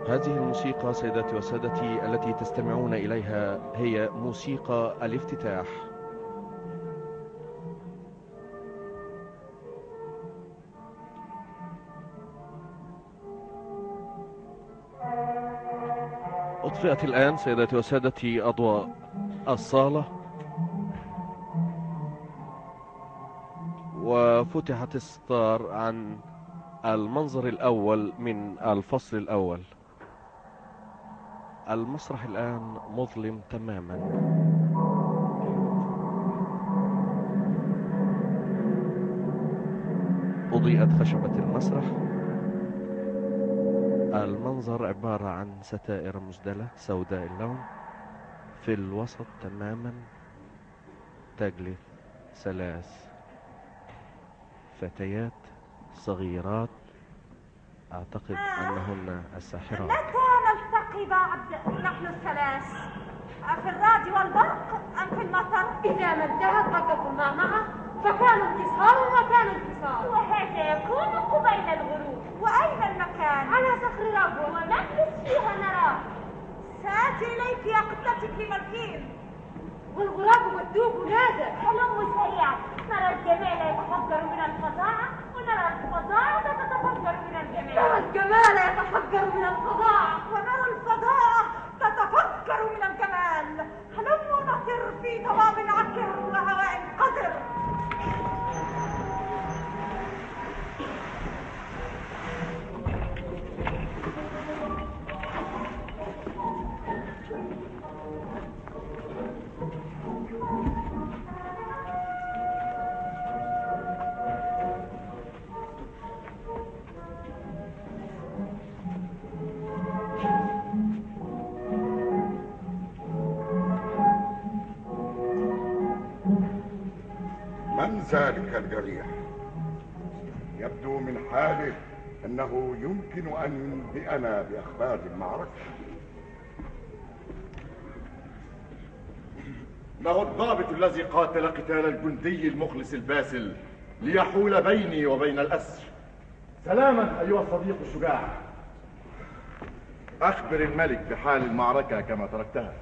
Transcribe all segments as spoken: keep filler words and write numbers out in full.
هذه الموسيقى سيداتي وسادتي التي تستمعون إليها هي موسيقى الافتتاح. أطفئت الآن سيداتي وسادتي أضواء الصالة، وفتحت الستار عن المنظر الأول من الفصل الأول. المسرح الآن مظلم تماما. أضيئت خشبة المسرح. المنظر عبارة عن ستائر مزدلة سوداء اللون. في الوسط تماما تجلس ثلاث فتيات صغيرات، أعتقد أنهن الساحرات. متى نلتقي بعد نحن الثلاث؟ في الرعد والبرق أم في المطر؟ إذا ما انتهت ركض المعمعة فكان انتصار وكان انتصار، وهذا يكون قبيل الغروب. وأين المكان؟ على صخر ربوة ونجلس فيها نراه. سآتي إليك يا قطتك ملكين. والغراب والدوب نادى. هلم سريعا، نرى الجمال يتفجر من الفظاعة ونرى الفظاعة تتفجر من الجمال. نرى الجمال يتفجر من الفظاعة ونرى الفظاعة تتفجر من الجمال. هلم نطر في ضباب عكر وهواء قدر. من ذلك الجريح؟ يبدو من حاله أنه يمكن أن ينبئنا بأخبار المعركة. له الضابط الذي قاتل قتال الجندي المخلص الباسل ليحول بيني وبين الأسر. سلاما أيها الصديق الشجاع. أخبر الملك بحال المعركة كما تركتها.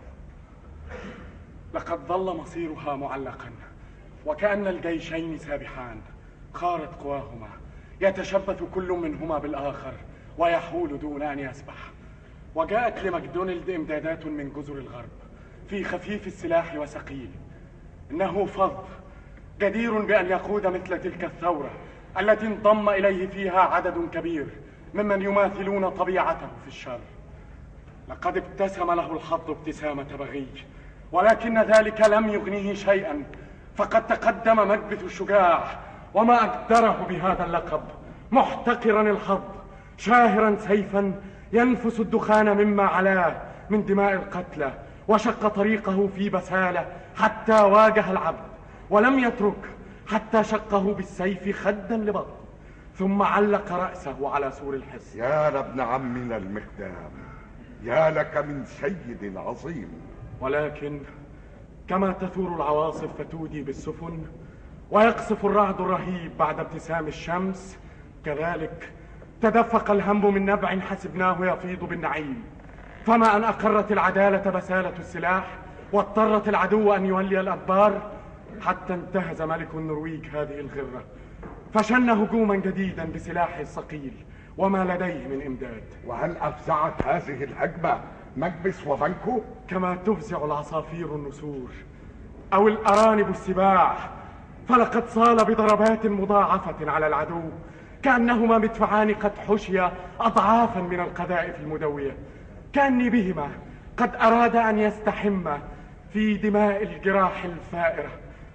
لقد ظل مصيرها معلقا، وكأن الجيشين سابحان، خارت قواهما، يتشبث كل منهما بالآخر ويحول دون أن يسبح. وجاءت لماكدونالد إمدادات من جزر الغرب في خفيف السلاح وثقيل. إنه فظ جدير بأن يقود مثل تلك الثورة التي انضم إليه فيها عدد كبير ممن يماثلون طبيعته في الشر. لقد ابتسم له الحظ ابتسامة بغي، ولكن ذلك لم يغنيه شيئا، فقد تقدم مكبث الشجاع وما أقدره بهذا اللقب، محتقرا الحظ، شاهرا سيفا ينفس الدخان مما علاه من دماء القتلى، وشق طريقه في بسالة حتى واجه العبد، ولم يترك حتى شقه بالسيف خدا لبطن، ثم علق رأسه على سور الحصن. يا لابن عمنا المقدام، يا لك من سيد عظيم. ولكن كما تثور العواصف فتودي بالسفن، ويقصف الرعد الرهيب بعد ابتسام الشمس، كذلك تدفق الهم من نبع حسبناه يفيض بالنعيم. فما أن أقرت العدالة بسالة السلاح واضطرت العدو أن يولي الأدبار، حتى انتهز ملك النرويج هذه الغرة فشن هجوما جديدا بسلاحه الثقيل وما لديه من إمداد. وهل أفزعت هذه الهجمة مكبس وفانكو؟ كما تفزع العصافير النسور أو الأرانب السباع، فلقد صال بضربات مضاعفة على العدو، كأنهما مدفعان قد حشي أضعافا من القذائف المدوية، كأني بهما قد أراد أن يستحم في دماء الجراح الفائرة.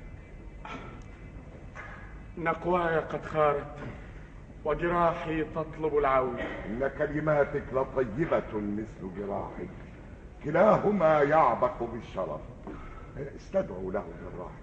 نقواي قد خارت وجراحي تطلب العون. إن كلماتك لطيبة مثل جراحك، كلاهما يعبق بالشرف. استدعوا له بالراحة.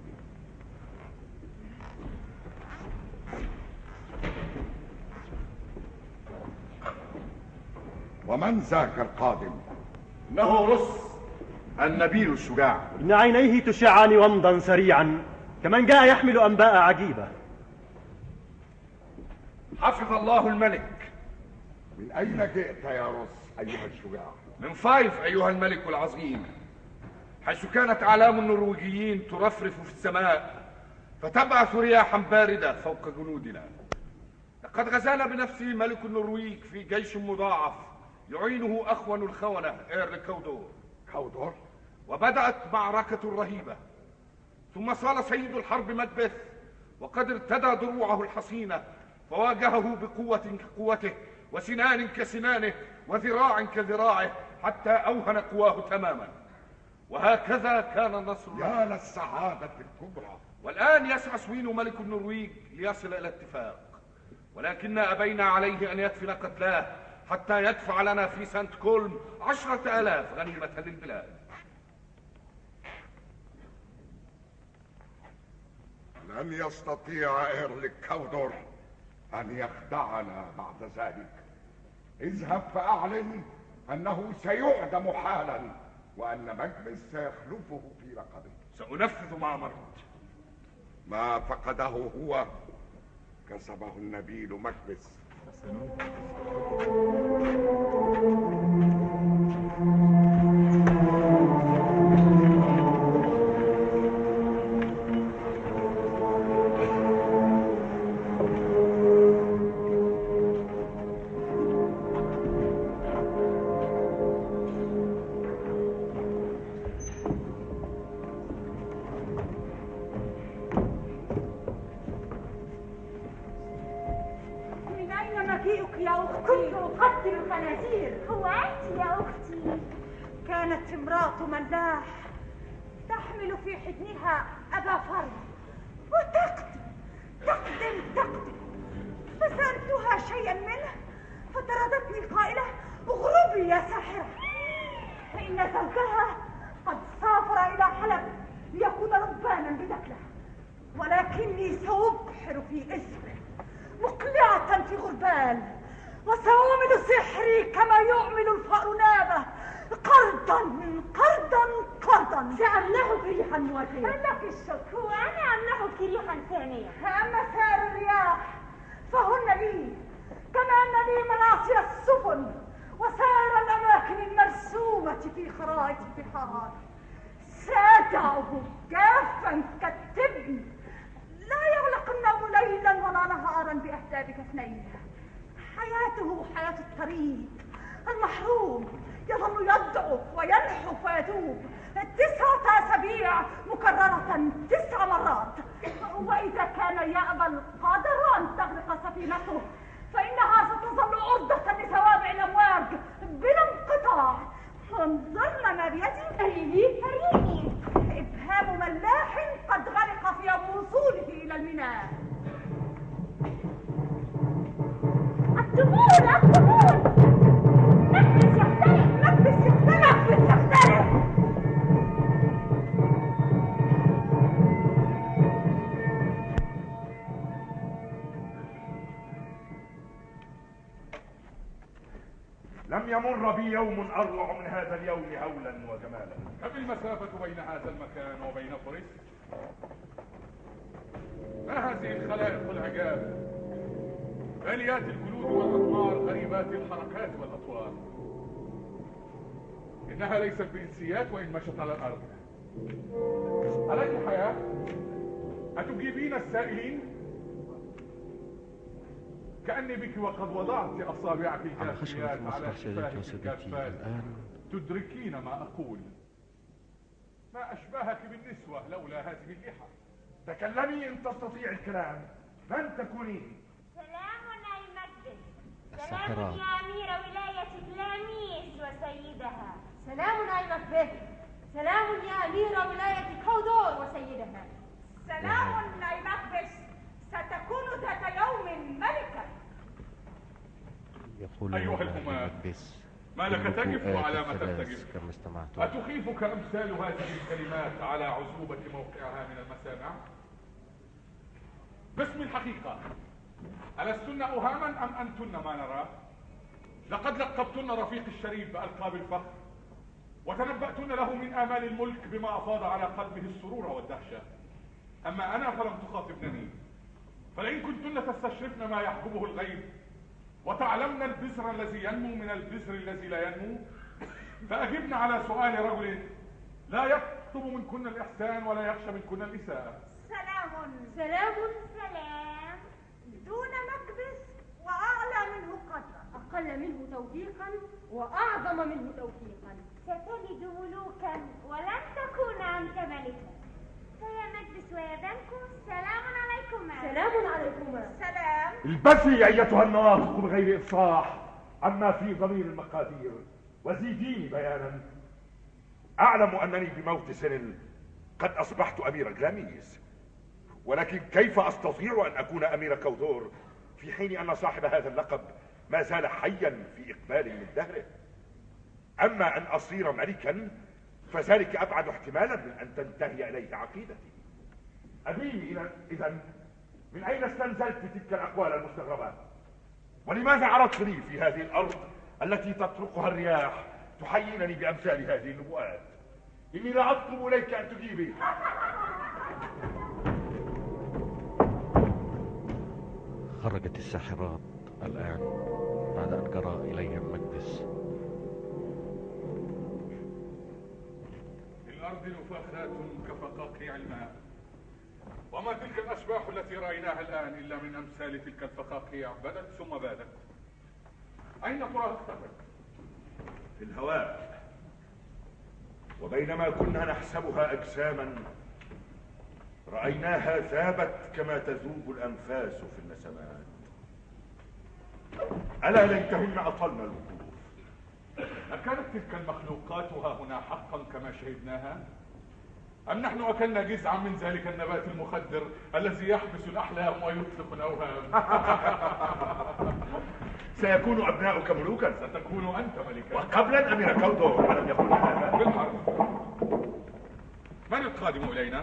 ومن ذاك القادم؟ إنه رس النبيل الشجاع. إن عينيه تشعان ومضا سريعا كمن جاء يحمل أنباء عجيبة. حفظ الله الملك. من أين جئت يا روس أيها الشجاع؟ من فايف أيها الملك العظيم، حيث كانت أعلام النرويجيين ترفرف في السماء فتبعث رياحا باردة فوق جنودنا. لقد غزانا بنفسه ملك النرويج في جيش مضاعف يعينه أخون الخونة إيرل كودور. كودور؟ وبدأت معركة رهيبة، ثم صال سيد الحرب مكبث وقد ارتدى دروعه الحصينة فواجهه بقوة كقوته وسنان كسنانه وذراع كذراعه حتى أوهن قواه تماما. وهكذا كان النصر. يا للسعادة الكبرى. والآن يسعى سوين ملك النرويج ليصل إلى اتفاق، ولكن أبينا عليه أن يدفن قتلاه حتى يدفع لنا في سانت كولم عشرة آلاف غنيمة للبلاد. لن يستطيع إيرل كودور أن يخدعنا بعد ذلك. اذهب فأعلن أنه سيعدم حالا وأن مكبث سيخلفه في لقبه. سأنفذ ما أمرت. ما فقده هو كسبه النبيل مكبث. كانت امرأة ملاح تحمل في حضنها أبا فرد وتقدم تقدم تقدم فسألتها شيئا منه فطردتني قائلة اغربي يا ساحرة، فإن زوجها قد سافر إلى حلب ليكون ربانا بدكلة، ولكني سأبحر في إسره مقلعة في غربال وسأعمل سحري كما يعمل الفأر نابه قرضا قرضا قرضا. سأمنحك ريحا مواتية. لك الشكر. وأنا أمنحك ريحا ثانية. أما سائر الرياح فهن لي كما أن لي مناصر السفن وسائر الأماكن المرسومة في خرائط البحار. سأدعه جافا كالتبن لا يغلق النوم ليلا ولا نهارا بأهداب كفنيه. حياته حياة الطريق المحروم، يظل يضعف وينحف ويذوب تسعة أسابيع مكررة تسع مرات. وإذا كان يأبى القدر أن تغرق سفينته فإنها ستظل عرضة لسوابع الأمواج بلا انقطاع. انظرن ما بيدي. أريني أريني. إبهام ملاح قد غرق في وصوله إلى الميناء. الطبول الطبول. مكبث يختلف مكبث يختلف مكبث يختلف. لم يمر بي يوم أروع من هذا اليوم هولا وجمالا. كم المسافة بين هذا المكان وبين فوريس؟ ما هذه الخلائق العجاب؟ باليات الجلود والأطمار غريبات الحركات والأطوار. إنها ليست بإنسيات وإن مشت على الأرض. ألك حياة؟ أتجيبين السائلين؟ كأني بك وقد وضعت أصابعك الكافيات على شفاهك الكافات تدركين ما أقول. ما أشبهك بالنسوة لولا هذه اللحى. تكلمي إن تستطيع الكلام. من تكونين؟ سلام أي مكبث. سلام يا أمير ولاية تلاميس وسيدها. سلام أي مكبث. سلام يا أمير ولاية كودور وسيدها. سلام أي مكبث. ستكون ذات يوم ملكا. يقول أيها الهمام، ما لك تقف على ما ترتجف؟ أتخيفك أمثال هذه الكلمات على عزوبة موقعها من المسامع؟ باسم الحقيقة، ألستن أوهاما أم أنتن ما نرى؟ لقد لقبتن رفيق الشريف بألقاب الفخر وتنبأتن له من آمال الملك بما أفاض على قلبه السرور والدهشة. أما أنا فلم تخاطبنني، فلئن كنتن تستشرفن ما يحجبه الغيب وتعلمن البزر الذي ينمو من البزر الذي لا ينمو، فأجبن على سؤال رجل لا يطلب منكن الإحسان ولا يخشى منكن الإساءة. سلام سلام سلام دون مكبس وأعلى منه قدرا، أقل منه توفيقا وأعظم منه توفيقا. ستلد ملوكا ولن تكون أنت ملكا. فيا مكبس ويا بنكو سلام عليكما. سلام عليكما. سلام. البثي أيتها النواطق بغير إفصاح عما في ضمير المقادير وزيديني بيانا. أعلم أنني بموت سنل قد أصبحت أمير جلاميس، ولكن كيف أستطيع أن أكون أمير كودور في حين أن صاحب هذا اللقب ما زال حيا في إقبال من دهره؟ أما أن أصير ملكا فذلك أبعد احتمالا من أن تنتهي إليه عقيدتي. أبي إذا من أين استنزلت تلك الأقوال المستغربة؟ ولماذا عرضت لي في هذه الأرض التي تطرقها الرياح تحيينني بأمثال هذه النبوءات؟ إني لا أطلب إليك أن تجيبي. خرجت الساحرات الآن بعد أن جرى إليهم مكبس. الأرض نفاخات كفقاقيع الماء، وما تلك الأشباح التي رأيناها الآن إلا من أمثال تلك الفقاقيع بدت ثم بادت. أين تراها اختفت؟ في الهواء، وبينما كنا نحسبها أجساما رأيناها ذابت كما تذوب الأنفاس في النسمات. ألا ليتهن أطلن الوقوف. أكانت تلك المخلوقات ها هنا حقا كما شهدناها؟ أم نحن أكلنا جزعا من ذلك النبات المخدر الذي يحبس الأحلام ويطلق الأوهام؟ سيكون أبناؤك ملوكا. ستكون أنت ملكا. وقبلا أمير كودور ألم يكن هذا؟ بالحرب. من القادم إلينا؟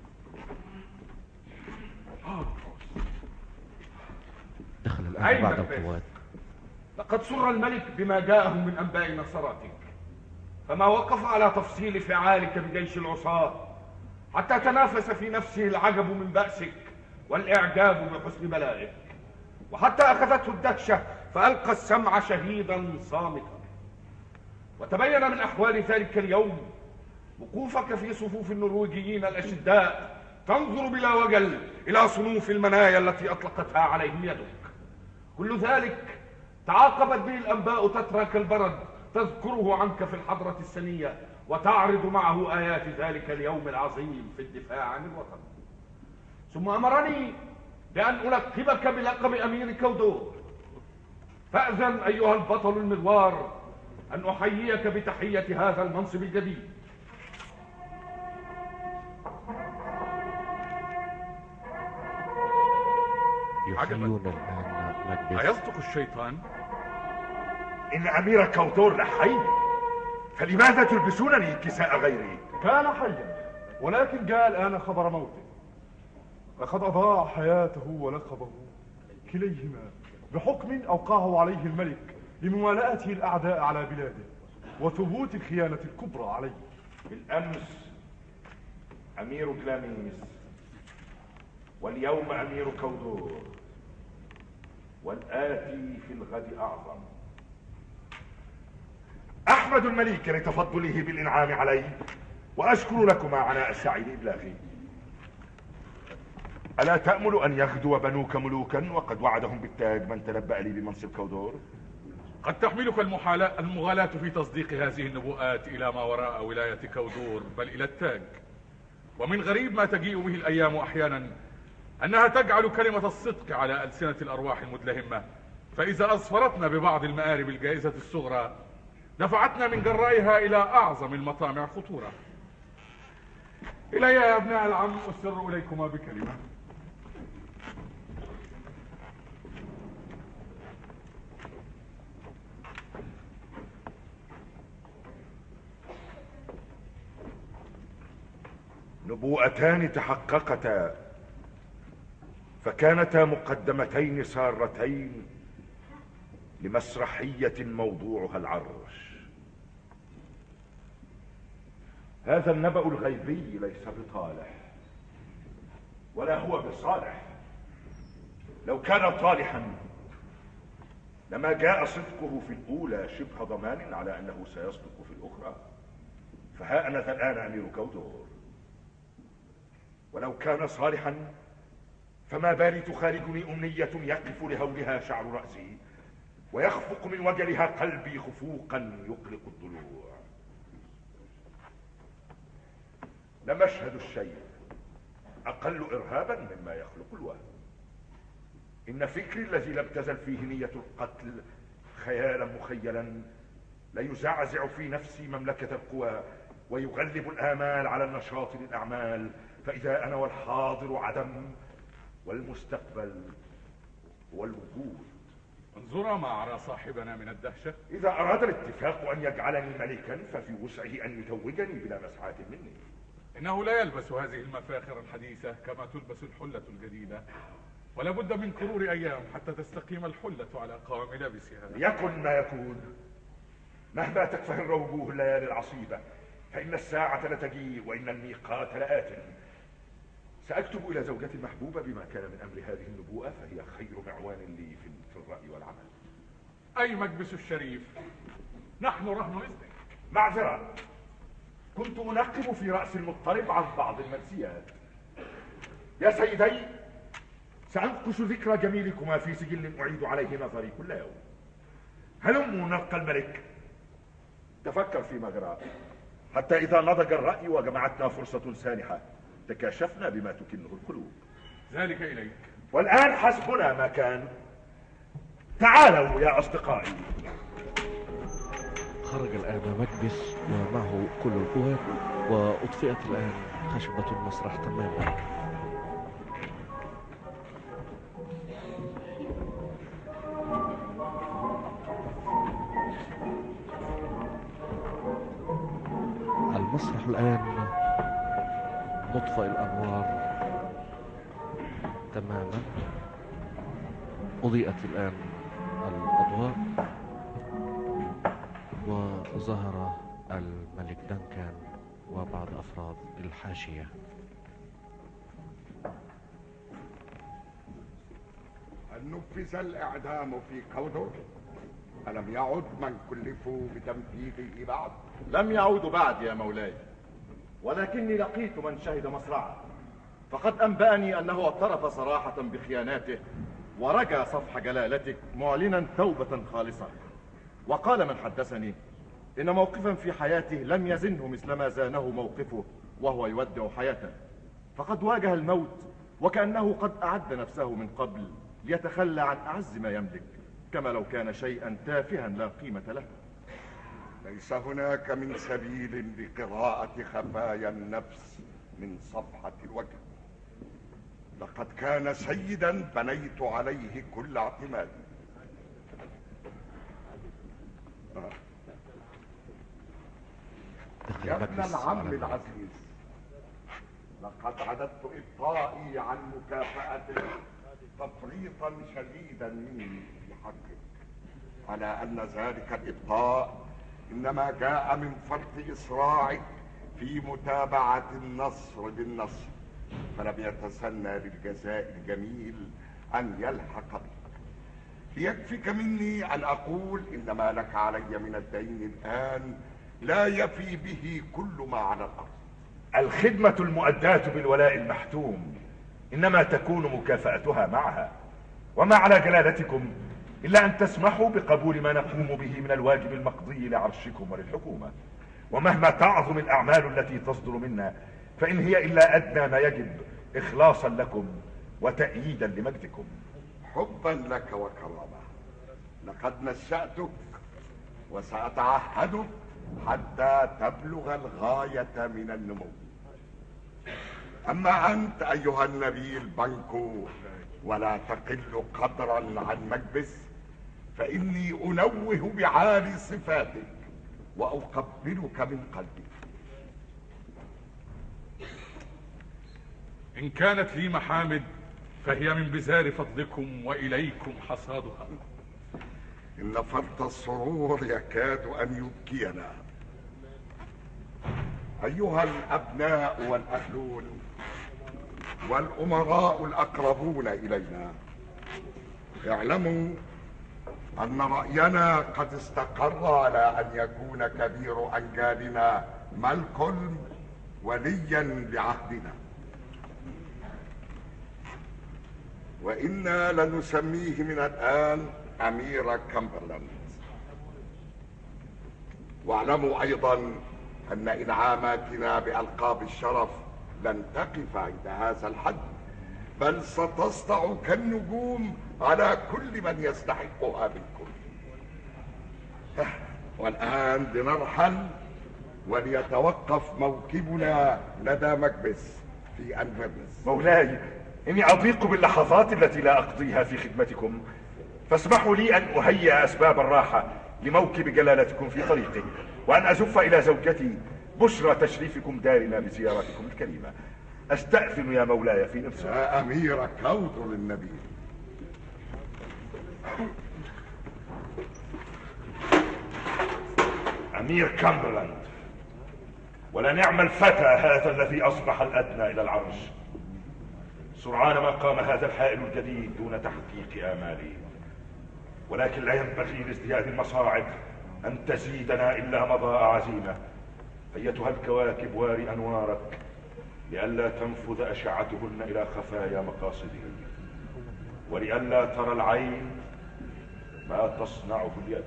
دخل الآن بعد القوات. لقد سر الملك بما جاءه من أنباء نصراتك، فما وقف على تفصيل فعالك بجيش العصاة حتى تنافس في نفسه العجب من بأسك والإعجاب بحسن بلائك، وحتى أخذته الدهشة فألقى السمع شهيدا صامتا. وتبين من أحوال ذلك اليوم وقوفك في صفوف النرويجيين الأشداء تنظر بلا وجل إلى صنوف المنايا التي أطلقتها عليهم يدك. كل ذلك تعاقبت به الأنباء تترى كالبرد تذكره عنك في الحضرة السنية وتعرض معه آيات ذلك اليوم العظيم في الدفاع عن الوطن. ثم أمرني بأن ألقبك بلقب أمير كودور، فأذن أيها البطل المغوار أن أحييك بتحية هذا المنصب الجديد. يحيون الآن مكبس. أيصدق الشيطان؟ إن أمير كودور لحي، فلماذا تلبسونني كساء غيري؟ كان حيا ولكن جاء الآن خبر موته. لقد أضاع حياته ولقبه كليهما بحكم أوقعه عليه الملك لموالاته الأعداء على بلاده وثبوت الخيانة الكبرى عليه. بالأمس أمير جلاميس، واليوم أمير كودور، والآتي في الغد أعظم. أحمد الملك لتفضله بالإنعام علي، وأشكر لكما عناء السعي لإبلاغي. ألا تأمل أن يغدو بنوك ملوكا وقد وعدهم بالتاج من تنبأ لي بمنصب كودور؟ قد تحملك المغالاة في تصديق هذه النبوءات إلى ما وراء ولاية كودور، بل إلى التاج. ومن غريب ما تجيء به الأيام أحيانا أنها تجعل كلمة الصدق على ألسنة الأرواح المدلهمة، فإذا أظفرتنا ببعض المآرب الجائزة الصغرى دفعتنا من جرائها إلى أعظم المطامع خطورة. إلي يا أبناء العم أسر إليكما بكلمة. نبوءتان تحققتا، فكانتا مقدمتين سارتين لمسرحية موضوعها العرش. هذا النبأ الغيبي ليس بطالح ولا هو بصالح. لو كان طالحا لما جاء صدقه في الأولى شبه ضمان على أنه سيصدق في الأخرى، فها أنا ذا الآن أمير كودور. ولو كان صالحا فما بالي تخالجني أمنية يقف لهولها شعر رأسي ويخفق من وجلها قلبي خفوقا يقلق الضلوع. لمشهد الشيء أقل إرهابا مما يخلق الوهم. إن فكري الذي لم تزل فيه نية القتل خيالا مخيلا ليزعزع في نفسي مملكة القوى ويغلب الآمال على النشاط للأعمال، فإذا أنا والحاضر عدم والمستقبل هو الوجود. انظرا ما أرى صاحبنا من الدهشة. إذا أراد الاتفاق أن يجعلني ملكا ففي وسعه أن يتوجني بلا مسعاة مني. إنه لا يلبس هذه المفاخر الحديثة كما تلبس الحلة الجديدة، ولا بد من مرور أيام حتى تستقيم الحلة على قوام لابسها. يكن ما يكون، مهما تكفهر وجوه الليالي العصيبة فإن الساعة لتجيء وإن الميقات لآت. سأكتب إلى زوجتي المحبوبة بما كان من أمر هذه النبوءة، فهي خير معوان لي في الرأي والعمل. أي مكبس الشريف، نحن رهن إذنك. معذرة، كنت أنقب في رأس المضطرب عن بعض المنسيات. يا سيدي، سأنقش ذكرى جميلكما في سجل أعيد عليه نظري كل يوم. هلموا نلقى الملك. تفكر فيما جرى حتى إذا نضج الرأي وجمعتنا فرصة سانحة تكاشفنا بما تكنه القلوب. ذلك إليك. والآن حسبنا ما كان. تعالوا يا أصدقائي. خرج الآن مكبس ومعه كل القوات، وأطفئت الآن خشبة المسرح تماما. المسرح الآن مطفئ الأنوار تماما، أضيئت الآن الأضواء، وظهر الملك دنكان وبعض أفراد الحاشية. هل نفذ الإعدام في كودور؟ ألم يعد من كلفوا بتنفيذه بعد؟ لم يعودوا بعد يا مولاي، ولكني لقيت من شهد مصرعه، فقد أنبأني أنه اعترف صراحة بخياناته ورجى صفح جلالتك معلنا توبة خالصة. وقال من حدثني إن موقفا في حياته لم يزنه مثلما زانه موقفه وهو يودع حياته، فقد واجه الموت وكأنه قد أعد نفسه من قبل ليتخلى عن أعز ما يملك، كما لو كان شيئا تافها لا قيمة له. ليس هناك من سبيل لقراءة خفايا النفس من صفحة الوجه. لقد كان سيدا بنيت عليه كل اعتمادي. يا ابن العم العزيز، لقد عددت إبطائي عن مكافأته تفريطا شديدا مني في حقك، على أن ذلك الإبطاء إنما جاء من فرط إسراعك في متابعة النصر بالنصر، فلم يتسنى للجزاء الجميل أن يلحق بك. ليكفك مني أن أقول إن ما لك علي من الدين الآن لا يفي به كل ما على الأرض. الخدمة المؤداة بالولاء المحتوم إنما تكون مكافأتها معها، وما على جلالتكم إلا أن تسمحوا بقبول ما نقوم به من الواجب المقضي لعرشكم وللحكومة. ومهما تعظم الأعمال التي تصدر منا فإن هي إلا أدنى ما يجب إخلاصا لكم وتأييدا لمجدكم. حبا لك وكرامة، لقد نشأتك وسأتعهدك حتى تبلغ الغاية من النمو. أما أنت أيها النبيل بانكو ولا تقل قدرا عن مكبس، فإني أنوه بعالي صفاتك وأقبلك من قلبي. إن كانت لي محامد فهي من بزار فضلكم وإليكم حصادها. إن فرط السرور يكاد أن يبكينا. أيها الأبناء والأهلون والأمراء الأقربون إلينا، اعلموا أن رأينا قد استقر على أن يكون كبير أنجالنا مالكولم وليا لعهدنا، وإنا لنسميه من الآن أمير كامبرلاند. واعلموا أيضا أن إنعاماتنا بألقاب الشرف لن تقف عند هذا الحد، بل ستسطع كالنجوم على كل من يستحقها بالكل. والآن لنرحل وليتوقف موكبنا لدى مكبث في أنفرنس. مولاي، إني أضيق باللحظات التي لا أقضيها في خدمتكم، فاسمحوا لي أن أهيئ أسباب الراحة لموكب جلالتكم في طريقه، وأن أزف إلى زوجتي بشرى تشريفكم دارنا بزيارتكم الكريمة. أستأذن يا مولاي في إرسال. يا أمير كودر النبي. أمير كامبرلاند، ولنعم الفتى هذا الذي أصبح الأدنى إلى العرش. سرعان ما قام هذا الحائل الجديد دون تحقيق آمالي، ولكن لا ينبغي لازدياد المصاعب أن تزيدنا إلا مضاء عزيمة. أيتها الكواكب واري أنوارك لئلا تنفذ أشعتهن إلى خفايا مقاصده، ولئلا ترى العين ما تصنعه اليد.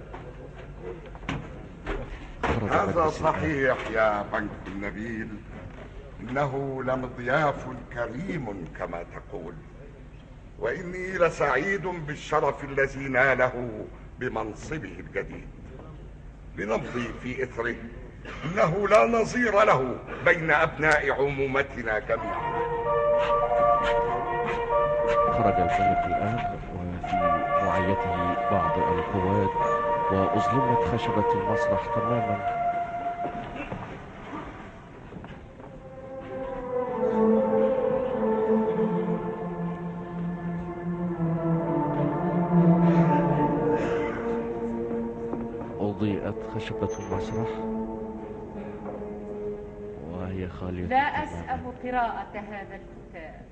هذا صحيح يا بنك النبيل، إنه لمضياف كريم كما تقول، وإني لسعيد بالشرف الذي ناله بمنصبه الجديد. لنمضي في إثره، إنه لا نظير له بين أبناء عمومتنا جميعا. خرج الملك الآن وفي رعيته بعض القواد، وأظلمت خشبة المسرح تماما. أضيئت خشبة المسرح وهي خالية. لا أسأم قراءة هذا الكتاب.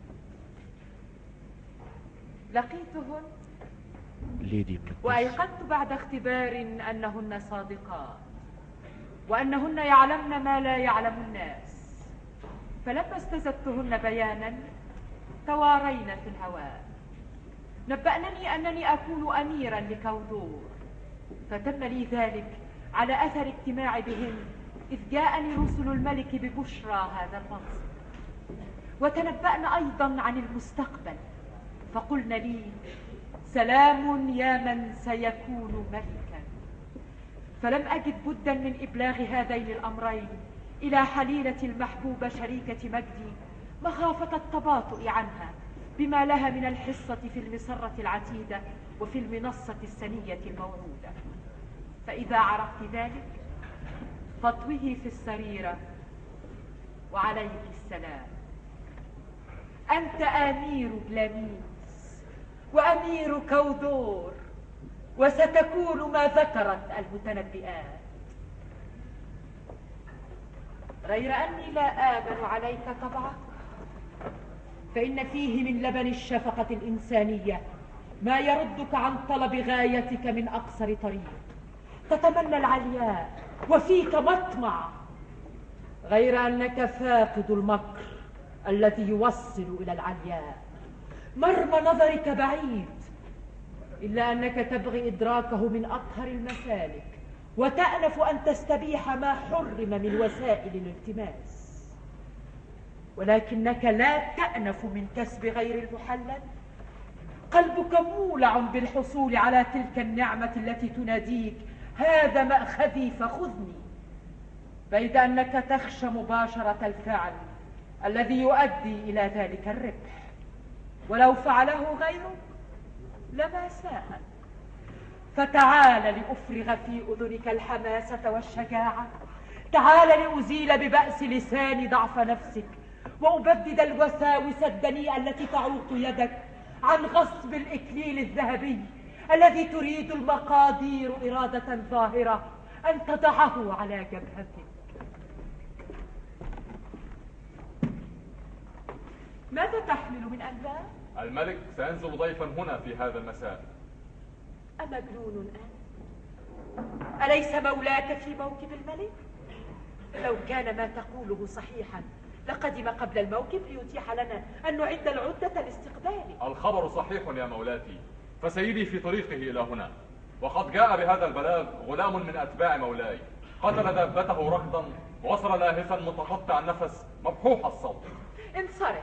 لقيتهن ليدي وأيقنت بعد اختبار أنهن صادقات، وأنهن يعلمن ما لا يعلم الناس. فلما استزدتهن بيانا توارينا في الهواء. نبأنني أنني أكون أميرا لكودور، فتم لي ذلك على أثر اجتماع بهن، إذ جاءني رسل الملك ببشرى هذا المنصب. وتنبأن أيضا عن المستقبل، فقلن لي: سلام يا من سيكون ملكا. فلم أجد بدا من إبلاغ هذين الأمرين إلى حليلة المحبوبة شريكة مجدي، مخافة التباطؤ عنها بما لها من الحصة في المسرة العتيدة وفي المنصة السنية الموعودة. فإذا عرفت ذلك فاطوه في السريرة وعليك السلام. أنت أمير بلاميس وأمير كودور، وستكون ما ذكرت المتنبئات. غير أني لا آمن عليك طبعك، فإن فيه من لبن الشفقة الإنسانية ما يردك عن طلب غايتك من أقصر طريق. تتمنى العلياء وفيك مطمع، غير أنك فاقد المكر الذي يوصل إلى العلياء. مرمى نظرك بعيد، إلا أنك تبغي إدراكه من أطهر المسالك، وتأنف أن تستبيح ما حرم من وسائل الالتماس. ولكنك لا تأنف من كسب غير المحلل. قلبك مولع بالحصول على تلك النعمة التي تناديك: هذا مأخذي فخذني، بيد أنك تخشى مباشرة الفعل الذي يؤدي إلى ذلك الربح، ولو فعله غيرك لما ساء. فتعال لأفرغ في أذنك الحماسة والشجاعة، تعال لأزيل ببأس لساني ضعف نفسك، وأبدد الوساوس الدنيئة التي تعوق يدك عن غصب الإكليل الذهبي الذي تريد المقادير إرادة ظاهرة أن تضعه على جبهتك. ماذا تحمل من أنباء؟ الملك سينزل ضيفا هنا في هذا المساء. أمجنون أنت؟ أليس مولاك في موكب الملك؟ لو كان ما تقوله صحيحا لقدم قبل الموكب ليتيح لنا أن نعد العدة لاستقباله. الخبر صحيح يا مولاتي، فسيدي في طريقه إلى هنا، وقد جاء بهذا البلاغ غلام من أتباع مولاي، قتل دابته ركضا وصل لاهثا متقطع النفس مبحوح الصوت. انصرف.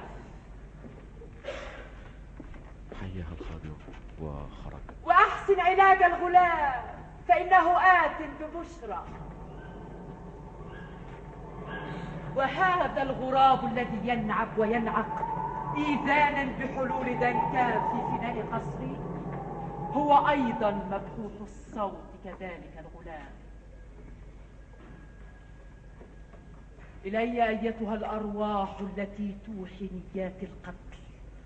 حياها الخادم وخرج. وأحسن علاج الغلام فإنه آت ببشرى. وهذا الغراب الذي ينعب وينعق إيذانا بحلول دنكان في فناء قصري هو أيضا مبحوث الصوت كذلك الغلام. إلي أيتها الأرواح التي توحي نيات القتل،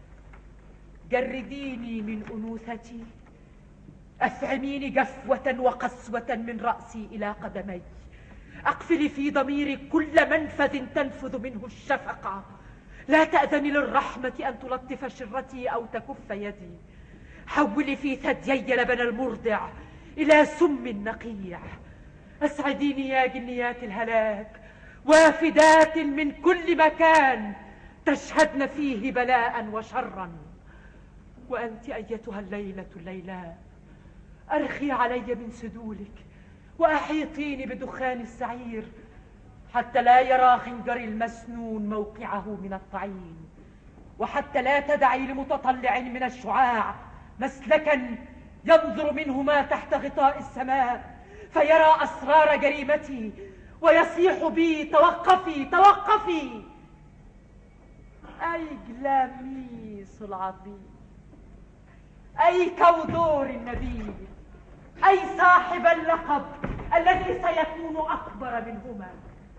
جرديني من أنوثتي، أفعميني جفوة وقسوة من رأسي إلى قدمي، أقفلي في ضميري كل منفذ تنفذ منه الشفقة، لا تأذني للرحمة أن تلطف شرتي أو تكف يدي، حولي في ثديي لبن المرضع إلى سم نقيع، أسعديني يا جنيات الهلاك وافدات من كل مكان تشهدن فيه بلاء وشرا. وأنت أيتها الليلة الليلاء أرخي علي من سدولك وأحيطيني بدخان السعير حتى لا يرى خنجري المسنون موقعه من الطعين، وحتى لا تدعي لمتطلع من الشعاع مسلكا ينظر منه ما تحت غطاء السماء فيرى أسرار جريمتي ويصيح بي توقفي توقفي. أي جلاميس العظيم، أي كودور النبيل، أي صاحب اللقب الذي سيكون أكبر منهما.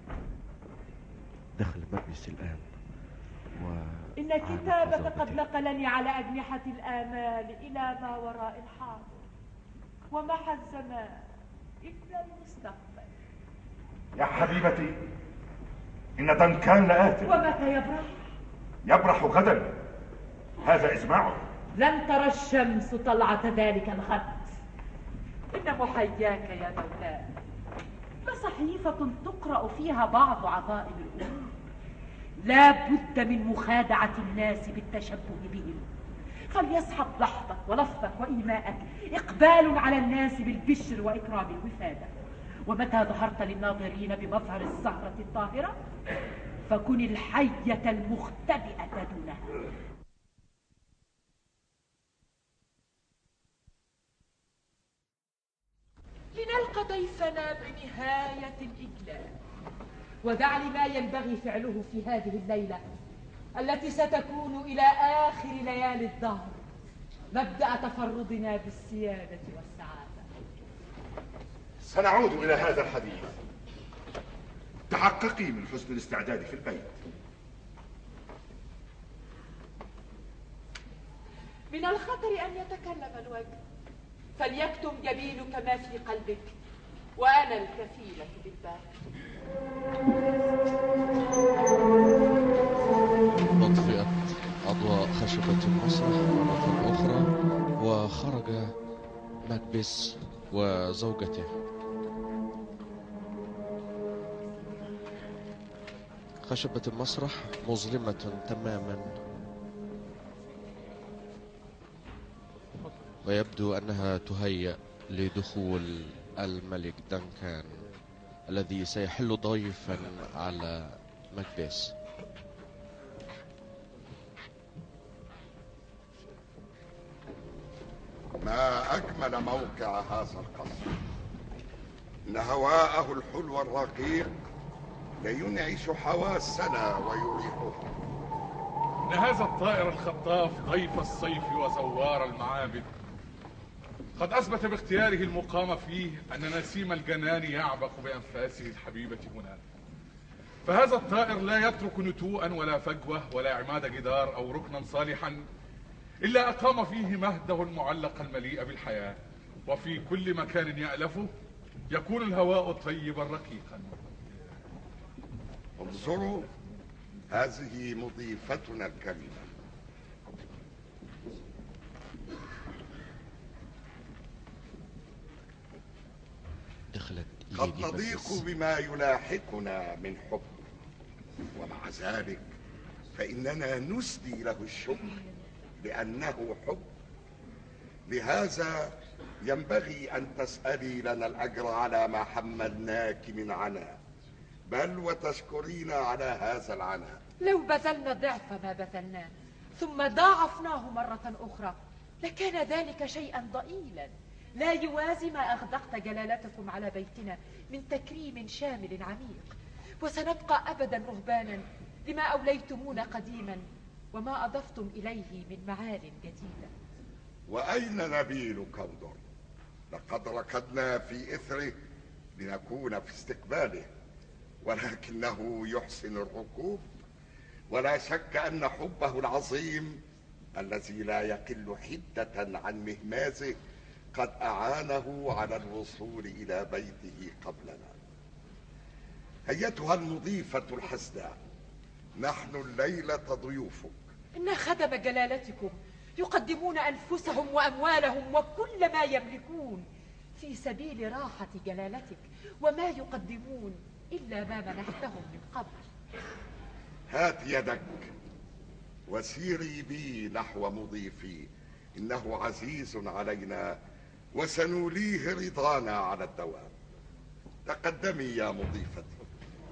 دخل مجلس الآن و إن كتابك قد نقلني على أجنحة الآمال إلى ما وراء الحاضر ومع الزمان إلى المستقبل. يا حبيبتي إن دنكان لآت. ومتى يبرح؟ يبرح غدا، هذا إسماعه. لن ترى الشمس طلعة ذلك الغد. إن محياك يا مولاي لصحيفة تقرأ فيها بعض عظائم الأمور، لا بد من مخادعة الناس بالتشبه بهم، فليسحب لحظك ولفظك وإيماءك إقبال على الناس بالبشر وإكرام الوفادة. ومتى ظهرت للناظرين بمظهر الزهرة الطاهرة فكن الحية المختبئة دونها. لنلقى ضيفنا بنهاية الإجلال، ودع لي ما ينبغي فعله في هذه الليلة التي ستكون إلى آخر ليالي الدهر مبدأ تفردنا بالسيادة والسعادة. سنعود إلى هذا الحديث. تحققي من حسن الاستعداد في البيت. من الخطر أن يتكلم الوجه، فليكتم جبينك ما في قلبك وأنا الكفيلة بالباقي. أطفئت أضواء خشبة المسرح مرة أخرى وخرج مكبس وزوجته. خشبة المسرح مظلمة تماما، ويبدو أنها تهيأ لدخول الملك دنكان الذي سيحل ضيفا على مكبس. ما أجمل موقع هذا القصر، إن هواءه الحلو الرقيق لينعش حواسنا ويريحها. إن هذا الطائر الخطاف ضيف الصيف وزوار المعابد قد أثبت باختياره المقام فيه أن نسيم الجنان يعبق بأنفاسه الحبيبة هناك. فهذا الطائر لا يترك نتوءا ولا فجوة ولا عماد جدار أو ركنا صالحا إلا أقام فيه مهده المعلق المليء بالحياة، وفي كل مكان يألفه يكون الهواء طيبا رقيقا. انظروا، هذه مضيفتنا الكريمة. قد نضيق بما يلاحقنا من حب، ومع ذلك فإننا نسدي له الشكر لأنه حب. لهذا ينبغي أن تسألي لنا الأجر على ما حملناك من عناء، بل وتشكرين على هذا العناء. لو بذلنا ضعف ما بذلناه ثم ضاعفناه مرة أخرى لكان ذلك شيئا ضئيلا لا يوازي ما أغدقت جلالتكم على بيتنا من تكريم شامل عميق، وسنبقى أبدا رهبانا لما أوليتمونا قديما وما أضفتم إليه من معال جديدة. وأين نبيل كودر؟ لقد ركضنا في إثره لنكون في استقباله، ولكنه يحسن الركوب، ولا شك أن حبه العظيم الذي لا يقل حدة عن مهمازه قد أعانه على الوصول إلى بيته قبلنا. أيتها المضيفة الحسناء، نحن الليلة ضيوفك. إن خدم جلالتكم يقدمون أنفسهم وأموالهم وكل ما يملكون في سبيل راحة جلالتك، وما يقدمون إلا ما منحتهم من قبل. هات يدك وسيري بي نحو مضيفي، إنه عزيز علينا وسنوليه رضانا على الدوام. تقدمي يا مضيفتي.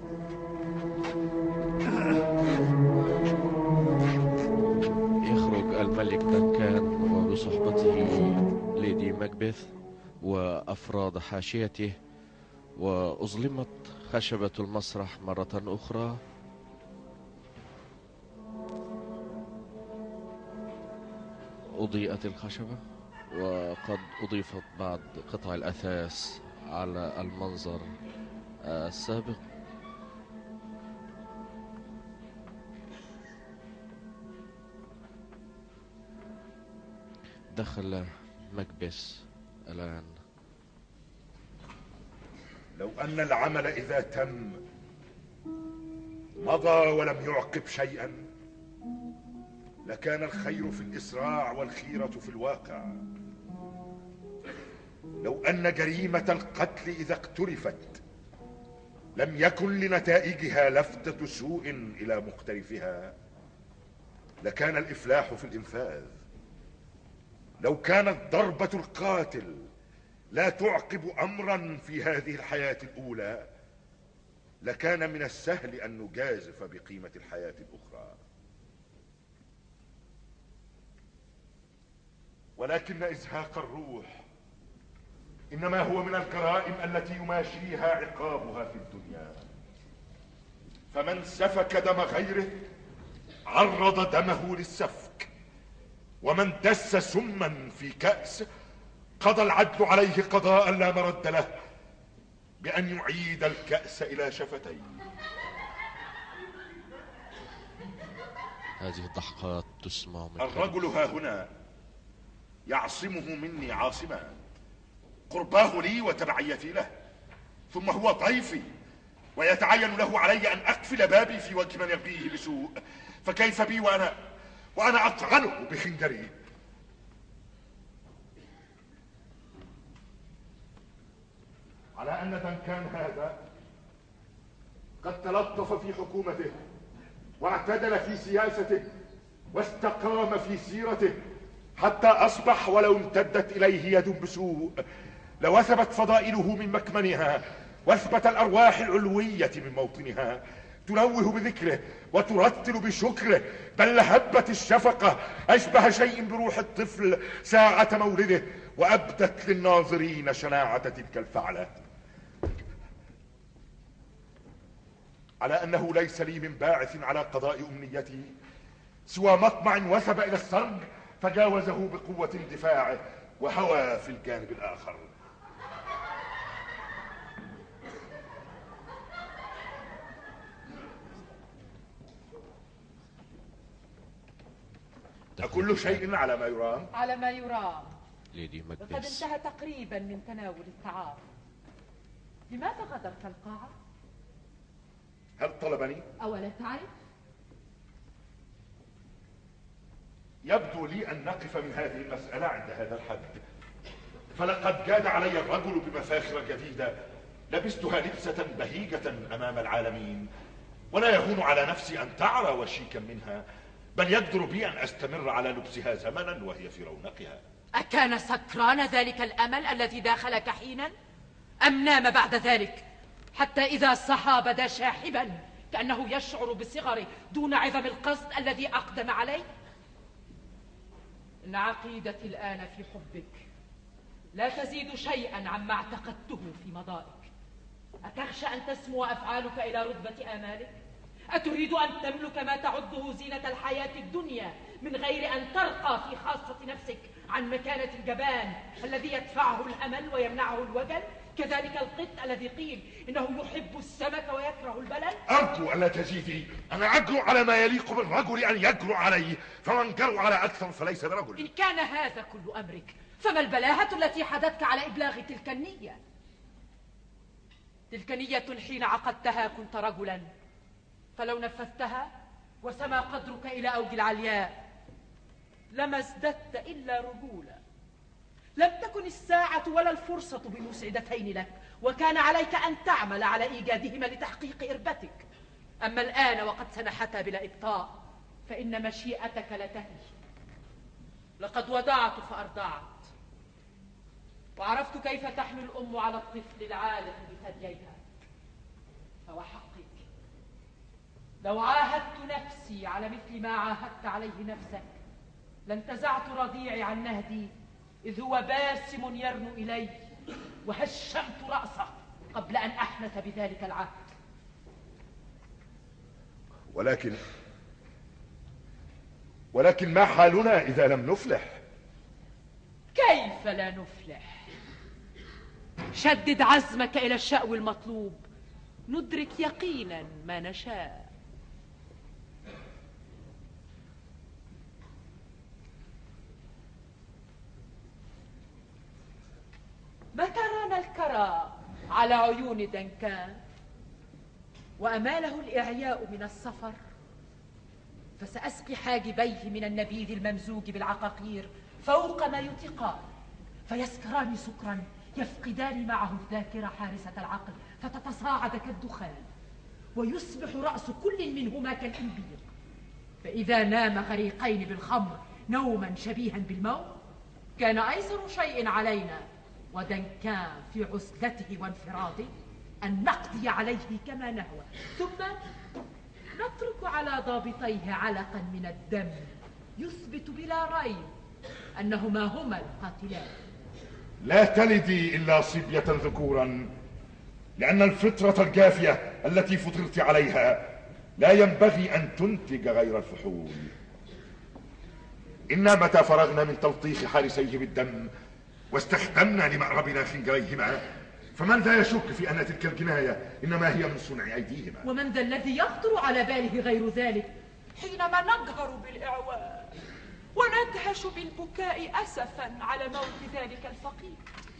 يخرج الملك دنكان وبصحبته ليدي ماكبث وأفراد حاشيته، وأظلمت خشبة المسرح مرة أخرى. أضيئت الخشبة وقد أضيفت بعض قطع الأثاث على المنظر السابق. دخل ماكبث الآن. لو أن العمل إذا تم مضى ولم يعقب شيئا لكان الخير في الإسراع والخيرة في الواقع. لو أن جريمة القتل إذا اقترفت لم يكن لنتائجها لفتة سوء إلى مقترفها لكان الإفلاح في الإنفاذ. لو كانت ضربة القاتل لا تعقب أمرا في هذه الحياة الأولى لكان من السهل أن نجازف بقيمة الحياة الأخرى. ولكن إزهاق الروح إنما هو من الجرائم التي يماشيها عقابها في الدنيا. فمن سفك دم غيره عرض دمه للسفك، ومن دس سما في كأس قضى العدل عليه قضاء لا مرد له بأن يعيد الكأس إلى شفتيه. هذه الضحكات تسمع من الرجل ها هنا يعصمه مني عاصمان، قرباه لي وتبعيتي له، ثم هو ضيفي ويتعين له علي أن أقفل بابي في وجه من يبغيه بسوء، فكيف بي وأنا وأنا أطعنه بخنجري؟ على أن دنكان هذا قد تلطف في حكومته واعتدل في سياسته واستقام في سيرته حتى أصبح ولو امتدت إليه يد بسوء لوثبت فضائله من مكمنها، واثبت الأرواح العلوية من موطنها، تنوه بذكره وترتل بشكره، بل هبت الشفقة أشبه شيء بروح الطفل ساعة مولده، وأبدت للناظرين شناعة تلك الفعلة. على أنه ليس لي من باعث على قضاء أمنيتي سوى مطمع وثب إلى السرج فجاوزه بقوة اندفاعه وهوى في الجانب الآخر. أكل شيء على ما يرام؟ على ما يرام. ليدي ماكبث وقد انتهى تقريبا من تناول الطعام. لماذا غادرت القاعة؟ هل طلبني؟ أولا تعرف؟ يبدو لي أن نقف من هذه المسألة عند هذا الحد، فلقد جاد علي الرجل بمفاخر جديدة لبستها لبسة بهيجة أمام العالمين، ولا يهون على نفسي أن تعرى وشيكا منها، بل يقدر بي أن أستمر على لبسها زمنا وهي في رونقها. أكان سكران ذلك الأمل الذي داخلك حينا؟ أم نام بعد ذلك حتى إذا صحى بدا شاحبا كأنه يشعر بصغره دون عظم القصد الذي أقدم عليه؟ إن عقيدتي الآن في حبك لا تزيد شيئا عما اعتقدته في مضائك. أتخشى أن تسمو أفعالك إلى رتبة آمالك؟ أتريد أن تملك ما تعده زينة الحياة الدنيا من غير أن ترقى في خاصة نفسك عن مكانة الجبان الذي يدفعه الأمل ويمنعه الوجل؟ كذلك القط الذي قيل إنه يحب السمك ويكره البلل. أرجو ألا تزيدي. أنا أجرؤ على ما يليق بالرجل أن يجرؤ عليه، فمن جرؤ على أكثر فليس برجل. إن كان هذا كل أمرك فما البلاهة التي حدتك على إبلاغ تلك النية؟ تلك نية حين عقدتها كنت رجلا، فلو نفذتها وسما قدرك إلى أوج العلياء لما ازددت إلا رجولا. لم تكن الساعة ولا الفرصة بمسعدتين لك، وكان عليك أن تعمل على إيجادهما لتحقيق إربتك. أما الآن وقد سنحتا بلا إبطاء فإن مشيئتك لتهي. لقد ودعت فأرضعت، وعرفت كيف تحمل الأم على الطفل العالق بثدييها. فوحقك لو عاهدت نفسي على مثل ما عاهدت عليه نفسك لانتزعت رضيعي عن نهدي إذ هو باسم يرنو إلي، وهشمت رأسه قبل أن أحنث بذلك العهد. ولكن ولكن ما حالنا إذا لم نفلح؟ كيف لا نفلح؟ شدد عزمك إلى الشأو المطلوب، ندرك يقينا ما نشاء. متى رانا الكرى على عيون دنكان وأماله الإعياء من السفر، فسأسقي حاجبيه من النبيذ الممزوج بالعقاقير فوق ما يطيقان، فيسكران سكرا يفقدان معه الذاكرة حارسة العقل فتتصاعد كالدخان، ويصبح رأس كل منهما كالإنبير، فإذا نام غريقين بالخمر نوما شبيها بالموت كان أيسر شيء علينا ودنكان في عزلته وانفراده أن نقضي عليه كما نهوى، ثم نترك على ضابطيه علقا من الدم يثبت بلا ريب أنهما هما القاتلان. لا تلدي إلا صبية ذكورا، لأن الفطرة الجافية التي فطرت عليها لا ينبغي أن تنتج غير الفحول. إنا متى فرغنا من تلطيخ حارسيه بالدم واستخدمنا لمأربنا خنجريهما فمن ذا يشك في أن تلك الجناية إنما هي من صنع أيديهما؟ ومن ذا الذي يخطر على باله غير ذلك حينما نجهر بالإعواء وندهش بالبكاء أسفا على موت ذلك الفقير؟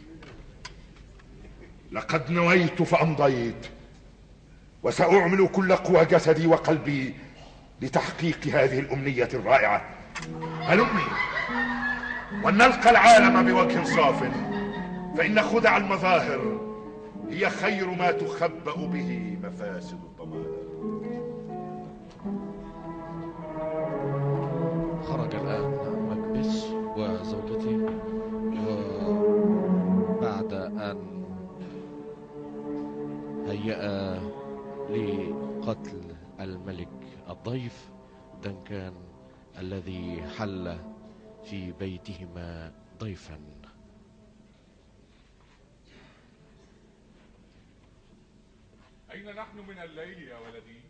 لقد نويت فأمضيت، وسأعمل كل قوى جسدي وقلبي لتحقيق هذه الأمنية الرائعة. هلمي ولنلقى العالم بوجه صاف، فإن خدع المظاهر هي خير ما تخبأ به مفاسد الضمائر. خرج الآن مكبس وزوجته، وبعد أن هيأ لقتل الملك الضيف دنكان الذي حل في بيتهما ضيفا. أين نحن من الليل يا ولدي؟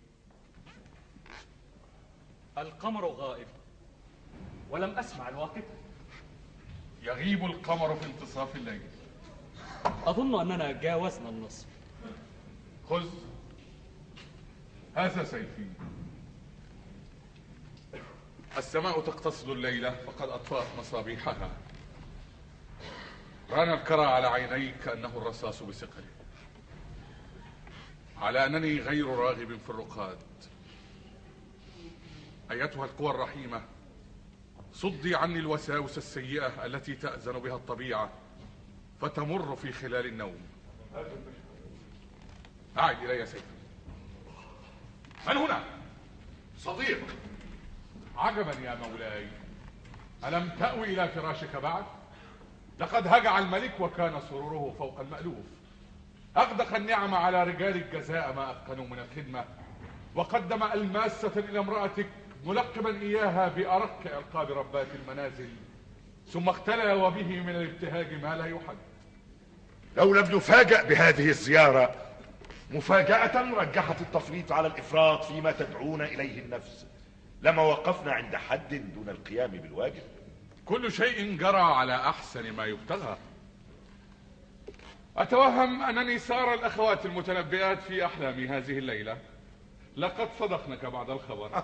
القمر غائب ولم أسمع الواقفة. يغيب القمر في انتصاف الليل. أظن أننا جاوزنا النصف. خذ هذا سيفي. السماء تقتصد الليلة فقد أطفأت مصابيحها. ران الكرى على عينيك كأنه الرصاص بثقله، على أنني غير راغب في الرقاد. أيتها القوى الرحيمة، صدي عني الوساوس السيئة التي تأذن بها الطبيعة فتمر في خلال النوم. أعد إلي سيفي. من هنا؟ صديق. عجبا يا مولاي، ألم تأوي إلى فراشك بعد؟ لقد هجع الملك وكان سروره فوق المألوف. أغدق النعم على رجال الجزاء ما أتقنوا من الخدمة، وقدم ألماسة إلى امرأتك ملقبا إياها بأرق ألقاب ربات المنازل، ثم اختلى وبه من الابتهاج ما لا يحد. لو لم نفاجأ بهذه الزيارة مفاجأة رجحت التفريط على الإفراط فيما تدعون إليه النفس، لما وقفنا عند حد دون القيام بالواجب. كل شيء جرى على أحسن ما يبتغى. أتوهم أنني سار الأخوات المتنبئات في أحلامي هذه الليلة. لقد صدقنك بعد الخبر.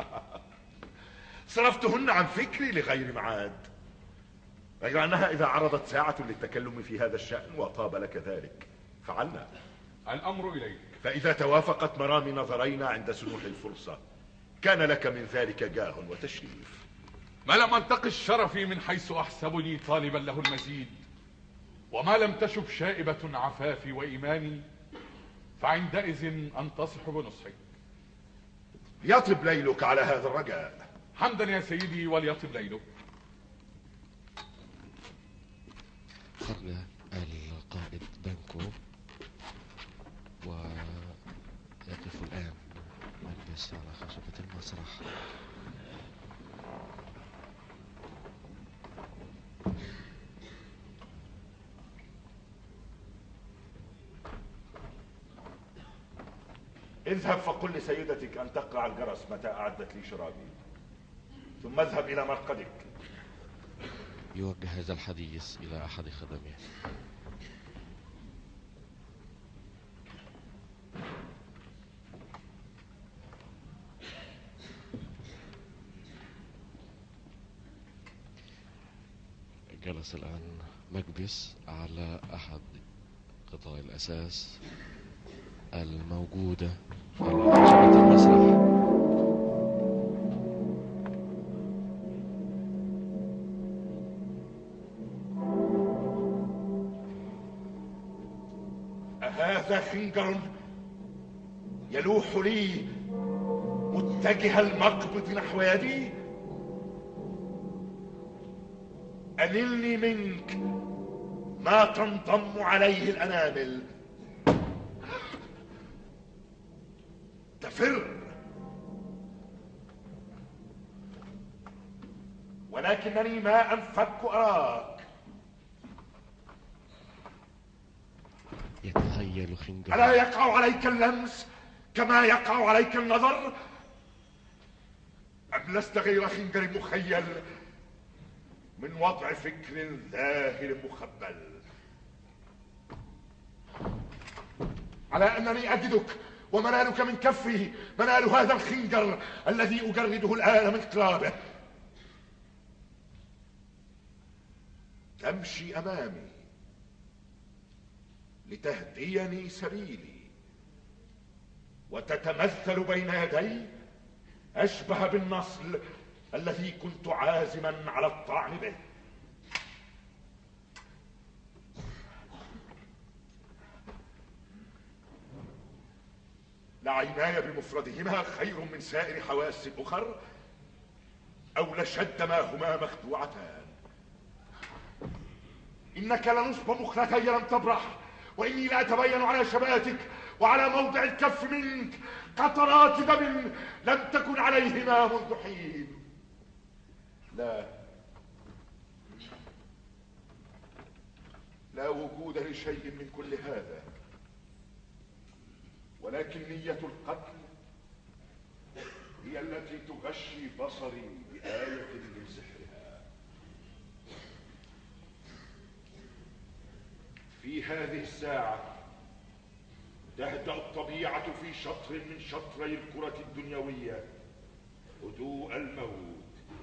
صرفتهن عن فكري لغير معاد، غير أنها إذا عرضت ساعة للتكلم في هذا الشأن وطاب لك ذلك فعلنا. الأمر إليك. فإذا توافقت مرامي نظرينا عند سنوح الفرصة كان لك من ذلك جاه وتشريف. ما لم أنتقش شرفي من حيث أحسبني طالبا له المزيد، وما لم تشب شائبة عفافي وإيماني، فعندئذ أنتصح بنصحك. يطب ليلك على هذا الرجاء. حمدا يا سيدي، وليطب ليلك. خرج القائد بانكو ويقف الآن ملبس على خشبة المسرح. اذهب فقل لسيدتك أن تقرع الجرس متى أعدت لي شرابي، ثم اذهب إلى مرقدك. يوجه هذا الحديث إلى أحد خدمه. جلس الآن مكبس على أحد قطع الأساس الموجودة على خشبة المسرح. أهذا خنجر يلوح لي متجه المقبض نحو يدي؟ أنلني منك ما تنضم عليه الأنامل. تفر، ولكنني ما أنفك أراك. يتخيل خنجر. ألا يقع عليك اللمس كما يقع عليك النظر؟ أم لست غير خنجر مخيل من وضع فكر ذاهل مخبل؟ على أنني أجدك ومنالك من كفي منال هذا الخنجر الذي أجرده الآن من قلابه. تمشي أمامي لتهديني سبيلي وتتمثل بين يدي أشبه بالنصل الذي كنت عازما على الطعن به. لعيناي بمفردهما خير من سائر حواس الأخر، أو لشد ما هما مخدوعتان. إنك لنصب مخلتي لم تبرح، وإني لأتبين على شباتك وعلى موضع الكف منك قطرات دم لم تكن عليهما منذ حين. لا لا وجود لشيء من كل هذا، ولكن نية القتل هي التي تغشي بصري بآية من سحرها. في هذه الساعة تهدأ الطبيعة في شطر من شطري الكرة الدنيوية هدوء الموت،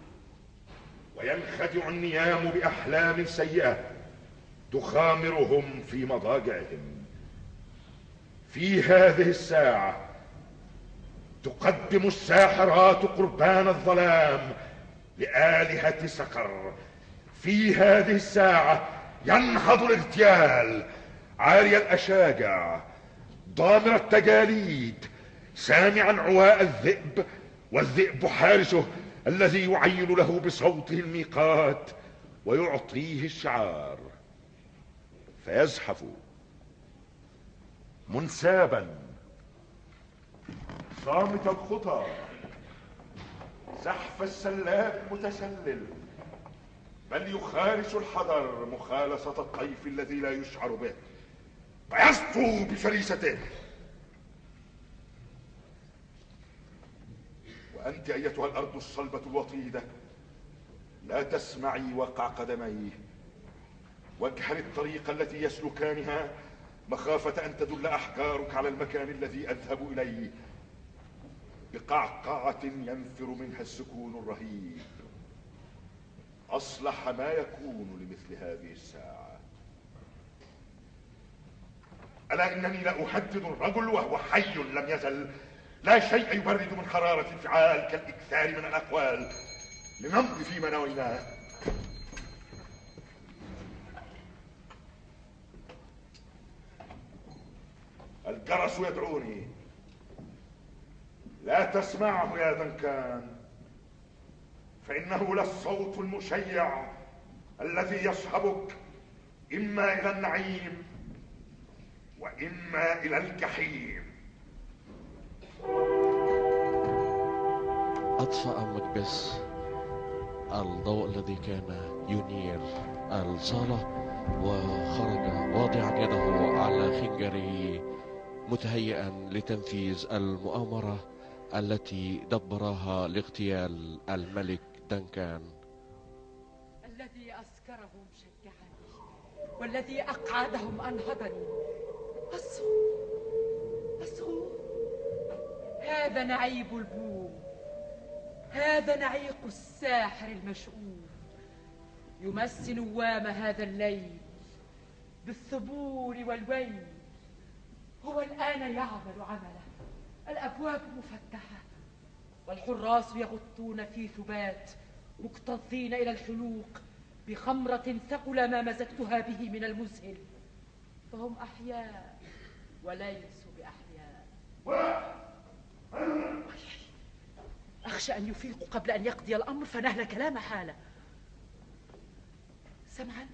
وينخدع النيام بأحلام سيئة تخامرهم في مضاجعهم. في هذه الساعة تقدم الساحرات قربان الظلام لآلهة سقر. في هذه الساعة ينهض الاغتيال عاري الأشاجع ضامر التجاليد، سامعا عواء الذئب، والذئب حارسه الذي يعين له بصوته الميقات ويعطيه الشعار، فيزحف منسابا صامت الخطى، زحف السلاب متسلل، بل يخالص الحذر مخالصة الطيف الذي لا يشعر به، فيسطو بفريسته. وأنت أيتها الأرض الصلبة الوطيدة لا تسمعي وقع قدميه، واجهل الطريق التي يسلكانها مخافة أن تدل أحجارك على المكان الذي أذهب إليه، بقعقعة ينفر منها السكون الرهيب، أصلح ما يكون لمثل هذه الساعة. ألا إنني لأهدد الرجل وهو حي لم يزل، لا شيء يبرد من حرارة الفعال كالإكثار من الأقوال، لنمضي فيما نويناه. الجرس يدعوني، لا تسمعه يا دنكان، فإنه للصوت المشيع الذي يصحبك إما إلى النعيم وإما إلى الجحيم. أطفأ مكبث الضوء الذي كان ينير الصالة، وخرج واضعا يده على خنجره متهيئا لتنفيذ المؤامرة التي دبرها لاغتيال الملك دنكان، الذي أسكرهم شجعني، والذي أقعدهم أنهضني. أصغوا أصغوا، هذا نعيب البوم، هذا نعيق الساحر المشؤوم، يمس نوام هذا الليل بالثبور والويل. هو الآن يعمل عمله، الأبواب مفتحة والحراس يغطون في ثبات مكتظين إلى الحلوق بخمرة ثقل ما مزجتها به من المزهل، فهم أحياء وليسوا بأحياء. أخشى أن يفيقوا قبل أن يقضي الأمر فنهلك لا محالة. سمعا،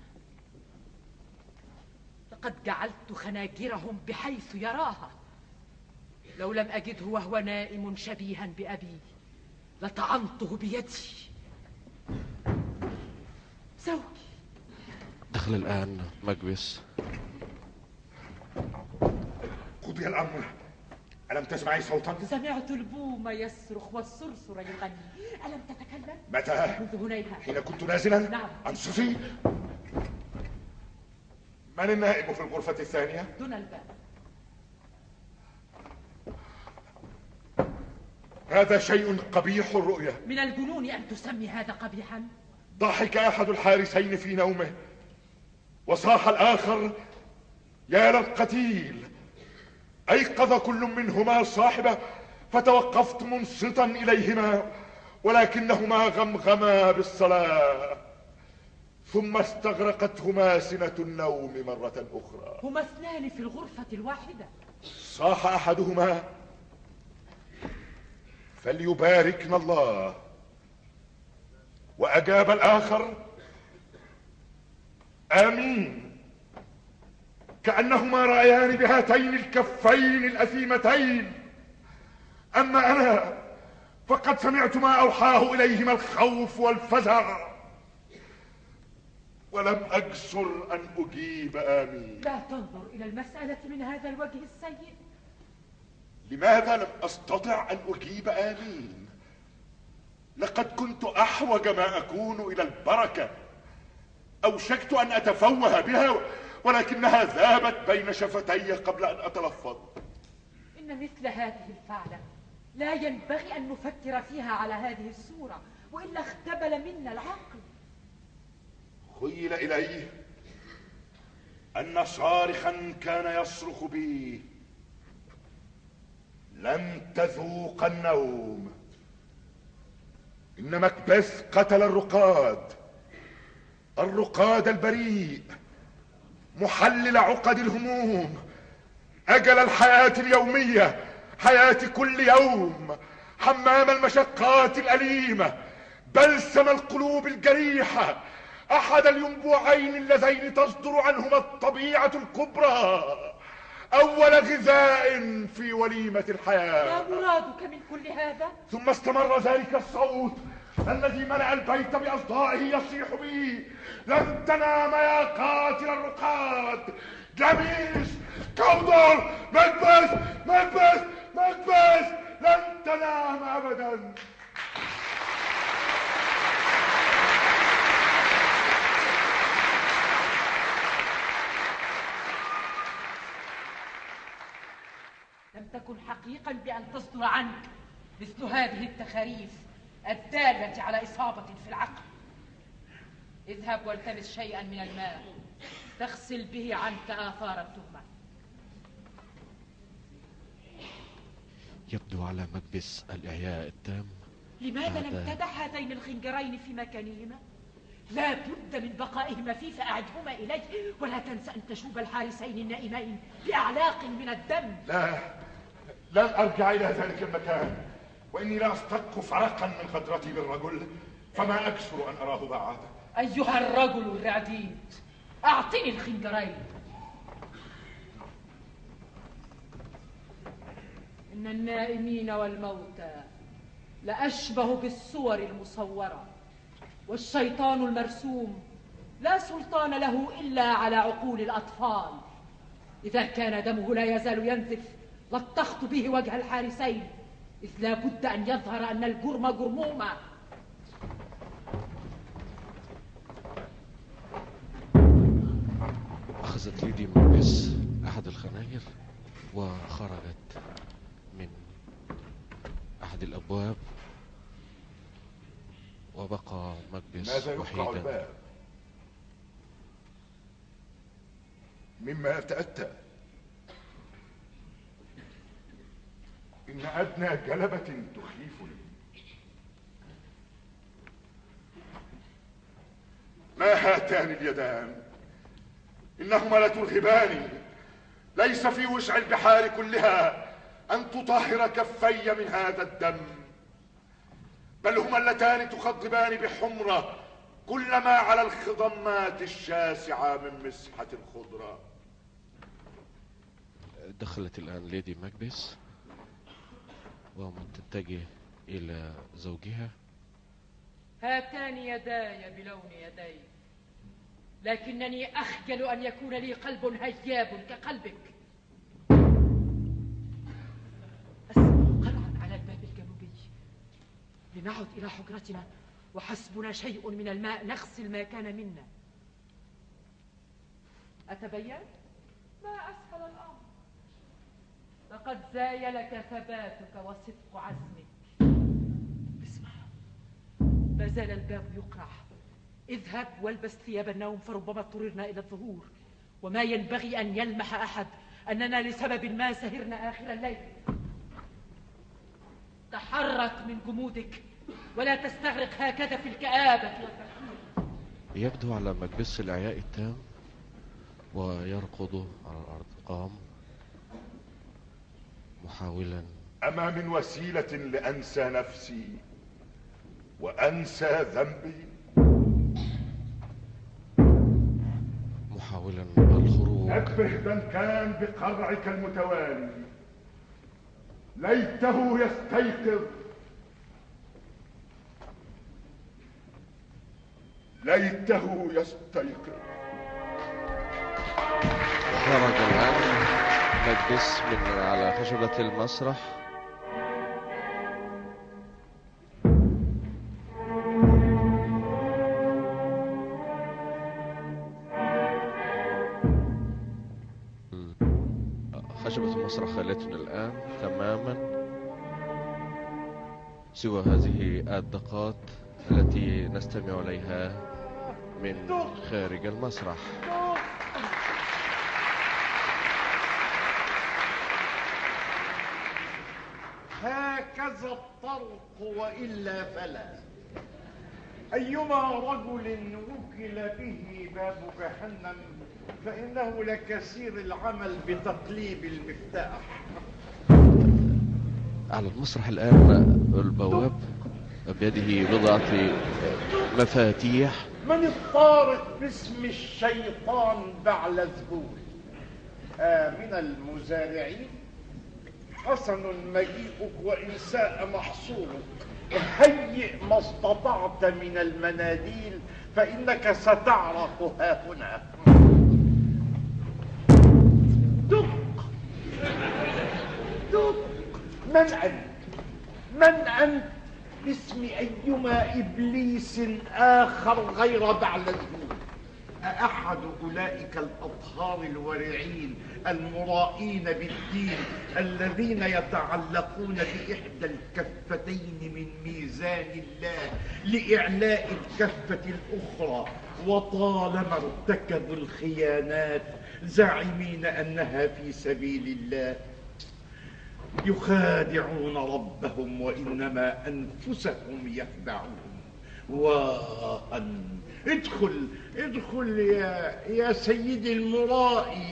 لقد جعلت خناجرهم بحيث يراها، لو لم أجده وهو نائم شبيها بأبي لطعنته بيدي. زوجي دخل الآن مكبث. قضي الأمر، ألم تسمعي صوتا؟ سمعت البوم يصرخ والصرصر يغني. ألم تتكلم؟ متى؟ منذ هنيها، حين كنت نازلا؟ نعم. أنصتي. من النائم في الغرفة الثانية؟ دون الباب. هذا شيء قبيح الرؤية. من الجنون أن تسمي هذا قبيحا. ضحك أحد الحارسين في نومه وصاح الآخر يا للقتيل. أيقظ كل منهما صاحبه فتوقفت منصتا إليهما، ولكنهما غمغما بالصلاة، ثم استغرقتهما سنة النوم مرة أخرى. هما اثنان في الغرفة الواحدة. صاح أحدهما فليباركنا الله، وأجاب الآخر آمين، كأنهما رأيان بهاتين الكفين الأثيمتين. أما أنا فقد سمعت ما أوحاه إليهما الخوف والفزع، ولم أجسر أن أجيب آمين. لا تنظر إلى المسألة من هذا الوجه السيء. لماذا لم أستطع أن أجيب آمين؟ لقد كنت أحوج ما أكون إلى البركة، أوشكت أن أتفوه بها ولكنها ذابت بين شفتي قبل أن أتلفظ. إن مثل هذه الفعلة لا ينبغي أن نفكر فيها على هذه الصورة، وإلا اختبل منا العقل. خيل إليه أن صارخا كان يصرخ بي لم تذوق النوم. إن مكبث قتل الرقاد، الرقاد البريء، محلل عقد الهموم، أجل الحياة اليومية، حياة كل يوم، حمام المشقات الأليمة، بلسم القلوب الجريحة، أحد الينبوعين اللذين تصدر عنهما الطبيعة الكبرى، أول غذاء في وليمة الحياة. ما مرادك من كل هذا؟ ثم استمر ذلك الصوت الذي ملأ البيت بأصدائه يصيح به: لن تنام يا قاتل الرقاد، جميس، كودور، مكبس، مكبس، مكبس، لن تنام أبدا. لم تكن حقيقا بأن تصدر عنك مثل هذه التخاريف الدالة على إصابة في العقل. اذهب والتمس شيئا من الماء تغسل به عنك آثار التهمة. يبدو على مكبس الإعياء التام. لماذا لم تدع هذين الخنجرين في مكانهما؟ لا بد من بقائهما فيه، فأعدهما إليه، ولا تنسى أن تشوب الحارسين النائمين بأعلاق من الدم. لا، لن أرجع إلى ذلك المكان، وإني لا أستق فرقا من غدرتي بالرجل، فما أكثر أن أراه بعد. أيها الرجل الرعديد، أعطني الخنجرين. إن النائمين والموتى لأشبه بالصور المصورة، والشيطان المرسوم لا سلطان له إلا على عقول الأطفال. إذا كان دمه لا يزال ينزف لطخت به وجه الحارسين، إذ لا بد أن يظهر أن الجرم جرمهما. أخذت ليدي مكبس أحد الخناجر وخرجت من أحد الأبواب، وبقى مكبس ماذا يوقع الباب؟ مما يتأتى؟ إن أدنى جلبة تخيفني. ما هاتان اليدان؟ إنهما لترهباني. ليس في وسع البحار كلها أن تطهر كفي من هذا الدم، بل هما اللتان تخضبان بحمرة كل ما على الخضمات الشاسعة من مسحة الخضرة. دخلت الآن ليدي مكبس وتتجه إلى زوجها. هاتان يداي بلون يديك، لكنني أخجل أن يكون لي قلب هياب كقلبك. أسمع قرعا على الباب الجنوبي. لنعد إلى حجرتنا وحسبنا شيء من الماء نغسل ما كان منا. أتبين؟ ما أسهل الأمر. لقد زايلك ثباتك وصدق عزمك. اسمع، ما زال الباب يقرع. اذهب والبس ثياب النوم، فربما اضطررنا إلى الظهور، وما ينبغي أن يلمح أحد أننا لسبب ما سهرنا آخر الليل. تحرك من جمودك ولا تستغرق هكذا في الكآبة والتفكير. يبدو على مكبس الإعياء التام ويركض على الأرض. قام محاولا. أما من وسيلة لأنسى نفسي وأنسى ذنبي؟ محاولا الخروج. نبه دنكان بقرعك المتوالي، ليته يستيقظ، ليته يستيقظ. خرج الآن مكبس من على خشبة المسرح. خشبة المسرح خلتنا الآن تماما، سوى هذه الدقات التي نستمع إليها من خارج المسرح. هكذا الطرق وإلا فلا. أيما رجل وكل به باب جهنم فإنه لكثير العمل بتقليب المفتاح. على المسرح الآن البواب بيده بضعة مفاتيح. من الطارق باسم الشيطان بعلزبول آمن المزارعين حسن مجيئك وإن ساء محصولك هيئ ما استطعت من المناديل فإنك ستعرق هاهنا. دق دق. من أنت؟ من أنت باسم أيما إبليس آخر غير بعلزبول؟ أحد أولئك الأطهار الورعين المرائين بالدين الذين يتعلقون بإحدى الكفتين من ميزان الله لإعلاء الكفة الأخرى وطالما ارتكبوا الخيانات زاعمين أنها في سبيل الله يخادعون ربهم وإنما أنفسهم يخدعون. وأن ادخل ادخل يا يا سيدي المرائي.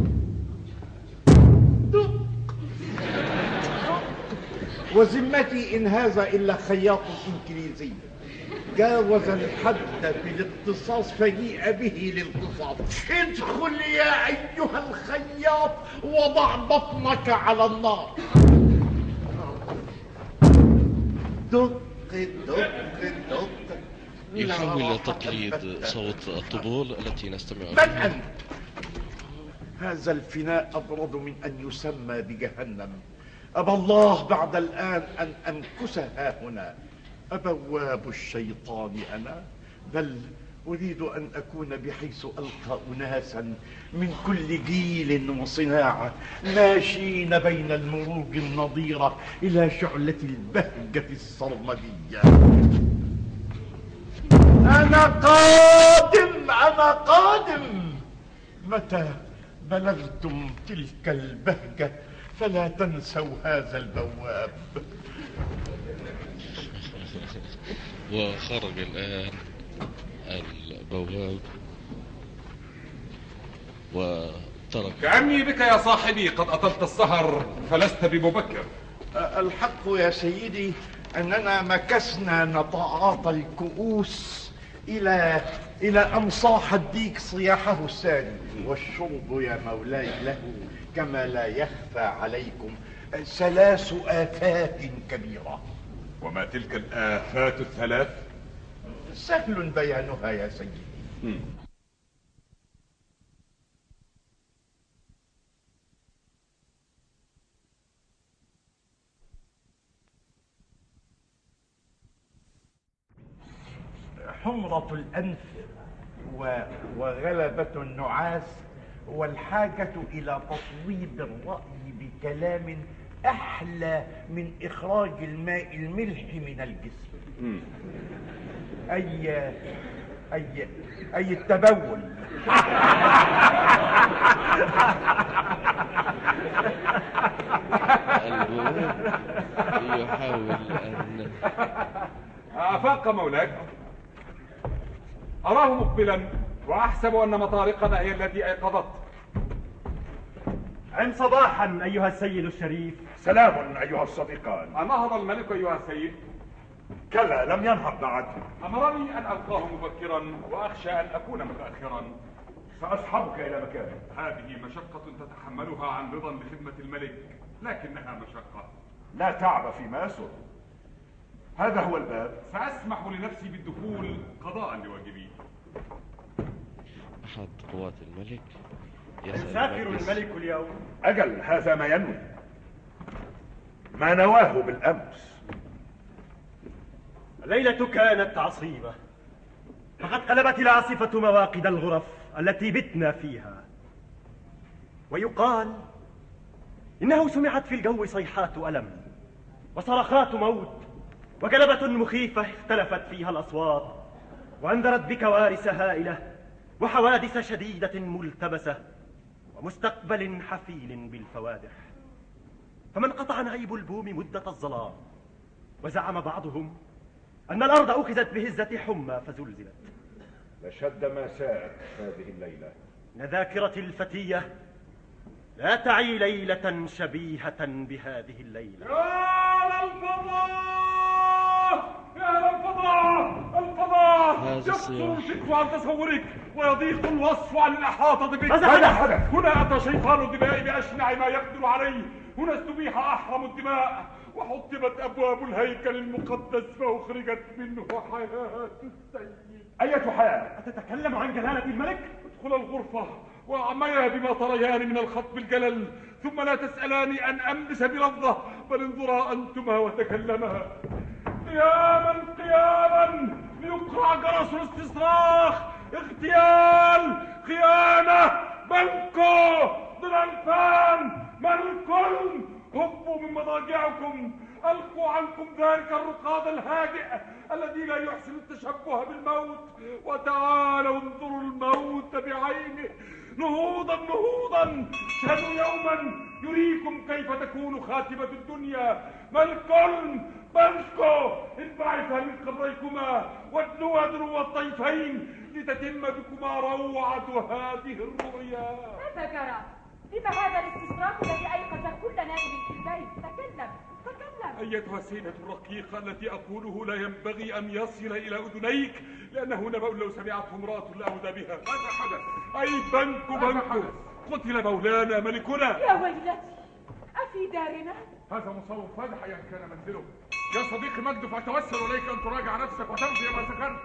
دق دق. وذمتي إن هذا إلا خياط إنجليزي جاوز الحد في الاقتصاص فجيء به للقصاص. ادخل يا أيها الخياط وضع بطنك على النار. دق دق دق. يحاول تقليد صوت الطبول التي نستمع من إليها. أنت؟ هذا الفناء أبرد من أن يسمى بجهنم. أبى الله بعد الآن أن أمكسها هنا. أبواب الشيطان أنا؟ بل أريد أن أكون بحيث ألقى أناسا من كل جيل وصناعة ماشين بين المروج النضيرة إلى شعلة البهجة السرمدية. أنا قادم أنا قادم. متى بلغتم تلك البهجة فلا تنسوا هذا البواب. وخرج الآن البواب وترك. كأني بك يا صاحبي قد أطلت السهر فلست بمبكر. الحق يا سيدي أننا مكثنا نتعاطى الكؤوس إلى إلى أن صاح الديك صياحه الثاني. والشرب يا مولاي له كما لا يخفى عليكم ثلاث آفات كبيرة. وما تلك الآفات الثلاث؟ سهل بيانها يا سيدي. م. حمرة الأنف وغلبة النعاس والحاجة إلى تصويب الرأي بكلام أحلى من إخراج الماء الملح من الجسم. م. أي أي أي التبول. يحاول أن أفاق مولاك. أراه مقبلا وأحسب أن مطارقنا هي التي أيقظت. عن صباحا أيها السيد الشريف. سلام أيها الصديقان. أنهض الملك أيها السيد؟ كلا لم ينهض بعد. أمرني أن ألقاه مبكرا وأخشى أن أكون متأخرا. سأصحبك إلى مكانه. هذه مشقة تتحملها عن رضا لخدمة الملك، لكنها مشقة. لا تعب فيما يسر. هذا هو الباب. سأسمح لنفسي بالدخول قضاء لواجبي. أحد قوات الملك يسافر الملك اليوم. أجل هذا ما ينوي، ما نواه بالأمس. الليلة كانت عصيبة، فقد قلبت العاصفة مواقد الغرف التي بتنا فيها، ويقال إنه سمعت في الجو صيحات ألم وصرخات موت وكلبة مخيفة اختلفت فيها الأصوات وأنذرت بكوارث هائلة وحوادث شديدة ملتبسة ومستقبل حفيل بالفوادح. فمن قطع نعيب البوم مدة الظلام، وزعم بعضهم أن الأرض أخذت بهزة حمى فزلزلت. لشد ما ساءت هذه الليلة. إن ذاكرتي الفتية لا تعي ليلة شبيهة بهذه الليلة. يا للفضاء يا للفضاء الفضاء يكثر الشك عن تصورك ويضيق الوصف عن الإحاطة بك. ماذا حدث؟ هنا أتى شيطان الدماء بأشنع ما يقدر عليه. هنا استبيح أحرم الدماء وحطمت أبواب الهيكل المقدس فأخرجت منه حياة السيد. أية حياة؟ أتتكلم عن جلالة الملك؟ ادخل الغرفة وأعميا بما تريان من الخط بالجلل، ثم لا تسألاني أن أمس بلفظة، بل انظرا أنتما وتكلما. قياما قياما ليقرع جرس الاستصراخ. اغتيال، خيانة، بنكو، ضلالفان، ملك. هبوا من مضاجعكم، ألقوا عنكم ذلك الرقاد الهادئ الذي لا يحسن التشبه بالموت، وتعالوا انظروا الموت بعينه نهوضا نهوضا. اشهدوا يوما يريكم كيف تكون خاتمة الدنيا. ملكم بنكو انبعثا من قبريكما وادنوا دنو الطيفين لتتم بكما روعة هذه الرؤيا. ماذا جرى؟ لما هذا الاستصراخ الذي أيقظ كل نائم في البيت؟ تكلم تكلم. أيتها السيدة الرقيقة التي أقوله لا ينبغي أن يصل إلى أذنيك، لأنه نبأ لو سمعته امرأة لأودى بها. ماذا حدث؟ أي بنكو بنكو قتل مولانا ملكنا. يا ويلتي أفي دارنا؟ هذا مصور فادح أيا كان منزله. يا صديقي مجد فأتوسل إليك أن تراجع نفسك وتمضي ما سكنت.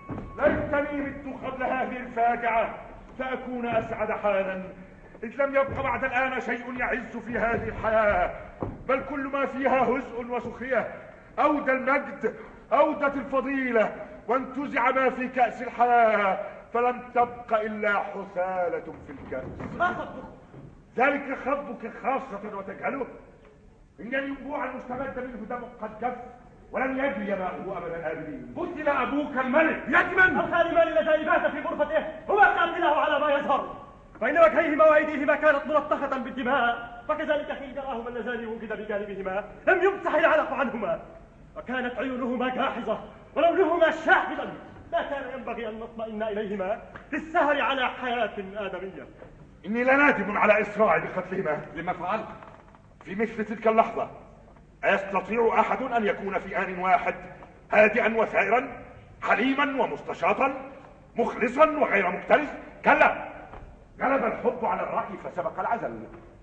ليتني مت قبل هذه الفاجعة فأكون أسعد حالا، إذ لم يبق بعد الآن شيء يعز في هذه الحياة، بل كل ما فيها هزء وسخرية. أودى المجد، أودت الفضيلة، وانتزع ما في كأس الحياة، فلم تبق إلا حثالة في الكأس. ما خطبك؟ ذلك خطبك خاصة وتجهله. إن الينبوع المستمد منه دم قد جف، ولن يجري ماؤه أبدا آبدين. قتل أبوك الملك يجمن. الخادمان الذي بات في غرفته هو قاتله على ما يظهر، فإن وجهيهما وأيديهما كانت ملطخة بالدماء، فكذلك حين جراهما اللذان وجد بجانبهما لم يمسح العلق عنهما، وكانت عيونهما جاحظة ولونهما شاحبا. لا كان ينبغي أن نطمئن إليهما في السهر على حياة آدمية. إني لنادم على إسراعي بقتلهما. لما فعلت؟ في مثل تلك اللحظة أيستطيع أحد أن يكون في آن واحد هادئا وثائرا، حليما ومستشاطا، مخلصا وغير مكترث؟ كلا، غلب الحب على الرأي فسبق العزل.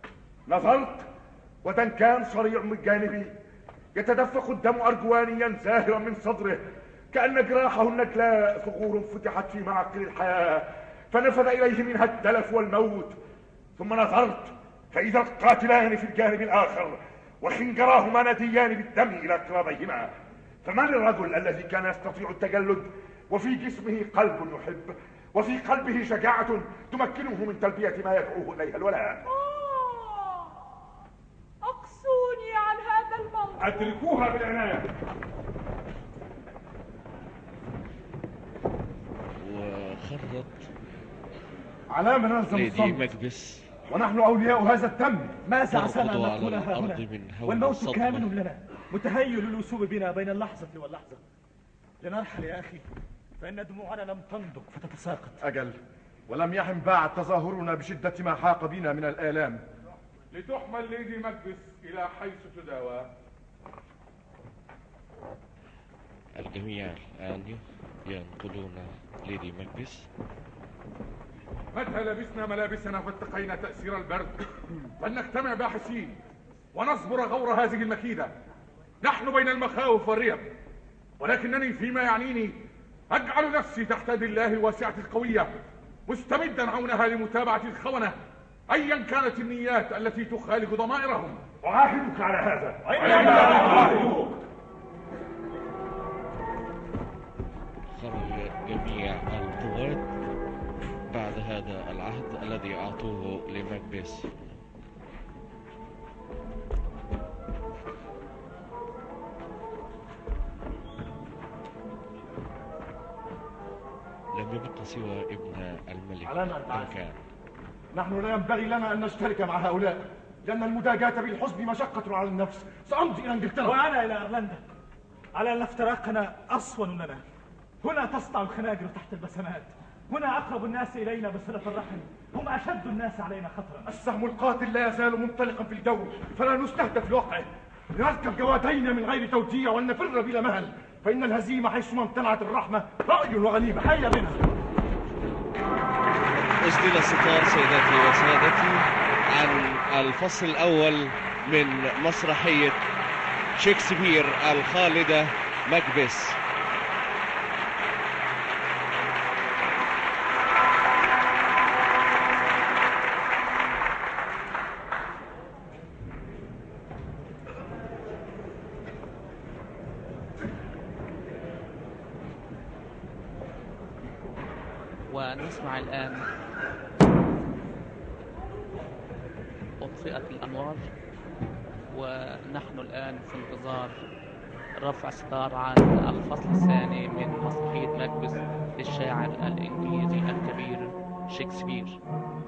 نظرت ودنكان صريع من جانبي يتدفق الدم أرجوانيا زاهرا من صدره، كأن جراحه النجلاء ثغور فتحت في معقل الحياة فنفذ إليه منها التلف والموت. ثم نظرت فإذا القاتلان في الجانب الآخر وخنجراهما نديان بالدم إلى قرابيهما. فمن الرجل الذي كان يستطيع التجلد وفي جسمه قلب يحب وفي قلبه شجاعة تمكنه من تلبية ما يدعوه إليها الولاء؟ آه، أقصوني عن هذا الموت. أدركوها بالعناية. وخرت على من نلزم ليدي الصمت مكبس، ونحن أولياء هذا التم. ما سعسنا أن على نكون ها الأرض هنا، من هول والموت الصدمة. كامن لنا متهيل الوثوب بنا بين اللحظة واللحظة. لنرحل يا أخي، فإن دموعنا لم تنضج فتتساقط. أجل، ولم يحن بعد تظاهرنا بشدة ما حاق بنا من الآلام. لتحمل ليدي مكبس إلى حيث تداوى. الجميع الآن ينقلون ليدي مكبس. متى لبسنا ملابسنا فاتقينا تأثير البرد فلنجتمع باحثين ونصبر غور هذه المكيدة. نحن بين المخاوف والريب، ولكنني فيما يعنيني أجعل نفسي تحت يد الله الواسعة القوية مستمدا عونها لمتابعة الخونة أيا كانت النيات التي تخالج ضمائرهم. أعاهدك على هذا. خرج جميع القوات بعد هذا العهد الذي أعطوه لمكبس. لم يبق سوى ابن الملك دنكان. نحن لا ينبغي لنا أن نشترك مع هؤلاء، لأن المداجاة بالحزب مشقة على النفس. سأمضي إلى إنجلترا. وأنا إلى أيرلندا. على أن افتراقنا أصون لنا. هنا تصدع الخناجر تحت البسمات، هنا أقرب الناس إلينا بصلة الرحم، هم أشد الناس علينا خطرا. السهم القاتل لا يزال منطلقا في الجو، فلا نستهدف لوقعه. نركب جوادينا من غير توجيه ونفر بلا مهل، فإن الهزيمة حيثما امتنعت الرحمة رأي وغنيمة. هيا بنا. أسدل الستار سيداتي وسادتي عن الفصل الأول من مسرحية شكسبير الخالدة ماكبث. ونسمع الآن أطفئت الأنوار، ونحن الآن في انتظار رفع ستار عن الفصل الثاني من مسرحية ماكبث للشاعر الإنجليزي الكبير شكسبير.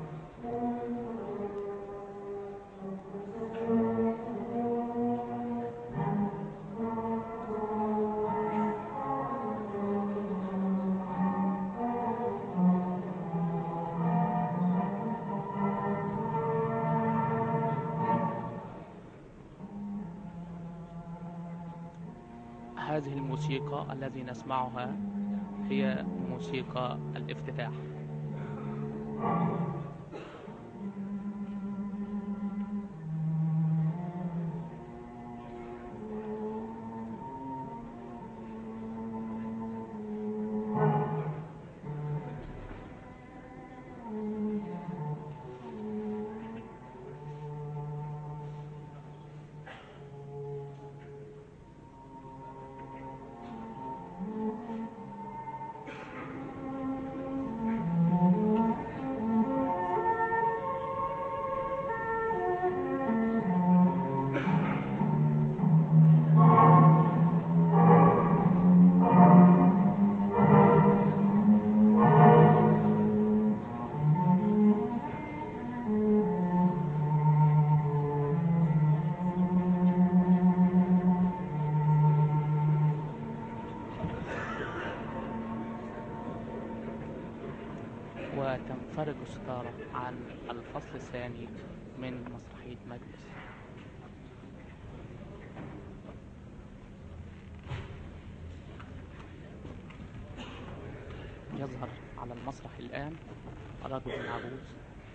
هذه الموسيقى التي نسمعها هي موسيقى الافتتاح. وتنفرج الستارة عن الفصل الثاني من مسرحية ماكبث. يظهر على المسرح الآن رجل عجوز.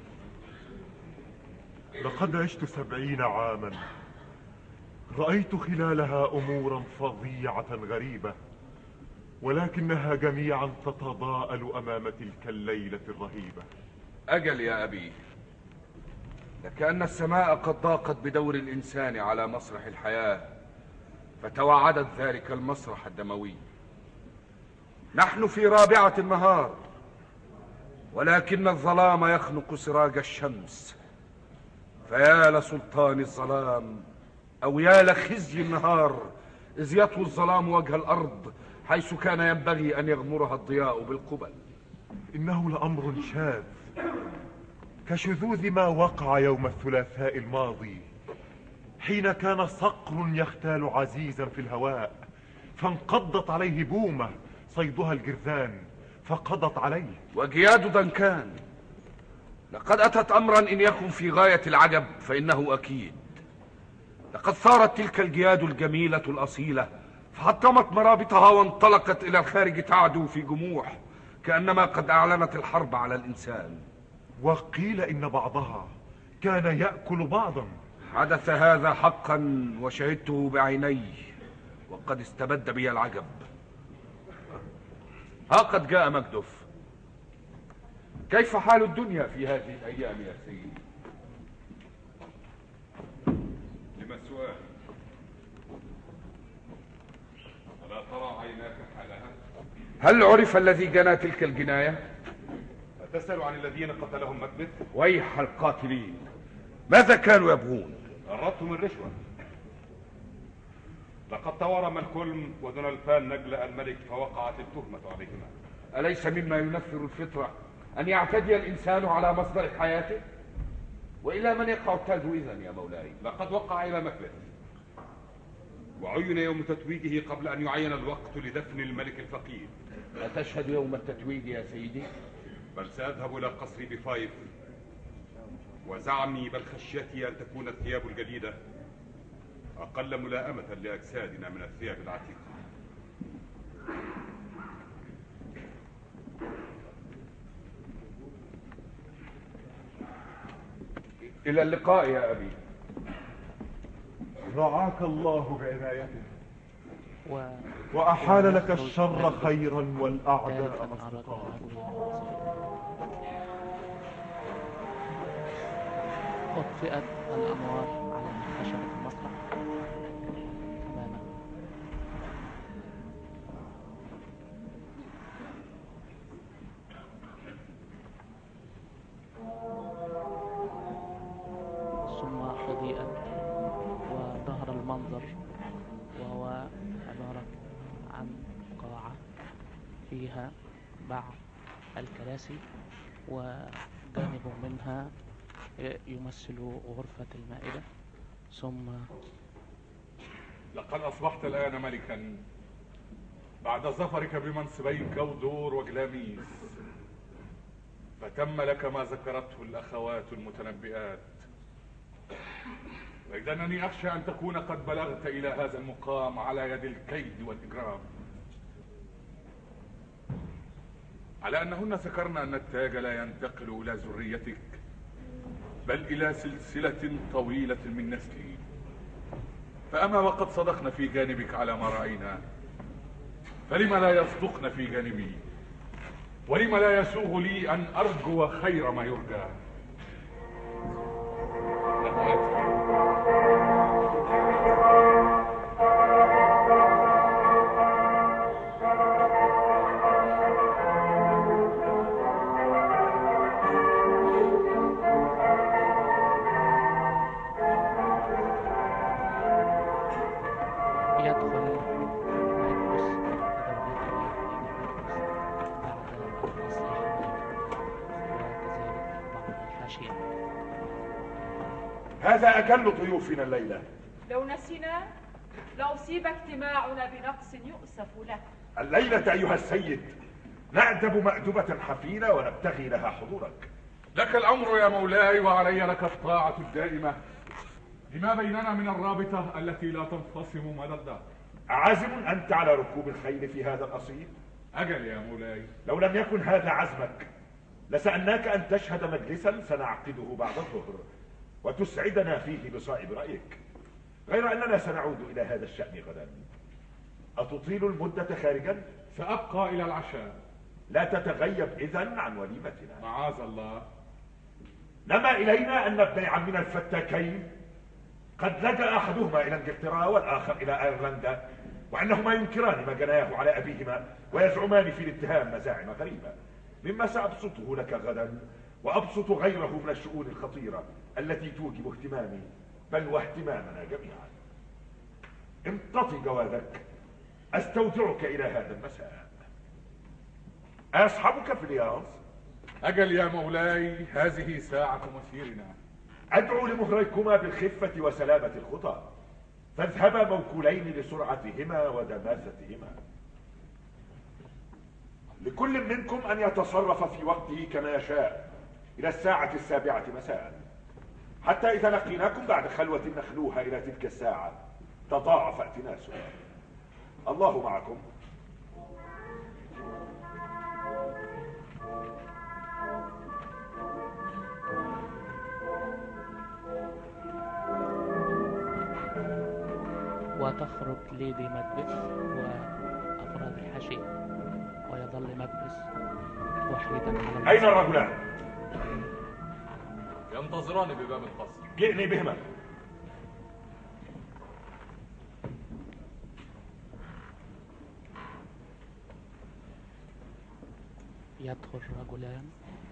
لقد عشت سبعين عاما، رأيت خلالها أمورا فظيعة غريبة، ولكنها جميعا تتضاءل أمام تلك الليلة الرهيبة. أجل يا أبي، لكأن السماء قد ضاقت بدور الإنسان على مسرح الحياة، فتوعدت ذلك المسرح الدموي. نحن في رابعة النهار، ولكن الظلام يخنق سراج الشمس. فيا لسلطان الظلام، أو يا لخزي النهار، إذ يطوي الظلام وجه الأرض حيث كان ينبغي أن يغمرها الضياء بالقبل. إنه لأمر شاذ كشذوذ ما وقع يوم الثلاثاء الماضي، حين كان صقر يختال عزيزا في الهواء، فانقضت عليه بومة صيدها الجرذان فقضت عليه. وجياد دنكان، لقد أتت أمرا إن يكن في غاية العجب فإنه أكيد. لقد ثارت تلك الجياد الجميلة الأصيلة، فحطمت مرابطها وانطلقت إلى الخارج تعدو في جموح، كأنما قد أعلنت الحرب على الإنسان. وقيل إن بعضها كان يأكل بعضا. حدث هذا حقا وشهدته بعيني، وقد استبد بي العجب. ها قد جاء مجدف. كيف حال الدنيا في هذه الأيام يا سيدي؟ لما السؤال؟ ألا ترى عيناك حالها؟ هل عرف الذي جنى تلك الجناية؟ أتسأل عن الذين قتلهم مكبث؟ ويح القاتلين، ماذا كانوا يبغون؟ أردتهم الرشوة. لقد تورم الكلم ودونالفان نجل الملك فوقعت التهمة عليهما. أليس مما ينفر الفطرة أن يعتدي الإنسان على مصدر حياته؟ وإلى من يقع التاج إذن يا مولاي؟ لقد وقع إلى مكبث. وعين يوم تتويجه قبل أن يعين الوقت لدفن الملك الفقيد. أتشهد يوم التتويج يا سيدي؟ بل سأذهب إلى القصر بفايف، وزعمي بل خشيتي أن تكون الثياب الجديدة أقل ملائمة لأجسادنا من الثياب العتيقة. إلى اللقاء يا أبي. رعاك الله بعنايته و... وأحال لك الشر خيرا والأعداء أصدقاء. أطفئت الأنوار على خشبة المسرح تماما. ثم أضيئت وظهر المنظر، وهو عبارة عن قاعة فيها بعض الكراسي، وجانب منها يمثل غرفة المائدة. ثم لقد أصبحت الآن ملكا بعد ظفرك بمنصبي كودور وجلاميس، فتم لك ما ذكرته الأخوات المتنبئات، وإذا أنني أخشى أن تكون قد بلغت إلى هذا المقام على يد الكيد والإجرام، على أنهن ذكرن أن التاج لا ينتقل إلى ذريتك بل إلى سلسلة طويلة من نسلي. فأما وقد صدقن في جانبك على ما رأينا، فلما لا يصدقن في جانبي؟ ولما لا يسوغ لي أن أرجو خير ما يرجى؟ هذا أجل ضيوفنا الليلة. لو نسينا لأصيب اجتماعنا بنقص يؤسف له. الليلة أيها السيد نأدب مأدبة حفينة ونبتغي لها حضورك. لك الأمر يا مولاي وعلي لك الطاعة الدائمة لما بيننا من الرابطة التي لا تنفصم مدى الدهر. أعازم أنت على ركوب الخيل في هذا الأصيل؟ أجل يا مولاي. لو لم يكن هذا عزمك لسألناك أن تشهد مجلسا سنعقده بعد الظهر وتسعدنا فيه بصائب رأيك، غير أننا سنعود إلى هذا الشأن غدا. أتطيل المدة خارجا؟ سأبقى إلى العشاء. لا تتغيب إذن عن وليمتنا. معاذ الله. نما إلينا أن ابني عمنا الفتاكين قد لجأ أحدهما إلى انجلترا والآخر إلى أيرلندا، وأنهما ينكران ما جناه على أبيهما ويزعمان في الاتهام مزاعم غريبة، مما سأبسطه لك غدا وأبسط غيره من الشؤون الخطيرة التي توجب اهتمامي بل واهتمامنا جميعا. امتطي جوادك، أستودعك إلى هذا المساء. أصحابك في الرياض؟ أجل يا مولاي، هذه ساعة مسيرنا. أدعو لمهريكما بالخفة وسلامة الخطى، فاذهبا موكولين لسرعتهما ودماثتهما. لكل منكم أن يتصرف في وقته كما يشاء إلى الساعة السابعة مساء، حتى إذا لقيناكم بعد خلوة نخلوها إلى تلك الساعة تضاعف ائتناسها. الله معكم. وتخرج ليدي مكبث وأفراد الحشي، ويظل مكبث وحيدا على أين الرجلان؟ ينتظران بباب القصر. جئني بهما. يدخل رجلان.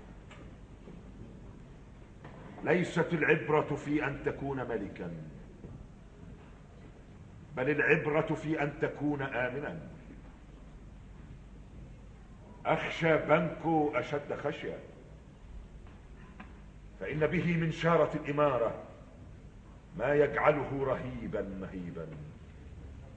ليست العبرة في أن تكون ملكا، بل العبرة في أن تكون آمنا. أخشى بنكو أشد خشية، فإن به من شارة الإمارة ما يجعله رهيبا مهيبا.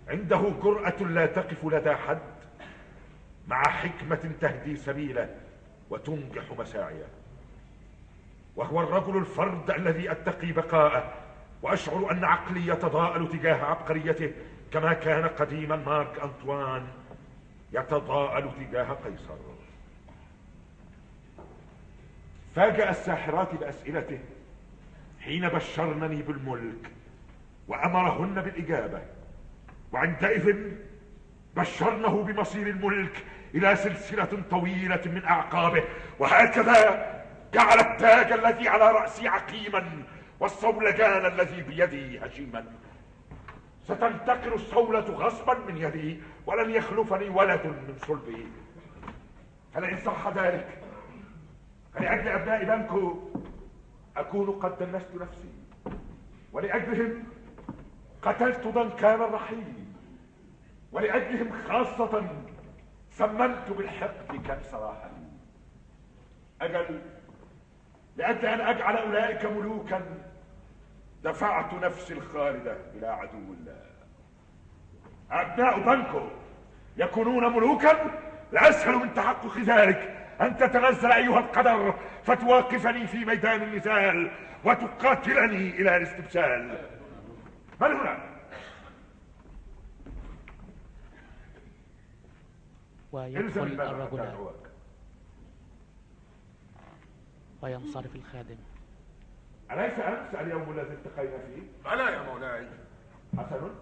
عنده جرأة لا تقف لدى حد، مع حكمة تهدي سبيله وتنجح مساعيه. وهو الرجل الفرد الذي أتقي بقاءه، وأشعر أن عقلي يتضاءل تجاه عبقريته كما كان قديما مارك أنطوان يتضاءل تجاه قيصر. فاجأ الساحرات بأسئلته حين بشرنني بالملك وأمرهن بالإجابة، وعندئذ بشرنه بمصير الملك إلى سلسلة طويلة من أعقابه، وهكذا جعل التاج الذي على رأسي عقيما والصولجان الذي بيدي هشيما. ستنتقل الصولة غصبا من يدي، ولن يخلفني ولد من صلبي. فلئن صح ذلك فلأجل أبناء بانكو أكون قد دنست نفسي، ولأجلهم قتلت دنكان الرحيم، ولأجلهم خاصة سممت بالحقد كأس راحتي. أجل لأجل أن أجعل أولئك ملوكا دفعت نفسي الخالدة إلى عدو الله. أبناء بانكو يكونون ملوكا، لأسهل من تحقق ذلك أن تتنزل أيها القدر فتواقفني في ميدان النزال وتقاتلني إلى الاستبسال. من هنا؟ ويدخل الرجلان وينصرف الخادم. أليس أمس اليوم الذي التقينا فيه؟ بلى يا مولاي. حسن.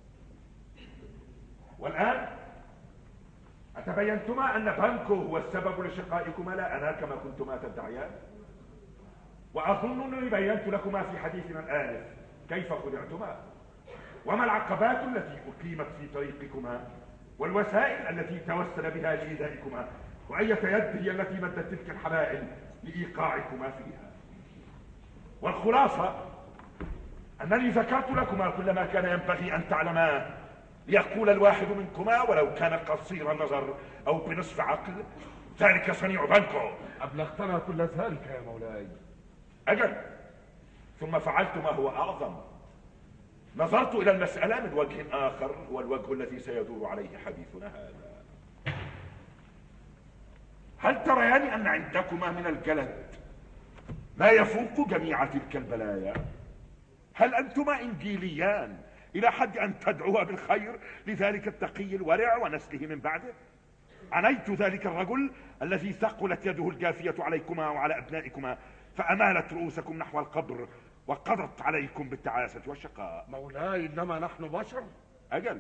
والآن أتبينتما أن بانكو هو السبب لشقائكما لا أنا كما كنتما تدعيان؟ وأظن أنني بينت لكما في حديثنا الآنف كيف خدعتما، وما العقبات التي أقيمت في طريقكما، والوسائل التي توسل بها لإيذائكما، وأية يد هي التي مدت تلك الحبائل لإيقاعكما فيها. والخلاصة أنني ذكرت لكما كل ما كان ينبغي أن تعلما، ليقول الواحد منكما ولو كان قصير النظر أو بنصف عقل ذلك صنيع بانكو. أبلغتنا كل ذلك يا مولاي. أجل، ثم فعلت ما هو أعظم، نظرت إلى المسألة من وجه آخر، والوجه الذي سيدور عليه حديثنا هذا. هل تريان أن عندكما من الجلد ما يفوق جميع تلك البلايا؟ هل أنتما إنجيليان إلى حد أن تدعوا بالخير لذلك التقي الورع ونسله من بعده؟ عنيت ذلك الرجل الذي ثقلت يده الجافية عليكما وعلى أبنائكما، فأمالت رؤوسكم نحو القبر وقضت عليكم بالتعاسة والشقاء. مولاي إنما نحن بشر. أجل،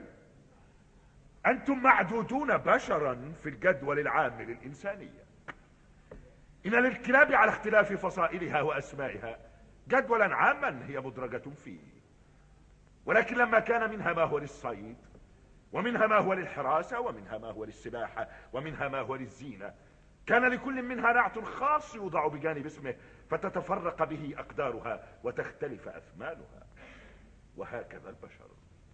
أنتم معدودون بشرا في الجدول العام للإنسانية. إن للكلاب على اختلاف فصائلها وأسمائها جدولا عاما هي مدرجة فيه، ولكن لما كان منها ما هو للصيد، ومنها ما هو للحراسة، ومنها ما هو للسباحة، ومنها ما هو للزينة، كان لكل منها نعت خاص يوضع بجانب اسمه فتتفرق به أقدارها وتختلف أثمانها. وهكذا البشر.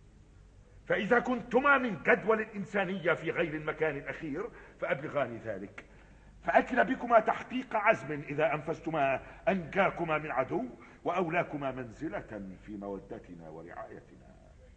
فإذا كنتما من جدول الإنسانية في غير المكان الأخير فأبلغاني ذلك، فأكل بكما تحقيق عزم إذا أنفستما أنجاكما من عدو وأولاكما منزلة في مودتنا ورعايتنا.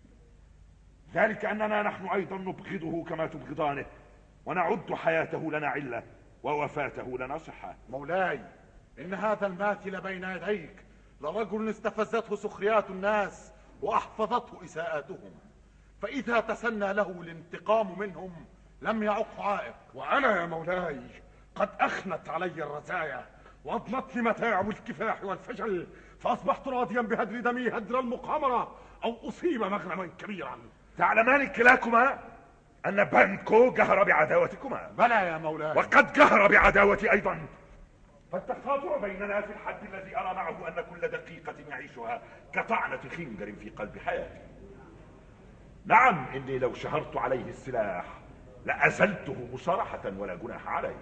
ذلك أننا نحن أيضا نبغضه كما تبغضانه، ونعد حياته لنا علة ووفاته لنا صحة. مولاي، إن هذا الماثل بين يديك لرجل استفزته سخريات الناس وأحفظته إساءاتهم، فإذا تسنى له الانتقام منهم لم يعق عائق. وأنا يا مولاي قد أخنت علي الرزايا وأضنتني متاعب الكفاح والفشل، فأصبحت راضيا بهدر دمي هدر المقامرة أو أصيب مغنما كبيرا. تعلمان كلاكما أن بانكو جهر بعداوتكما. بلى يا مولاي. وقد جهر بعداوتي أيضا، فالتقاطع بيننا في الحد الذي أرى معه أن كل دقيقة يعيشها كطعنة خنجر في قلب حياتي. نعم، إني لو شهرت عليه السلاح لأزلته مصارحة ولا جناح علي،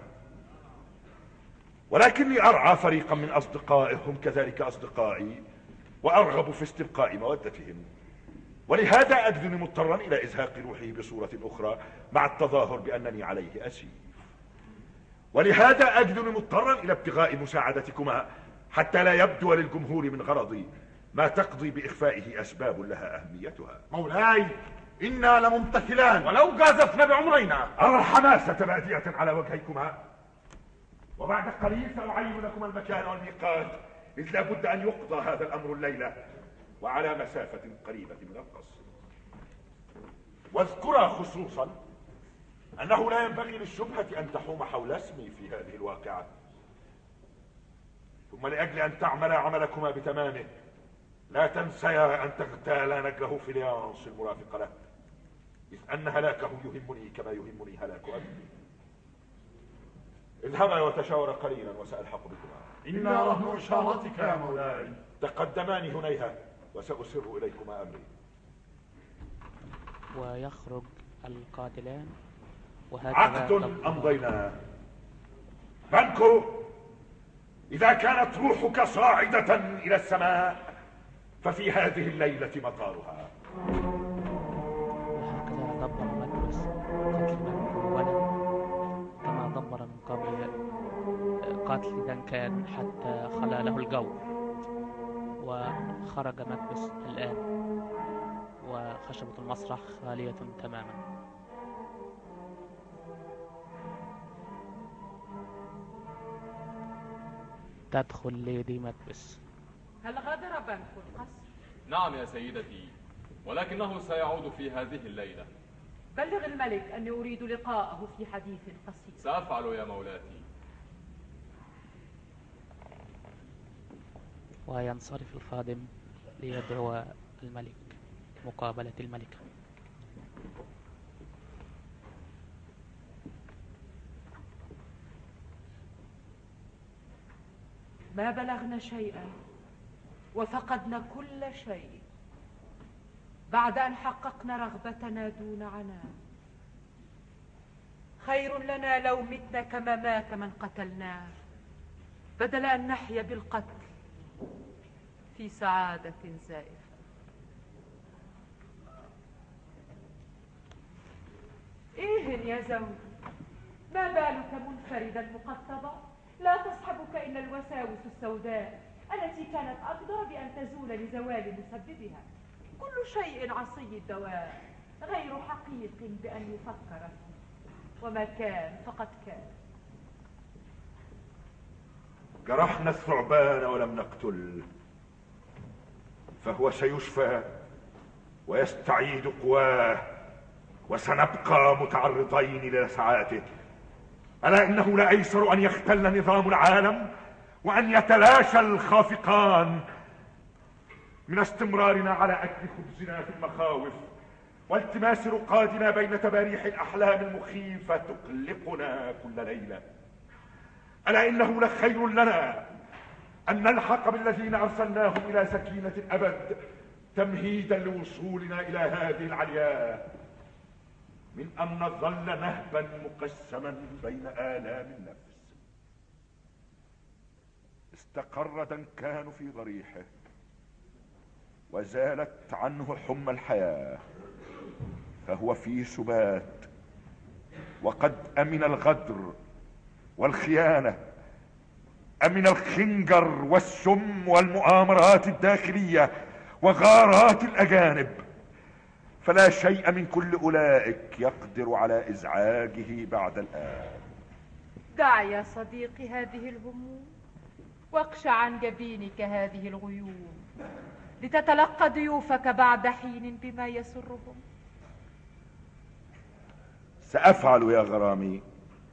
ولكني أرعى فريقا من أصدقائهم كذلك أصدقائي، وأرغب في استبقاء مودتهم، ولهذا أجدني مضطرا إلى إزهاق روحه بصورة أخرى مع التظاهر بأنني عليه أسير، ولهذا أجدني مضطرا إلى ابتغاء مساعدتكما حتى لا يبدو للجمهور من غرضي ما تقضي بإخفائه أسباب لها أهميتها. مولاي، إنا لممتثلان. ولو جازفنا بعمرينا. أرى الحماسة بادية على وجهيكما، وبعد قليل سأعين لكم المكان والميقات، إذ لا بد أن يقضى هذا الأمر الليلة وعلى مسافة قريبة من القصر. واذكرا خصوصا أنه لا ينبغي للشبهة أن تحوم حول اسمي في هذه الواقعة. ثم لأجل أن تعمل عملكما بتمامه لا تنسيا أن تغتالا نجله فيليانس المرافق له، إذ أن هلاكه يهمني كما يهمني هلاك أبي. اذهبا وتشاورا قليلا وسألحق بكما. إنا رهن إشارتك يا مولاي. تقدماني هنيها وسأسر إليكما أمري. ويخرج القاتلان وهكذا عقد أمضينا. بانكو، إذا كانت روحك صاعدة إلى السماء ففي هذه الليلة مطارها. وهكذا دبر مكبس قتل بانكو ولد كما دبر من قبل قتل دنكان حتى خلا له الجو. وخرج مكبس الآن وخشبة المسرح خالية تماما. تدخل ليدي مكبس. هل غادر بانكو القصر؟ نعم يا سيدتي، ولكنه سيعود في هذه الليلة. بلغ الملك أني أريد لقاءه في حديث قصير. سأفعل يا مولاتي. وينصرف الخادم ليدعو الملك مقابلة الملكة. ما بلغنا شيئا وفقدنا كل شيء بعد أن حققنا رغبتنا دون عناء. خير لنا لو متنا كما مات من قتلناه، بدل أن نحيا بالقتل في سعادة زائفة. إيه يا زوجي، ما بالك منفردا مقطبا؟ لا تصحبك إلا الوساوس السوداء التي كانت أقدر بأن تزول لزوال مسببها. كل شيء عصي الدواء غير حقيق بأن يفكر فيه، وما كان فقد كان. جرحنا الثعبان ولم نقتل، فهو سيشفى ويستعيد قواه، وسنبقى متعرضين لساعاته. ألا إنه لأيسر أن يختل نظام العالم وأن يتلاشى الخافقان من استمرارنا على أكل خبزنا في المخاوف والتماس رقادنا بين تباريح الأحلام المخيفة تقلقنا كل ليلة. ألا إنه لخير لنا أن نلحق بالذين أرسلناهم إلى سكينة الأبد تمهيدا لوصولنا إلى هذه العلياء، من أن نظل نهبا مقسما بين آلام النفس. استقر دنكان في ضريحه وزالت عنه حمى الحياة، فهو في سبات، وقد أمن الغدر والخيانة، أمن الخنجر والسم والمؤامرات الداخلية وغارات الأجانب، فلا شيء من كل أولئك يقدر على إزعاجه بعد الآن. دع يا صديقي هذه الهموم، واقشع عن جبينك هذه الغيوم، لتتلقى ضيوفك بعد حين بما يسرهم. سأفعل يا غرامي،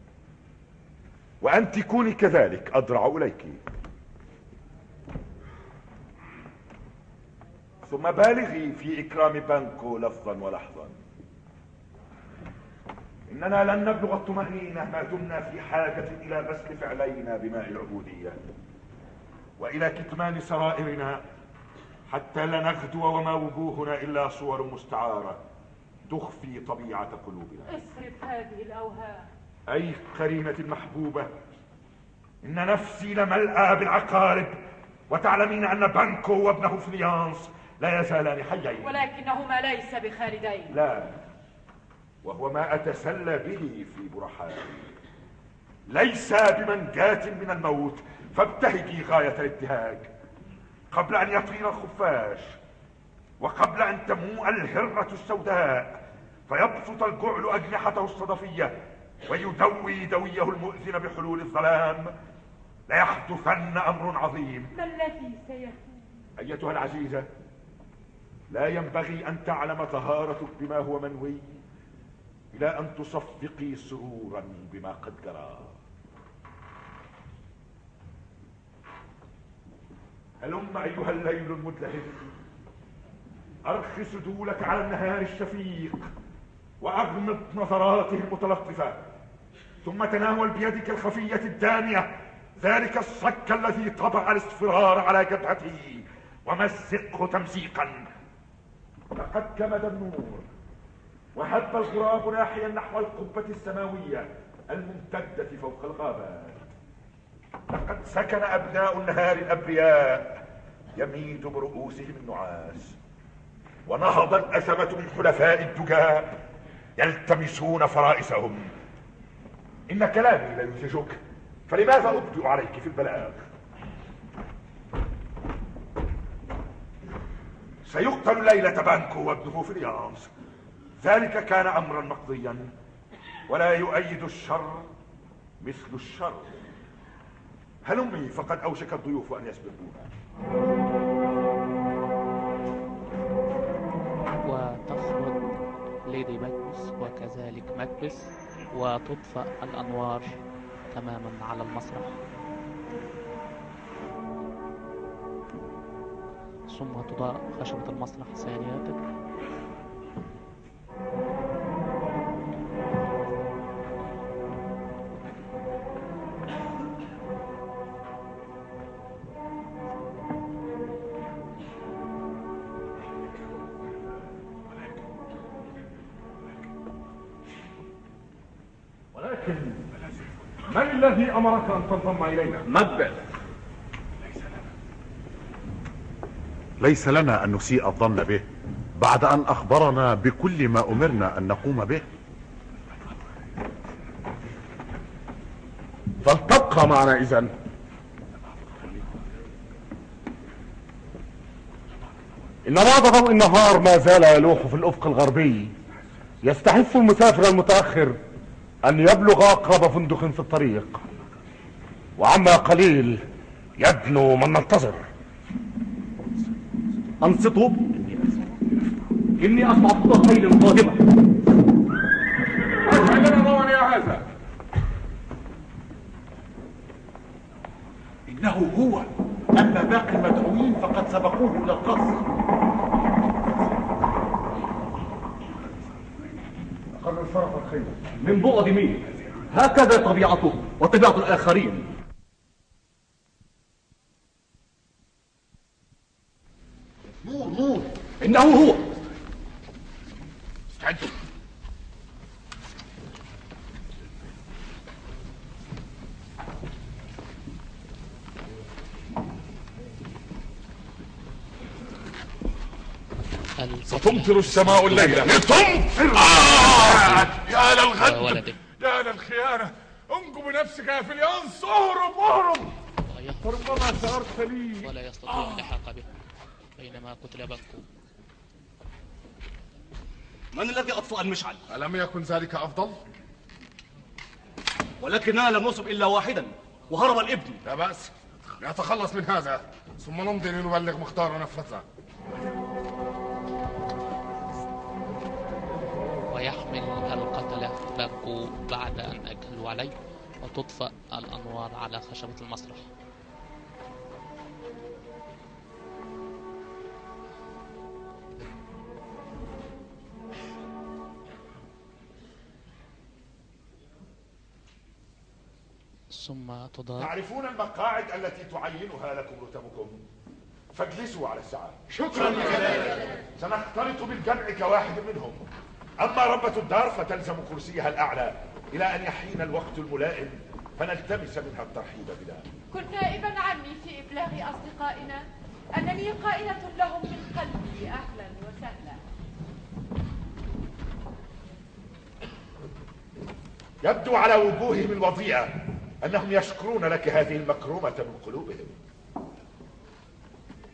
وأنت كوني كذلك أضرع إليك. ثم بالغي في إكرام بانكو لفظا ولحظا. إننا لن نبلغ الطمأنينة ما دمنا في حاجة إلى غسل فعلينا بماء العبودية، وإلى كتمان سرائرنا، حتى لا نغدو وما وجوهنا إلا صور مستعارة تخفي طبيعة قلوبنا. اصرف هذه الأوهام. أي قرينتي المحبوبة، إن نفسي لملأى بالعقارب، وتعلمين أن بانكو وابنه فليانس لا يزالان حيين، ولكنهما ليس بخالدين. لا، وهو ما أتسلى به في برحائي. ليس بمنجاة من الموت، فابتهجي غاية الابتهاج قبل أن يطير الخفاش، وقبل أن تموء الهرة السوداء، فيبسط الجعل أجنحته الصدفية ويدوي دويه المؤذن بحلول الظلام، ليحدثن أمر عظيم. ما الذي سيكون؟ أيتها العزيزة، لا ينبغي أن تعلم طهارتك بما هو منوي إلى أن تصفقي سرورا بما قد جرى. هلم أيها الليل المدلهب، أرخ سدولك على النهار الشفيق وأغمض نظراته المتلطفة، ثم تناول بيدك الخفية الدانية ذلك الصك الذي طبع الاصفرار على جبهته ومزقه تمزيقا. لقد كمد النور وهب الغراب ناحيا نحو القبة السماوية الممتدة فوق الغابات. لقد سكن أبناء النهار الأبرياء يميد برؤوسهم النعاس، ونهض الأثمة من حلفاء الدجاء يلتمسون فرائسهم. إن كلامي لا يزعجك، فلماذا أبدئ عليك في البلاغ؟ سيقتل ليلة بانكو وابنه فريانس، ذلك كان أمرا مقضيا، ولا يؤيد الشر مثل الشر. هلمي فقد أوشك الضيوف أن يسبقونا. وتخرج ليدي ماكبث وكذلك ماكبث، وتطفأ الأنوار تماما على المسرح، ثم تضاء خشبة المسرح ثانية. ولكن من الذي أمرك أن تنضم إلينا؟ ماكبث. ليس لنا أن نسيء الظن به بعد أن أخبرنا بكل ما أمرنا أن نقوم به. فلتبقى معنا إذن. إن بعد ضوء النهار ما زال يلوح في الأفق الغربي، يستحث المسافر المتأخر أن يبلغ أقرب فندق في الطريق، وعما قليل يدنو من ننتظر. أنصتوا، إني أسمع صوت خيل قادمة. أشعل لنا ضوءا يا هذا. إنه هو، أما باقي المدعوين فقد سبقوه إلى القصر. لقد انصرف الخيل من بعد مين؟ هكذا طبيعته وطبيعة الآخرين. نور نور، إنه هو. استعدوا. ستمطر السماء الليلة. تمطر. آه! يا للغد، يا للخيانة. انجو بنفسك يا فليانس، اهرب اهرب. ربما شعرت لي. ولا يستطيع اللحاق به بينما قتل بانكو. من الذي أطفأ المشعل؟ ألم يكن ذلك أفضل؟ ولكننا لم نصب إلا واحدا وهرب الابن. لا بأس، نتخلص من هذا ثم نمضي لنبلغ مختار نفذه. ويحمل القتلة بانكو بعد أن أجهلوا عليه، وتطفأ الأنوار على خشبة المسرح. ثم تضاء. تعرفون المقاعد التي تعينها لكم رتبكم، فاجلسوا على الساعة. شكرا يا جلالة. سنختلط بالجمع كواحد منهم، أما ربة الدار فتلزم كرسيها الأعلى إلى أن يحين الوقت الملائم فنلتمس منها الترحيب بنا. كن نائبا عني في إبلاغ أصدقائنا أنني قائلة لهم من قلبي أهلا وسهلا. يبدو على وجوههم الوضيئة أنهم يشكرون لك هذه المكرومة من قلوبهم.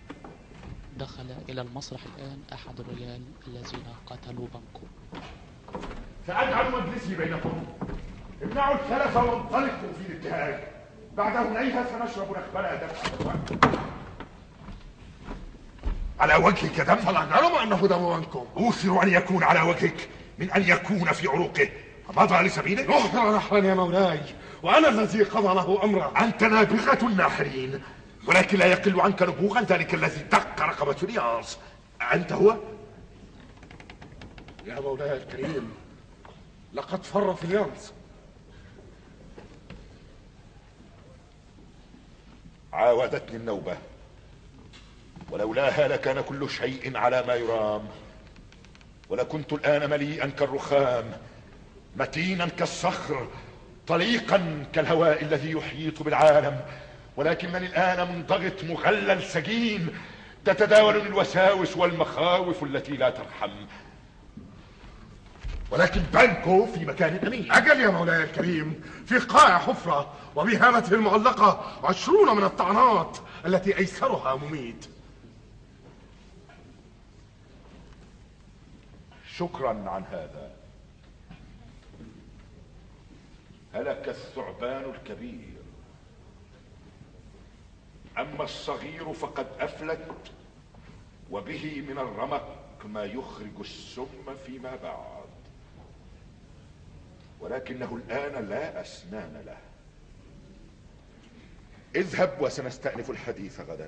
دخل إلى المسرح الآن أحد الرجال الذين قتلوا بانكو. سأجعل مجلسي بينكم. امنعوا الثلاثة وانطلقوا في الابتهاج. بعد هنيها سنشرب نخبلا دفعا. على وجهك دم؟ فلا نعلم أنه دموانكم. أوثر أن يكون على وجهك من أن يكون في عروقه. مضى لسبيله؟ نحر نحرا يا مولاي، وأنا الذي قضى له أمره. أنت نابغة الناحرين، ولكن لا يقل عنك نبوغا ذلك الذي دق رقبة رياض. أنت هو؟ يا مولاي الكريم، لقد فر فيليانس. عاودتني النوبة، ولولاها لكان كل شيء على ما يرام، ولكنت الآن مليئا كالرخام، متينا كالصخر، طليقا كالهواء الذي يحيط بالعالم، ولكنني الآن منضغط مغلل سجين، تتداولني الوساوس والمخاوف التي لا ترحم. ولكن بانكو في مكان أمين. أجل يا مولاي الكريم، في قاع حفرة، وبهامته المعلقة عشرون من الطعنات التي أيسرها مميت. شكرا عن هذا. هلك الثعبان الكبير، أما الصغير فقد أفلت، وبه من الرمق ما يخرج السم فيما بعد، ولكنه الآن لا أسنان له. اذهب وسنستأنف الحديث غدا.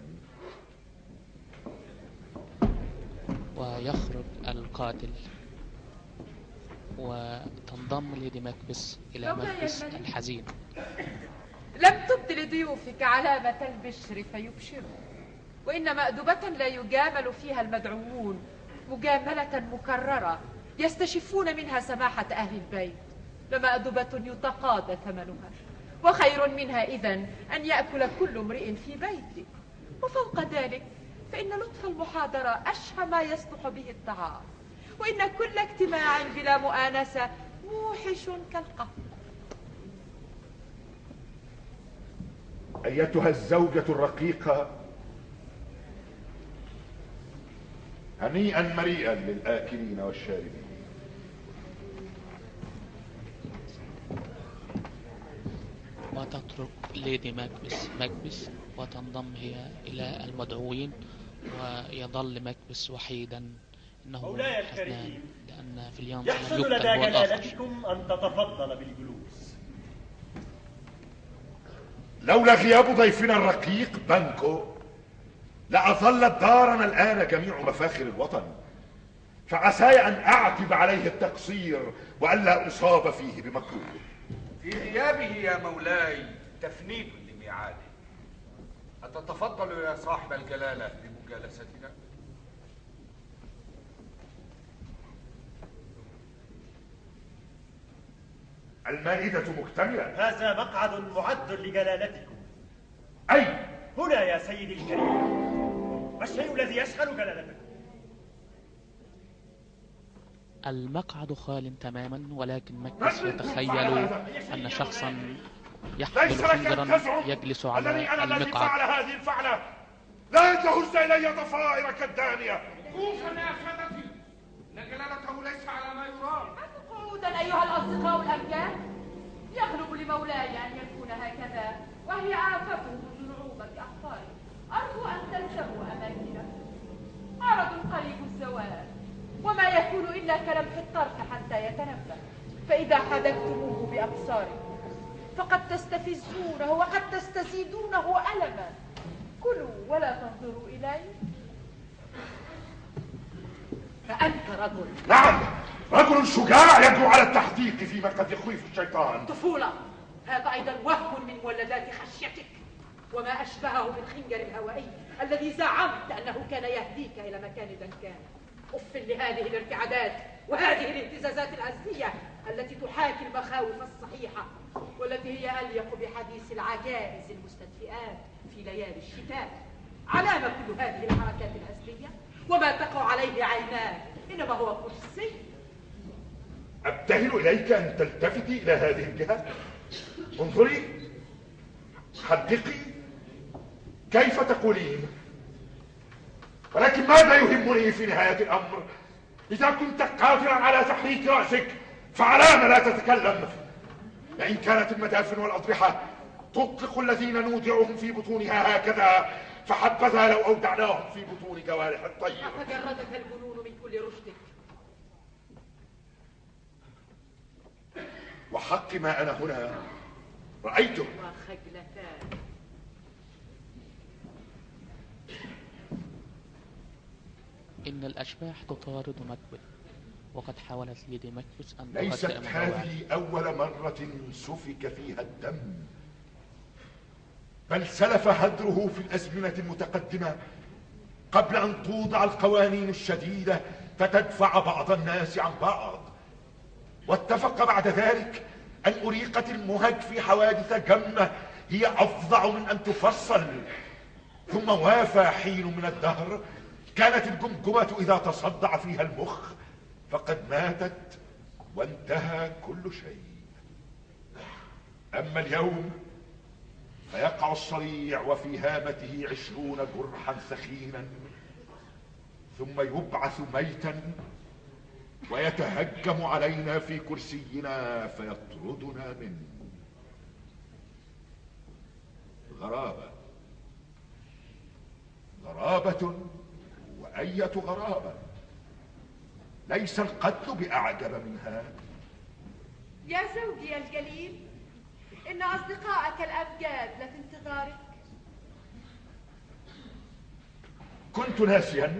ويخرج القاتل وتنضم ليدي ماكبس إلى ماكبس الحزين. لم تبد لضيوفك علامة البشر فيبشروا، وإن مأدبة لا يجامل فيها المدعوون مجاملة مكررة يستشفون منها سماحة أهل البيت، لمأدبة يتقاضى ثمنها، وخير منها إذن أن يأكل كل امرئ في بيته. وفوق ذلك فإن لطف المحاضرة أشهى ما يصلح به الطعام، وإن كل اجتماع بلا مؤانسة موحش كالقهر. أيتها الزوجة الرقيقة، هنيئا مريئا للآكلين والشاربين. وتترك ليدي ماكبس ماكبس وتنضم هي إلى المدعوين، ويظل ماكبس وحيدا إنه حزنان لأن فيليانس يحسن لدى جلالتكم أن تتفضل بالجلوس. لولا غياب ضيفنا الرقيق بانكو لأظلت دارنا الآن جميع مفاخر الوطن، فعساي أن أعتب عليه التقصير وألا أصاب فيه بمكروه. في غيابه يا مولاي تفنيد لميعاده. أتتفضل يا صاحب الجلالة بمجالستنا؟ المائدة مكتملة. هذا مقعد معد لجلالتكم. أي هنا يا سيدي الكريم. ما الشيء الذي يشغل جلالتكم؟ المقعد خال تماما، ولكن ماكبس يتخيل أن شخصا يحمل خنجرا يجلس على المقعد. فعل هذه الفعلة لا تهز إلي ضفائرك الدانية. خوفا يا سادتي، إن جلالته ليس على ما يرام. قعودا أيها الأصدقاء الأمجاد، يغلب لمولاي أن يكون هكذا، وهي آفته من صعوبة أخطاره. أرجو أن تلزموا أماكنه. عرض قريب الزوال، وما يكون إلا كلمح الطرف حتى يتنبه، فإذا حدثتموه بأبصاركم فقد تستفزونه وقد تستزيدونه ألما. كلوا ولا تنظروا إلي. فأنت رجل. نعم، رجل شجاع يدعو على التحقيق فيما قد يخيف الشيطان. طفولة، هذا أيضا وهم من ولدات خشيتك، وما أشبهه بالخنجر الهوائي الذي زعمت أنه كان يهديك إلى مكان دنكان. أف لهذه الارتعادات وهذه الاهتزازات الهزية التي تحاكي المخاوف الصحيحة، والتي هي أليق بحديث العجائز المستدفئات في ليالي الشتاء. علامة كل هذه الحركات الهزلية وما تقع عليه عيناك إنما هو كرسي. أبتهل إليك أن تلتفتي إلى هذه الجهة. انظري، حدقي، كيف تقولين؟ ولكن ماذا يهمني في نهاية الأمر؟ إذا كنت قادرا على تحريك رأسك فعلام لا تتكلم؟ لئن كانت المدافن والأضرحة تطلق الذين نودعهم في بطونها هكذا، فحبذا لو أودعناهم في بطون جوارح الطير. أفجردك الجنون من كل رشدك؟ وحق ما أنا هنا رأيته. وخجلتان. إن الأشباح تطارد مكبث، وقد حاول سيدي مكبث أن ليست تقدم هذه أول مرة سفك فيها الدم، بل سلف هدره في الأزمنة المتقدمة قبل أن توضع القوانين الشديدة فتدفع بعض الناس عن بعض. واتفق بعد ذلك أن أريقة المهج في حوادث جمة هي أفظع من أن تفصل. ثم وافى حين من الدهر كانت الجمجمة إذا تصدع فيها المخ فقد ماتت وانتهى كل شيء. أما اليوم فيقع الصريع وفي هامته عشرون جرحا ثخينا، ثم يبعث ميتا ويتهجم علينا في كرسينا فيطردنا منه. غرابة غرابة وأية غرابة، ليس القتل بأعجب منها. يا زوجي الجليل، إن أصدقائك الأبجاد لفي انتظارك. كنت ناسيا.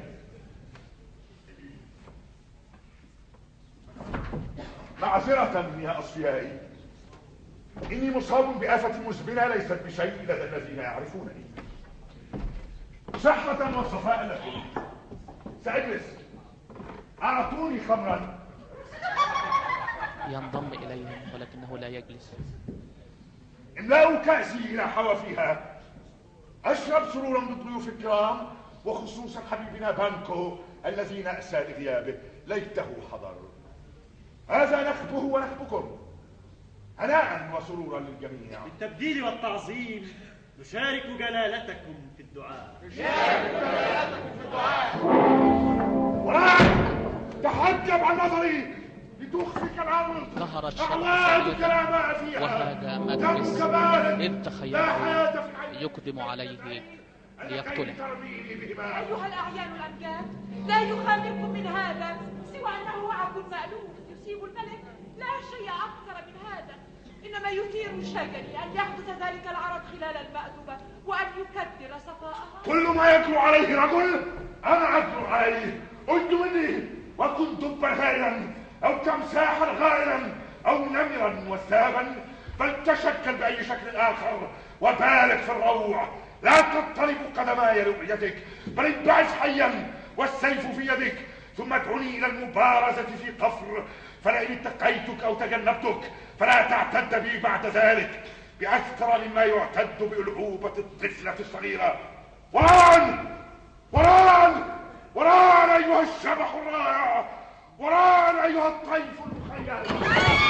معذرة يا أصفيائي، إني مصاب بآفة مزمنة ليست بشيء لدى الذين يعرفونني. صحة وصفاء لكم. سأجلس. أعطوني خمرا. ينضم إليهم ولكنه لا يجلس. املأوا كأسي إلى حوافيها. أشرب سرورا بالضيوف الكرام، وخصوصا حبيبنا بانكو الذي نأسى لغيابه، ليته حضر. هذا نخبه ونخبكم، هناء وسرورا للجميع. بالتبديل والتعظيم نشارك جلالتكم في الدعاء. نشارك جلالتكم في الدعاء. وراء تحجب عن نظري لتخفي الأمر. ظهرت شمس أعوادك لا ماء فيها. وهذا مكبث إذ تخيله يقدم عليه ليقتله. أيها الأعيان الأمجاد، لا يخالفكم من هذا سوى أنه وعك مألوف يصيب الملك، لا شيء أكثر من هذا. إنما يثير شجري أن يحدث ذلك العرض خلال المأدبة وأن يكدر صفاءها. كل ما يجرؤ عليه رجل أنا أجرؤ عليه. قلت مني وكن دبا هائلا أو تمساحا غائلا أو نمرا وثابا، بل تشكل بأي شكل آخر وبالغ في الروع. لا تضطرب قدماي لرؤيتك، بل انبعث حيا والسيف في يدك، ثم ادعني إلى المبارزة في قفر. فلئن اتقيتك أو تجنبتك فلا تعتد بي بعد ذلك بأكثر مما يعتد بألعوبة الطفلة الصغيرة. وران وران وران أيها الشبح الرائع، وران أيها الطيف المخيل.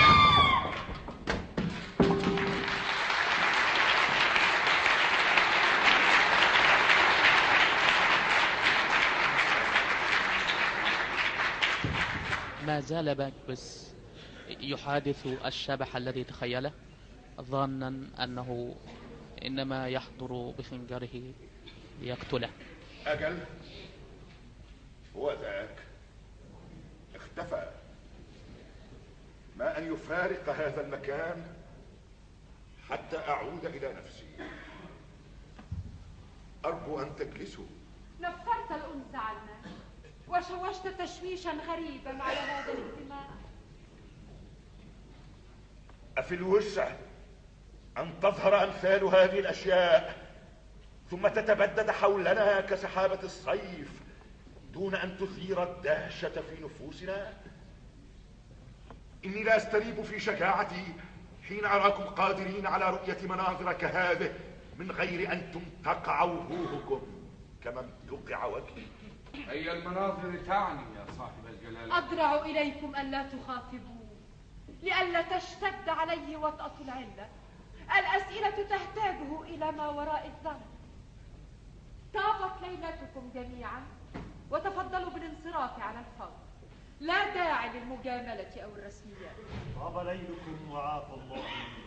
ما زال مكبث يحادث الشبح الذي تخيله، ظانا أنه إنما يحضر بخنجره ليقتله. أجل هو ذاك اختفى. ما أن يفارق هذا المكان حتى أعود إلى نفسي. أرجو أن تجلسوا. نفرت الأنس عنا وشوشت تشويشا غريبا على هذا الاجتماع. أفي الوسع أن تظهر أمثال هذه الأشياء ثم تتبدد حولنا كسحابة الصيف دون أن تثير الدهشة في نفوسنا؟ إني لا أستريب في شجاعتي حين أراكم قادرين على رؤية مناظر كهذه من غير أن تمتقع وجوهكم كما امتقع وجهي. أي المناظر تعني يا صاحب الجلالة؟ أدرع إليكم ألا تخاطبوه لئلا تشتد عليه وطأة العلة. الأسئلة تحتاجه إلى ما وراء الظن. طابت ليلتكم جميعا، وتفضلوا بالانصراف على الفور. لا داعي للمجاملة أو الرسميات. طاب ليلكم وعافى الله.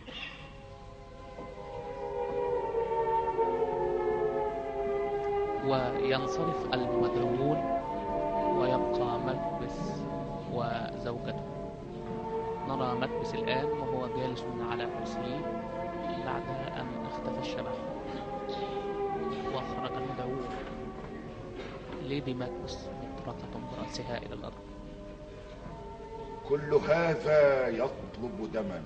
وينصرف المدعوون ويبقى مكبس وزوجته. نرى مكبس الآن وهو جالس على كرسيه بعد أن اختفى الشبح وخرج المدعوون. ليدي مكبس مطرقة برأسها إلى الأرض. كل هذا يطلب دما،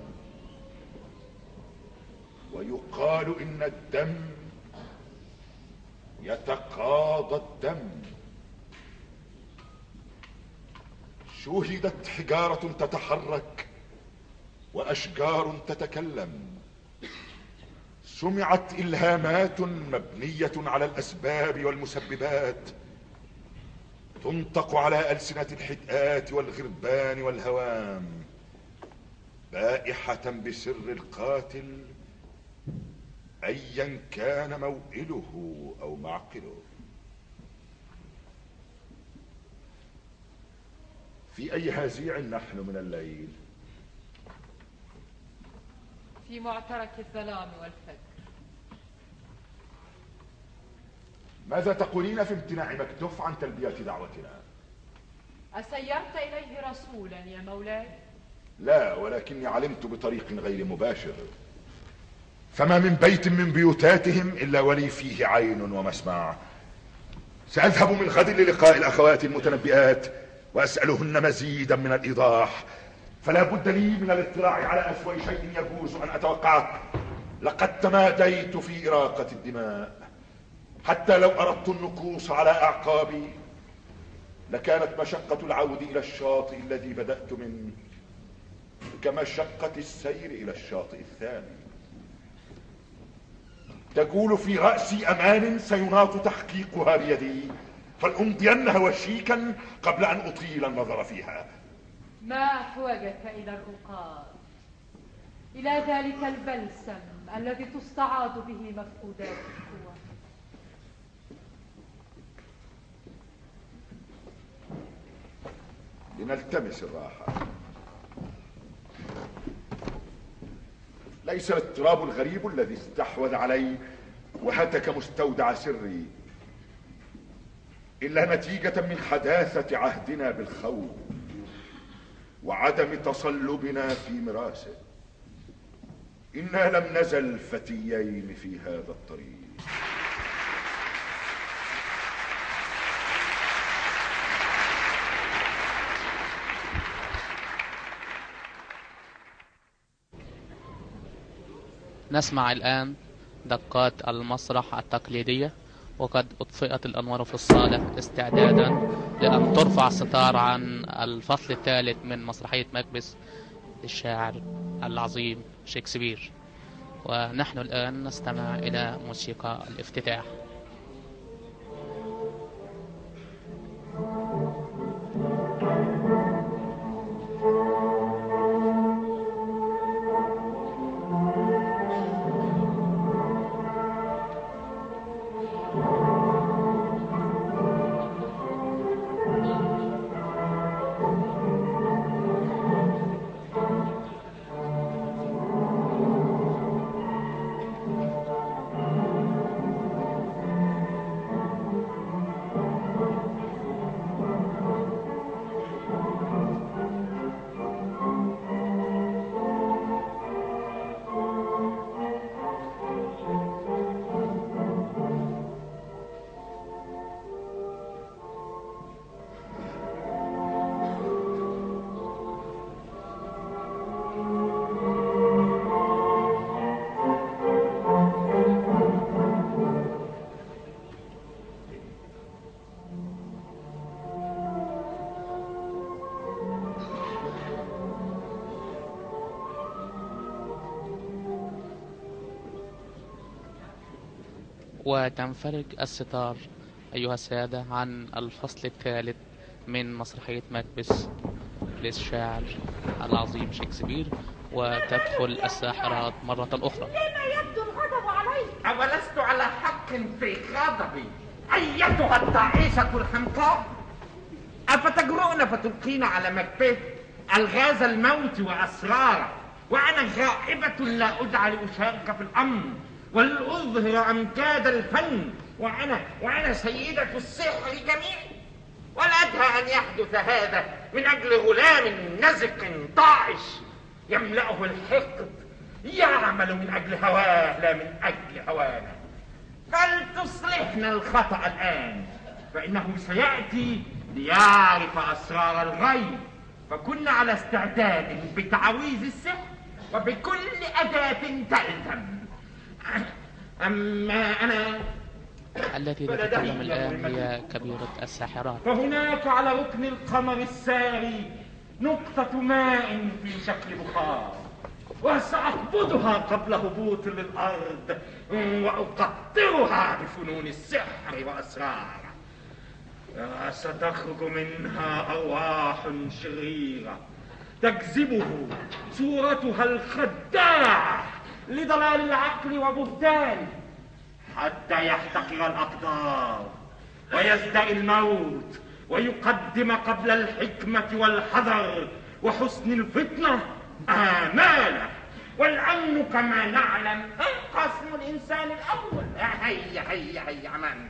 ويقال إن الدم يتقاضى الدم. شوهدت حجارة تتحرك وأشجار تتكلم، سمعت إلهامات مبنية على الأسباب والمسببات، تنطق على ألسنة الحدآت والغربان والهوام، بائحة بسر القاتل أيا كان موئله أو معقله. في أي هزيع نحن من الليل؟ في معترك الظلام والفجر. ماذا تقولين في امتناع مكتوف عن تلبية دعوتنا؟ أسيرت إليه رسولا يا مولاي؟ لا، ولكني علمت بطريق غير مباشر. فما من بيت من بيوتاتهم إلا ولي فيه عين ومسمع. سأذهب من غد للقاء الأخوات المتنبئات وأسألهن مزيدا من الإيضاح، فلا بد لي من الاطلاع على أسوأ شيء يجوز أن أتوقعه. لقد تماديت في إراقة الدماء، حتى لو أردت النكوص على أعقابي لكانت مشقة العود إلى الشاطئ الذي بدأت منه كمشقة السير إلى الشاطئ الثاني. تقول في رأسي أمان سيناط تحقيقها بيدي، فلأمضينها وشيكا قبل أن أطيل النظر فيها. ما أحوجك إلى الرقاد، إلى ذلك البلسم الذي تستعاض به مفقودات القوى؟ لنلتمس الراحة. ليس الاضطراب الغريب الذي استحوذ علي وهتك مستودع سري إلا نتيجة من حداثة عهدنا بالخوف وعدم تصلبنا في مراسه. إنا لم نزل فتيين في هذا الطريق. نسمع الآن دقات المسرح التقليدية، وقد أطفئت الأنوار في الصالة استعدادا لأن ترفع الستار عن الفصل الثالث من مسرحية مكبس للشاعر العظيم شكسبير. ونحن الآن نستمع إلى موسيقى الافتتاح. وتنفرج الستار أيها السادة عن الفصل الثالث من مسرحية مكبس للشاعر العظيم شكسبير، وتدخل الساحرات مرة أخرى. لما يبدو الغضب عليك؟ أولست على حق في غضبي أيتها التعيسة الحمقاء؟ أفتجرؤن فتلقين على مكبث ألغاز الموت وأسراره، وأنا غائبة لا أدعى لأشارك في الأمر ولأظهر أمجاد الفن، وأنا وأنا سيدة السحر جميعا، ولا أدهى أن يحدث هذا من أجل غلام نزق طائش يملأه الحقد يعمل من أجل هواه لا من أجل هوانا. فلتصلحنا الخطأ الآن، فإنه سيأتي ليعرف أسرار الغيب، فكنا على استعداد بتعويذ السحر وبكل أداة تلزم. أما أنا التي تتكلم الآن هي كبيرة الساحرات. فهناك على ركن القمر الساري نقطة ماء في شكل بخار، وسأقبضها قبل هبوط للأرض وأقطرها بفنون السحر وأسراره، ستخرج منها أرواح شريرة تجذبه صورتها الخداعة لضلال العقل وبهتان، حتى يحتقر الأقدار ويزدري الموت ويقدم قبل الحكمة والحذر وحسن الفتنة آماله، والأمن كما نعلم قسم الإنسان الأول. هيا هيا هيا عمان،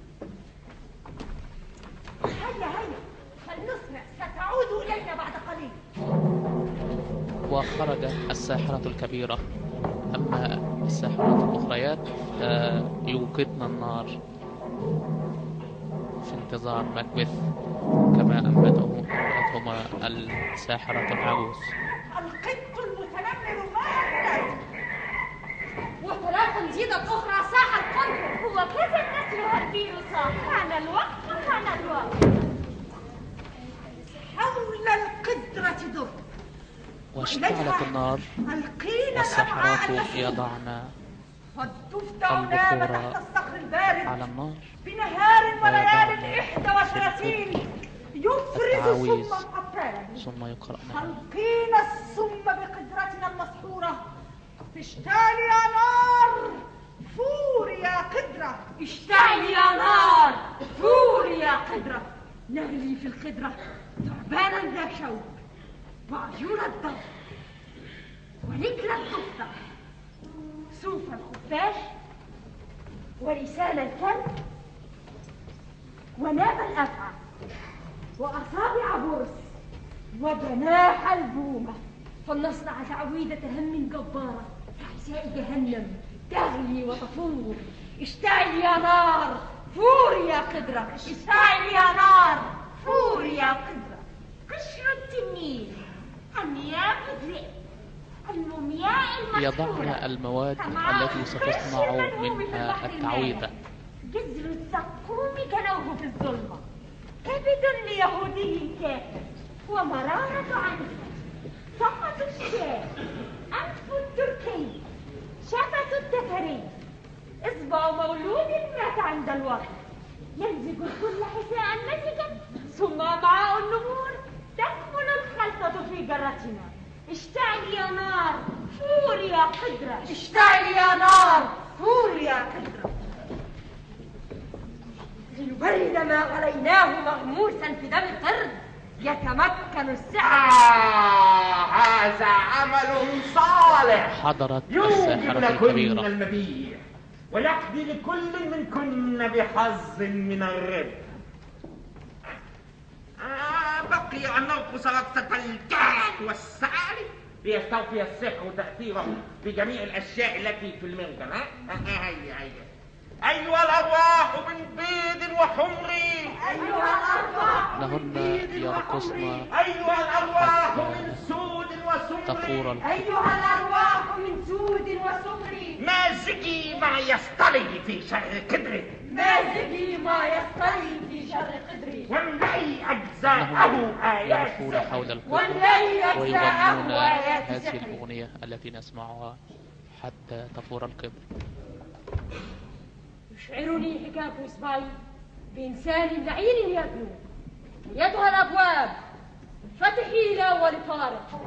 هيا هيا فلنسرع، ستعود إلينا بعد قليل. وخرجت الساحرة الكبيرة، أما الساحرات الأخريات يوقدن النار في انتظار مكبث كما أنبتهما الساحرة العجوز. القط المتنمر ما يحتاج، وثلاث جيدة أخرى ساح القلب. هو كيف النسر هالدين صاح؟ كان الوقت كان الوقت. حول القدرة در، واشتعلت النار والساحرات يضعن والضفدع نام تحت الصخر البارد على النار بنهار وليال إحدى وثلاثين يفرز سما قتالا، ثم يقرأن تلقين السم بقدرتنا المسحورة. اشتعلي يا نار فوري يا قدرة، اشتعلي يا نار فوري يا قدرة. نغلي في القدرة ثعبانا ذا شوك وعيون الضب ونكل الضفدع، سوف الخفاش ولسان الكلب وناب الأفعى وأصابع برص وجناح البومة، فلنصنع تعويذة هم جبارة كعساء جهنم تغلي وتفور. اشتعلي يا نار فوري يا قدرة، اشتعلي يا نار فوري يا قدرة. قشر التنين، المياه الذئب، المومياء المسحورة، يضعن المواد التي ستصنع منها التعويذة. جزر الزقوم كنوه في الظلمة، كبد ليهودي كافر، ومرارة عنف، سقط الشاة، أنف التركي، شفة التفري، إصبع مولود مات عند الوقت، يمزج الكل حساء مزجا، ثم أمعاء النمور تكمن الخلطة في جرتنا. اشتعلي يا نار فوري يا قدرة، اشتعلي يا نار فوري يا قدرة. لنبرد ما غليناه مغموسا في دم القرد يتمكن السحر. آه هذا عمل صالح. حضرت يوجب الساحرة لكن الكبيرة المبيع ويقضي لكل منكن بحظ من الربح. آه بقي أن نرقص رقصة الجان والسعالي ليستوفي السحر تأثيره بجميع الأشياء التي في المرجم. ها هيا هيا أيها الأرواح من بيض وحمر، أيها الأرواح لهن يرقصن أيها الأرواح من سود وسمر، تفور الحب، أيها الأرواح من سود وسمر، مازجي ما يصطلي في شر قدره، مازجي ما يصطلي في شر قدره، واملئي أجزاءه آيات يلفون سحر، حول القدر واملئي ويغنون أجزاءه آيات هذه سحر. الأغنية التي نسمعها حتى تفور القدر. يشعرني حكاك إصبعي بإنسان لعين يدنو، يدها الأبواب فتحي لأول طارق.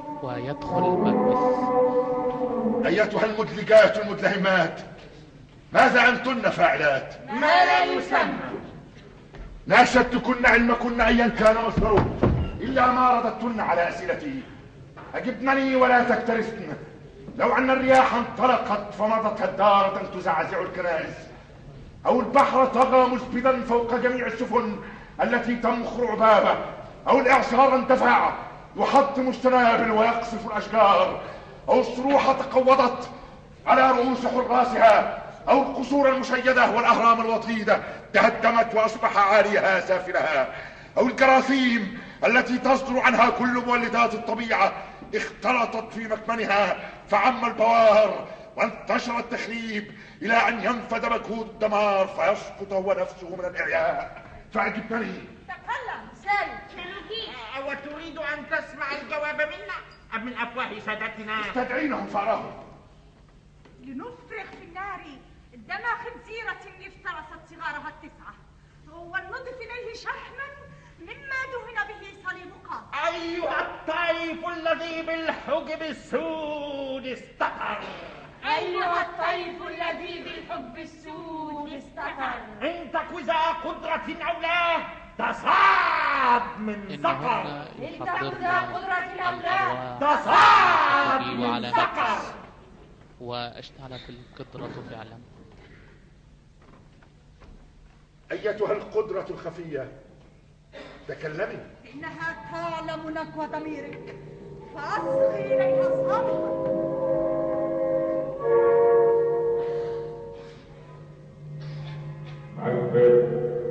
ويدخل مكبث. أيتها المدلجات المدلهمات، ماذا أنتن فاعلات؟ ما لا يسمى. ناشدتكن علمكن أيا كان مصدره إلا ما رددتن على أسئلتي. أجبنني ولا تكترثن. لو أن الرياح انطلقت فمضت هدارة تزعزع الكنائس، أو البحر طغى مسبدا فوق جميع السفن التي تمخر عبابة، أو الإعصار اندفع يحطم السنابل ويقصف الأشجار، أو الصروح تقوضت على رؤوس حراسها، أو القصور المشيدة والأهرام الوطيدة تهدمت وأصبح عاليها سافلها، أو الجراثيم التي تصدر عنها كل مولدات الطبيعة اختلطت في مكمنها فعم البوار وانتشر التخريب إلى أن ينفد مجهود الدمار فيسقط هو نفسه من الإعياء. فأجبني. تكلم سالم. أو تريد أن تسمع الجواب منا أم من أفواه سادتنا؟ استدعينهم فأراهم. لنفرغ في النار دم خنزيرة افترست صغارها التسعة، ونضف إليه شحما مما دهن به صليب قاف. أيها الطيف الذي بالحجب السود استتر. أيها الطيف الذي بالحب السود استتر. إن تك ذا قدرة أو لا تصاب من سقر. إن تك ذا قدرة أو لا تصاب من سقر. واشتعلت القدرة فعلا. أيتها القدرة الخفية تكلمي. إنها تعلم نكوى ضميرك فأصغي إليها صرخا. مكبر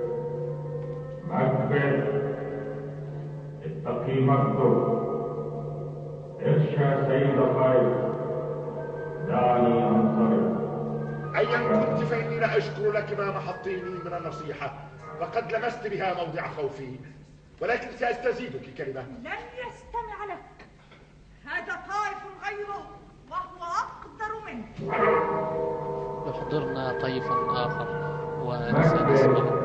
مكبر اتقي مكتب اخشى سيد خير دعني انصرف. أيا كنت فإني لا أشكر لك ما محطيني من النصيحة، فقد لمست بها موضع خوفي، ولكن سأستزيدك كلمة. لن يستمع لك، هذا طائف غيره وهو أقدر منه. يحضرنا طيف آخر وسنسمع.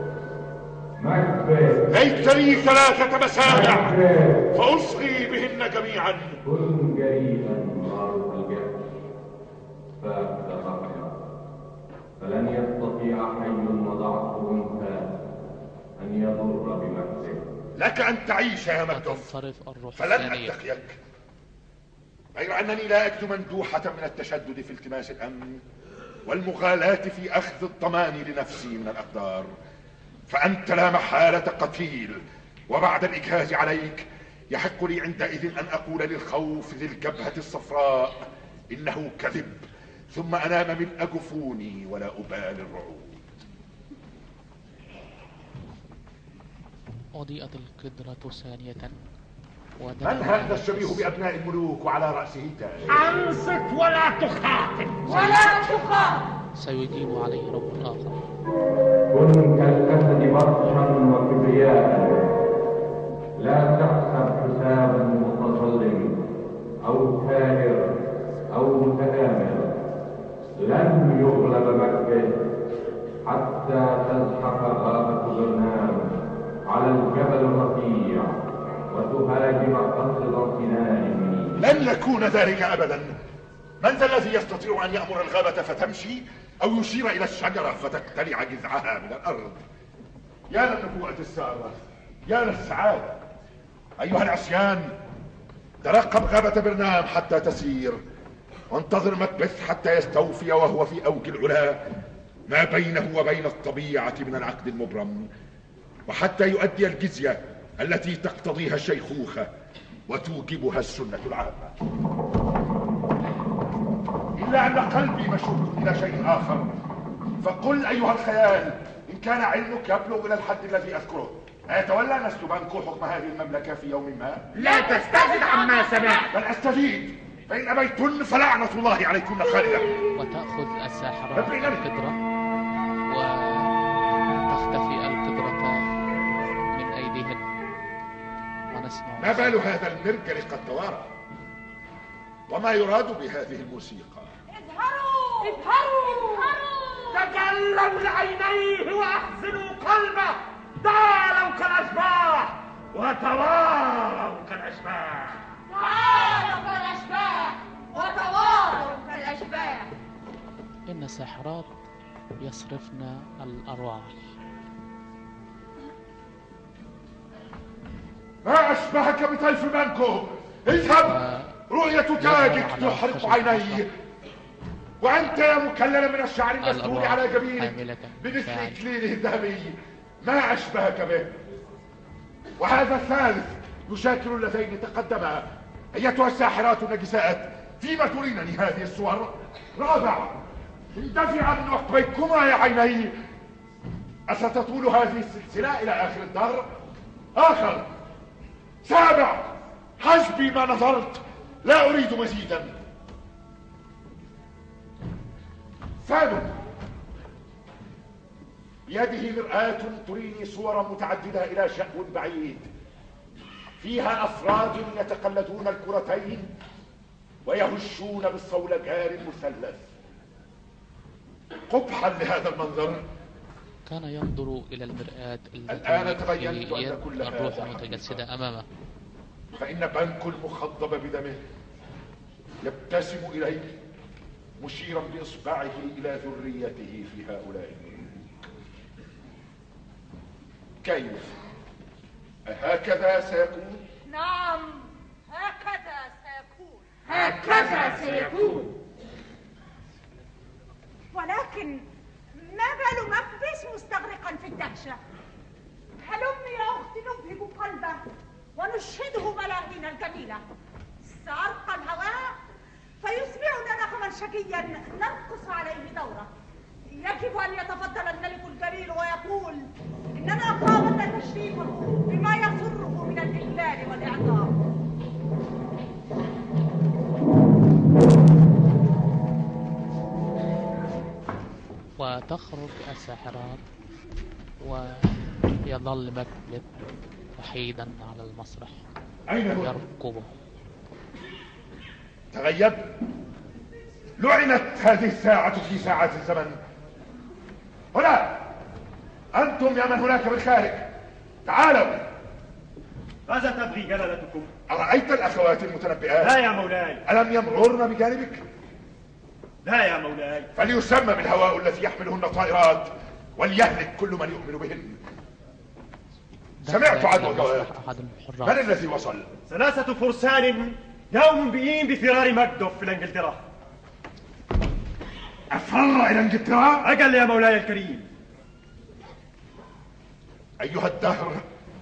ليتني ثلاثة مسامع فأصغي بهن جميعا. كن جريئا معروف الجهل فافتقر فلن يستطيع حي وضعته انثى ان يضر بنفسه. لك ان تعيش يا مكتوف فلن اتقيك، غير انني لا اجد مندوحة من التشدد في التماس الامن والمغالاة في اخذ الضمان لنفسي من الاقدار. فانت لا محالة قتيل، وبعد الاجهاز عليك يحق لي عندئذ ان اقول للخوف ذي الجبهة الصفراء انه كذب، ثم انام ملء جفوني ولا ابالي الرعود. أضيئت القدرة ثانية. من هذا الشبيه بأبناء الملوك وعلى رأسه تاج؟ أنصت ولا تخاطب ولا تخاطب. سيجيب عليه رب آخر. كن كالأسد بطشا وكبرياء، لا تحسب حسابا متظلم أو ثائر أو متآمر. لن يغلب مكة حتى تزحف غابة برنام على الجبل الرفيع وتهاجم قصر سنان. لن يكون ذلك أبدا. من ذا الذي يستطيع أن يأمر الغابة فتمشي أو يشير إلى الشجرة فتقتلع جذعها من الأرض؟ يا للنبوءة السارة، يا للسعادة. أيها العصيان، ترقب غابة برنام حتى تسير، وانتظر مكبث حتى يستوفي وهو في أوج العلا ما بينه وبين الطبيعة من العقد المبرم، وحتى يؤدي الجزية التي تقتضيها الشيخوخة وتوجبها السنة العامة. إلا أن قلبي مشوق إلى شيء آخر، فقل أيها الخيال إن كان علمك يبلغ إلى الحد الذي أذكره، أيتولى نسل بنكو حكم هذه المملكة في يوم ما؟ لا تستزد عما سمعت. بل أستزيد، فإن أبيتن فلعنة الله عليكن خالدة. وتأخذ الساحرة القدرة وتختفي القدرة من أيديهن ونسمع. ما بال هذا المرجل قد توارى؟ وما يراد بهذه الموسيقى؟ اظهروا اظهروا تجلوا لعينيه واحزنوا قلبه، تعالوا كالاشباح وتواروا كالاشباح. تعالوا كالاشباح وتواروا كالاشباح. إن الساحرات يصرفن الأرواح. ما أشبهك بطيف مانكو؟ اذهب، رؤية تاجك تحرق عيني، وأنت يا مكللة من الشعر المسدود على جبينك بمثل إكليله الذهبي، ما أشبهك به. وهذا الثالث يشاكل اللذين تقدما. أيتها الساحرات النجسات، فيما ترينني هذه الصور؟ رابع، اندفعا من وقبيكما يا عيني. أستطول هذه السلسلة إلى آخر الدهر؟ آخر. سابع، حسبي ما نظرت، لا أريد مزيدا. ثامن، بيده مرآة تريني صورا متعددة إلى شأو بعيد، فيها أفراد يتقلدون الكرتين ويهشون بالصولجان المثلث. قبحا لهذا المنظر. كان ينظر إلى المرآة الآن تبينت أن كل الروح المتجسدة أمامه. فإن بنك المخضب بدمه يبتسم إليه مشيرا بإصبعه إلى ذريته في هؤلاء. كيف؟ أهكذا سيكون؟ نعم، هكذا سيكون. هكذا سيكون. ولكن ما بال مكبس مستغرقا في الدهشة؟ هلم يا أختي نبهب قلبه ونشهده ملاهينا الجميلة. سأرقى الهواء فيسمعنا نغما شقيا ننقص عليه دوره. يجب أن يتفضل الملك الجليل ويقول إننا قامنا تشريفه بما يسره من الإجلال والإعظام. وتخرج الساحرات ويظل مكبث وحيدا على المسرح. أين هو؟ يرقبه. تغيب. لعنت هذه الساعة في ساعات الزمن. هنا أنتم يا من هناك بالخارج، تعالوا. ماذا تبغي جلالتكم؟ أرأيت الأخوات المتنبئات؟ لا يا مولاي. ألم يمعرن بجانبك؟ لا يا مولاي. فليسمى بالهواء الذي يحملهن طائرات وليهلك كل من يؤمن بهن. سمعت عدو جواب. من الذي وصل؟ ثلاثة فرسان يوم بئين بفرار ماكدوف إلى انجلترا. أفر إلى انجلترا؟ أجل يا مولاي الكريم. أيها الدهر،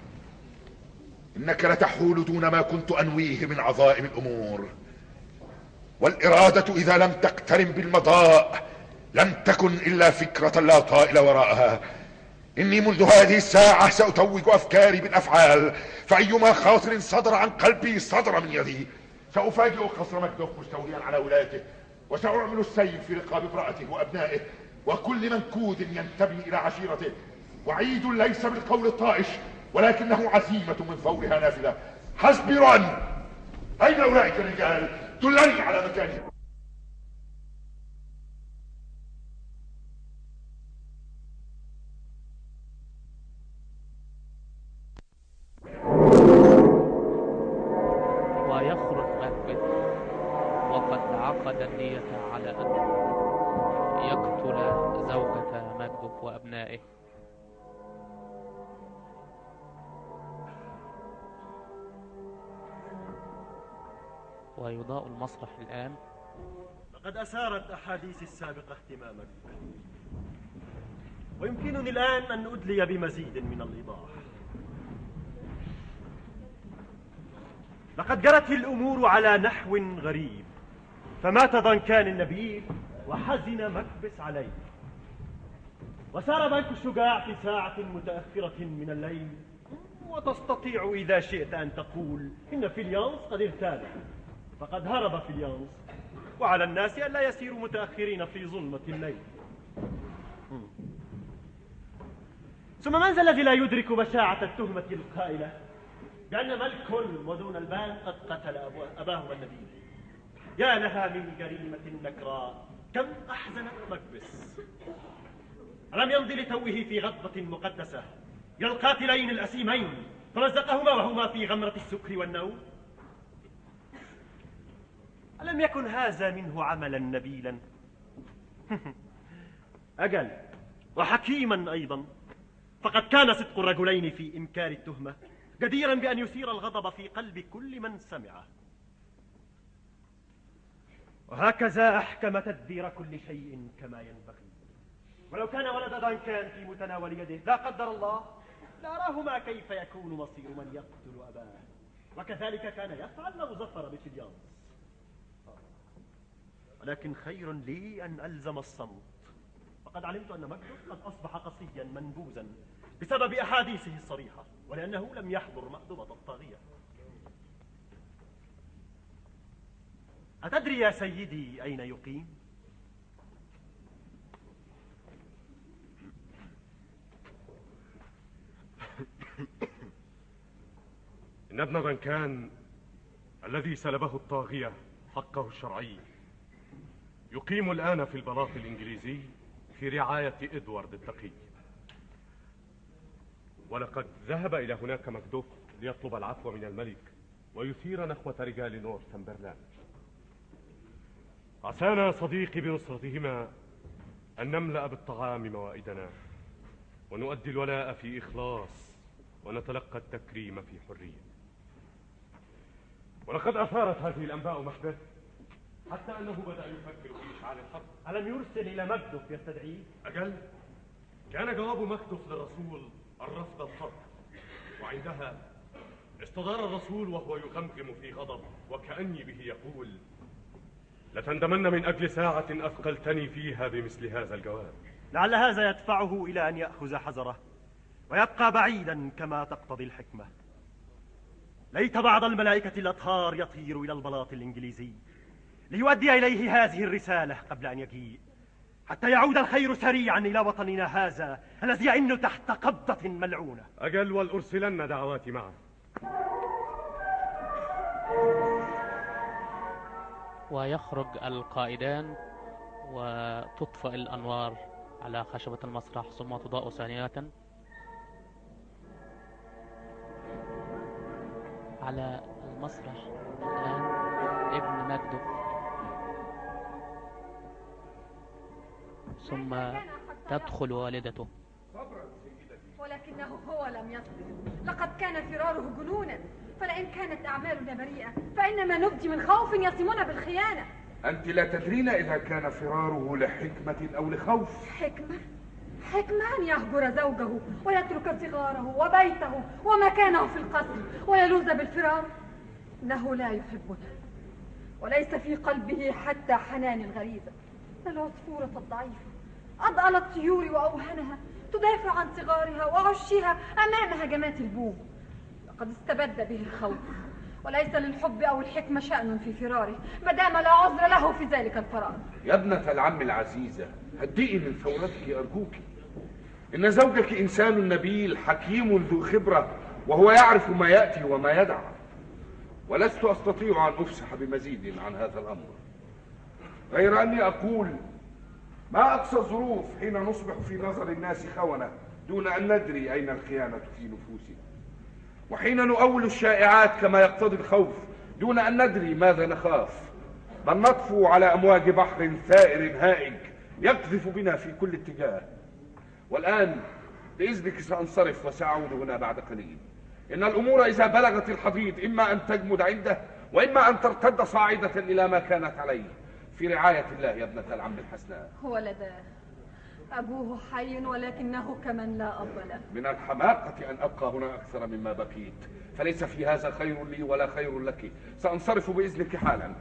إنك لتحول دون ما كنت أنويه من عظائم الأمور، والإرادة إذا لم تقترن بالمضاء لم تكن إلا فكرة لا طائل وراءها. إني منذ هذه الساعة سأتوج أفكاري بالأفعال، فأيما خاطر صدر عن قلبي صدر من يدي. سأفاجئ قصر مكدوف مستوليا على ولايته، وسأعمل السيف في رقاب امرأته وأبنائه وكل منكود ينتمي إلى عشيرته. وعيد ليس بالقول الطائش، ولكنه عزيمة من فورها نافذة. حسبي رأن. أين أولئك الرجال؟ دلني على مكانهم. ويخرج مكبث وقد عقد النية على أن يقتل زوجة مكدوف وأبنائه. ويضاء المسرح الآن. لقد أثارت أحاديث السابقة اهتمامك، ويمكنني الآن أن أدلي بمزيد من الإيضاح. لقد جرت الأمور على نحو غريب، فمات ضنكان النبيل وحزن مكبس عليه، وسار بنك الشجاع في ساعة متأخرة من الليل. وتستطيع إذا شئت أن تقول إن فيليانس قد ارتاد، فقد هرب فيليانس، وعلى الناس ألا يسيروا متأخرين في ظلمة الليل. ثم من ذا الذي لا يدرك بشاعة التهمة القائلة بأن ملك ودون البال قد قتل أباه النبي؟ يا لها من جريمة نكراء، كم أحزنت مكبس. ألم يمضي لتوه في غضبة مقدسة إلى القاتلين الأسيمين فمزقهما وهما في غمرة السكر والنوم؟ ألم يكن هذا منه عملا نبيلا؟ أجل، وحكيما أيضا، فقد كان صدق الرجلين في إنكار التهمة جديرا بأن يثير الغضب في قلب كل من سمعه. وهكذا أحكم تدبير كل شيء كما ينبغي. ولو كان ولد دانكان في متناول يده لا قدر الله لأراهما كيف يكون مصير من يقتل أباه، وكذلك كان يفعل لو ظفر بفليانس. ولكن خير لي أن ألزم الصمت، فقد علمت أن مكدوف قد أصبح قصيا منبوذا بسبب أحاديثه الصريحة، ولأنه لم يحضر مأدبة الطاغية. أتدري يا سيدي أين يقيم؟ إن ابن دنكان الذي سلبه الطاغية حقه الشرعي يقيم الآن في البلاط الإنجليزي في رعاية إدوارد التقي. ولقد ذهب إلى هناك مكدوف ليطلب العفو من الملك ويثير نخوة رجال نورثمبرلاند. عسانا صديقي بنصرتهما أن نملأ بالطعام موائدنا ونؤدي الولاء في إخلاص ونتلقى التكريم في حرية. ولقد أثارت هذه الأنباء مكبث حتى أنه بدأ يفكر في إشعال الحرب. ألم يرسل إلى مكدوف يستدعيه؟ أجل، كان جواب مكدوف للرسول الرفض الحرب، وعندها استدار الرسول وهو يغمغم في غضب وكأني به يقول: لتندمن من أجل ساعة أثقلتني فيها بمثل هذا الجواب. لعل هذا يدفعه إلى أن يأخذ حذره ويبقى بعيدا كما تقتضي الحكمة. ليت بعض الملائكة الأطهار يطير إلى البلاط الإنجليزي ليؤدي إليه هذه الرسالة قبل أن يجيء، حتى يعود الخير سريعا إلى وطننا هذا الذي يئن تحت قبضة ملعونة. أجل، والأرسلن دعواتي معه. ويخرج القائدان وتطفئ الأنوار على خشبة المسرح ثم تضاء ثانية على المسرح. الآن ابن مكدوف، ثم تدخل والدته. ولكنه هو لم يصبر، لقد كان فراره جنونا، فلئن كانت أعمالنا بريئة فإنما نبدي من خوف يصمون بالخيانة. أنت لا تدرين إذا كان فراره لحكمة أو لخوف. حكمة؟ حكمة أن يهجر زوجه ويترك صغاره وبيته ومكانه في القصر ويلوذ بالفرار. إنه لا يحبنا وليس في قلبه حتى حنان الغريزة. العصفورة الضعيفة أضأل الطيور وأوهنها تدافع عن صغارها وعشها أمام هجمات البوم. لقد استبد به الخوف، وليس للحب أو الحكمة شأن في فراره مدام لا عذر له في ذلك الفرار. يا ابنة العم العزيزة، هدئي من ثورتك أرجوك. إن زوجك إنسان نبيل حكيم ذو خبرة، وهو يعرف ما يأتي وما يدع، ولست أستطيع أن أفسح بمزيد عن هذا الأمر، غير أني أقول ما أقصى الظروف حين نصبح في نظر الناس خونة دون أن ندري أين الخيانة في نفوسنا، وحين نؤول الشائعات كما يقتضي الخوف دون أن ندري ماذا نخاف، بل نطفو على أمواج بحر ثائر هائج يقذف بنا في كل اتجاه. والآن بإذنك سأنصرف وسأعود هنا بعد قليل. إن الأمور إذا بلغت الحضيض إما أن تجمد عنده وإما أن ترتد صاعدة إلى ما كانت عليه، في رعاية الله يا ابنة العم الحسناء. ولداه أبوه حي ولكنه كمن لا أب له. من الحماقة أن أبقى هنا أكثر مما بقيت، فليس في هذا خير لي ولا خير لك. سأنصرف بإذنك حالا.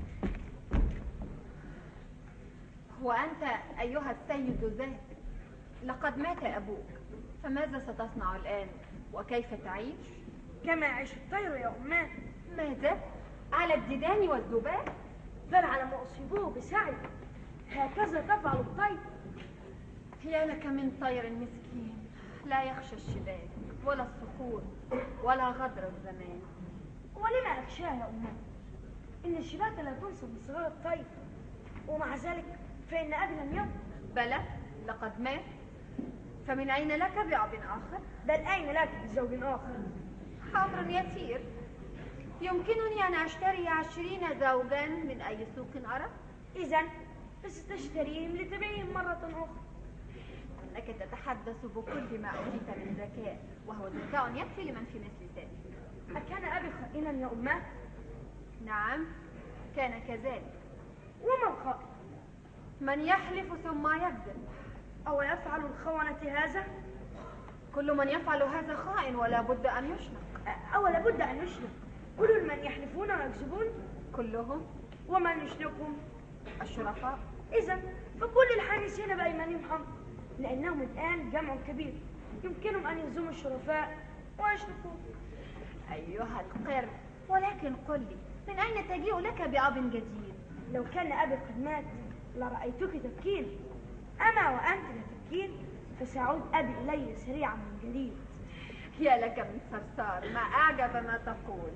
وأنت أيها السيد ذاك لقد مات أبوك، فماذا ستصنع الآن وكيف تعيش؟ كما يعيش الطير يا أمان. ماذا؟ على الديدان والذباب؟ بل على ما أصيبوه بسعي، هكذا تفعل الطير. يا لك من طير مسكين لا يخشى الشباب ولا الصخور ولا غدر الزمان. ولما أخشاه يا أمان؟ إن الشباك لا تنصب بصغار الطير، ومع ذلك فإن أبي لم يمت. بلى لقد مات، فمن أين لك بأب آخر؟ بل أين لك بزوج آخر؟ حاضر يسير، يمكنني أن أشتري عشرين زوجا من أي سوق أرى. إذن ستشتريهم لتبيعهم مرة أخرى. إنك تتحدث بكل ما أوتيت من ذكاء، وهو ذكاء يكفي لمن في مثل ذلك. أكان أبي خائنا يا أماه؟ نعم، كان كذلك. وما الخائن؟ من يحلف ثم يكذب. أو يفعل الخونة هذا؟ كل من يفعل هذا خائن ولا بد أن يشنق. أو لا بد أن يشنق. كل من يحلفون ويكذبون كلهم. ومن يشنقهم؟ الشرفاء. إذا فكل الحانسين بأيمانهم حق، لأنهم الآن جمع كبير يمكنهم أن يهزموا الشرفاء ويشنقون. أيها القرد، ولكن قل لي، من أين تجيء لك بأب جديد؟ لو كان أبي قد مات لرأيتك تبكين، أما وأنت لا تبكين فسيعود أبي إلي سريعا من جديد. يا لك من صرصار، ما أعجب ما تقول.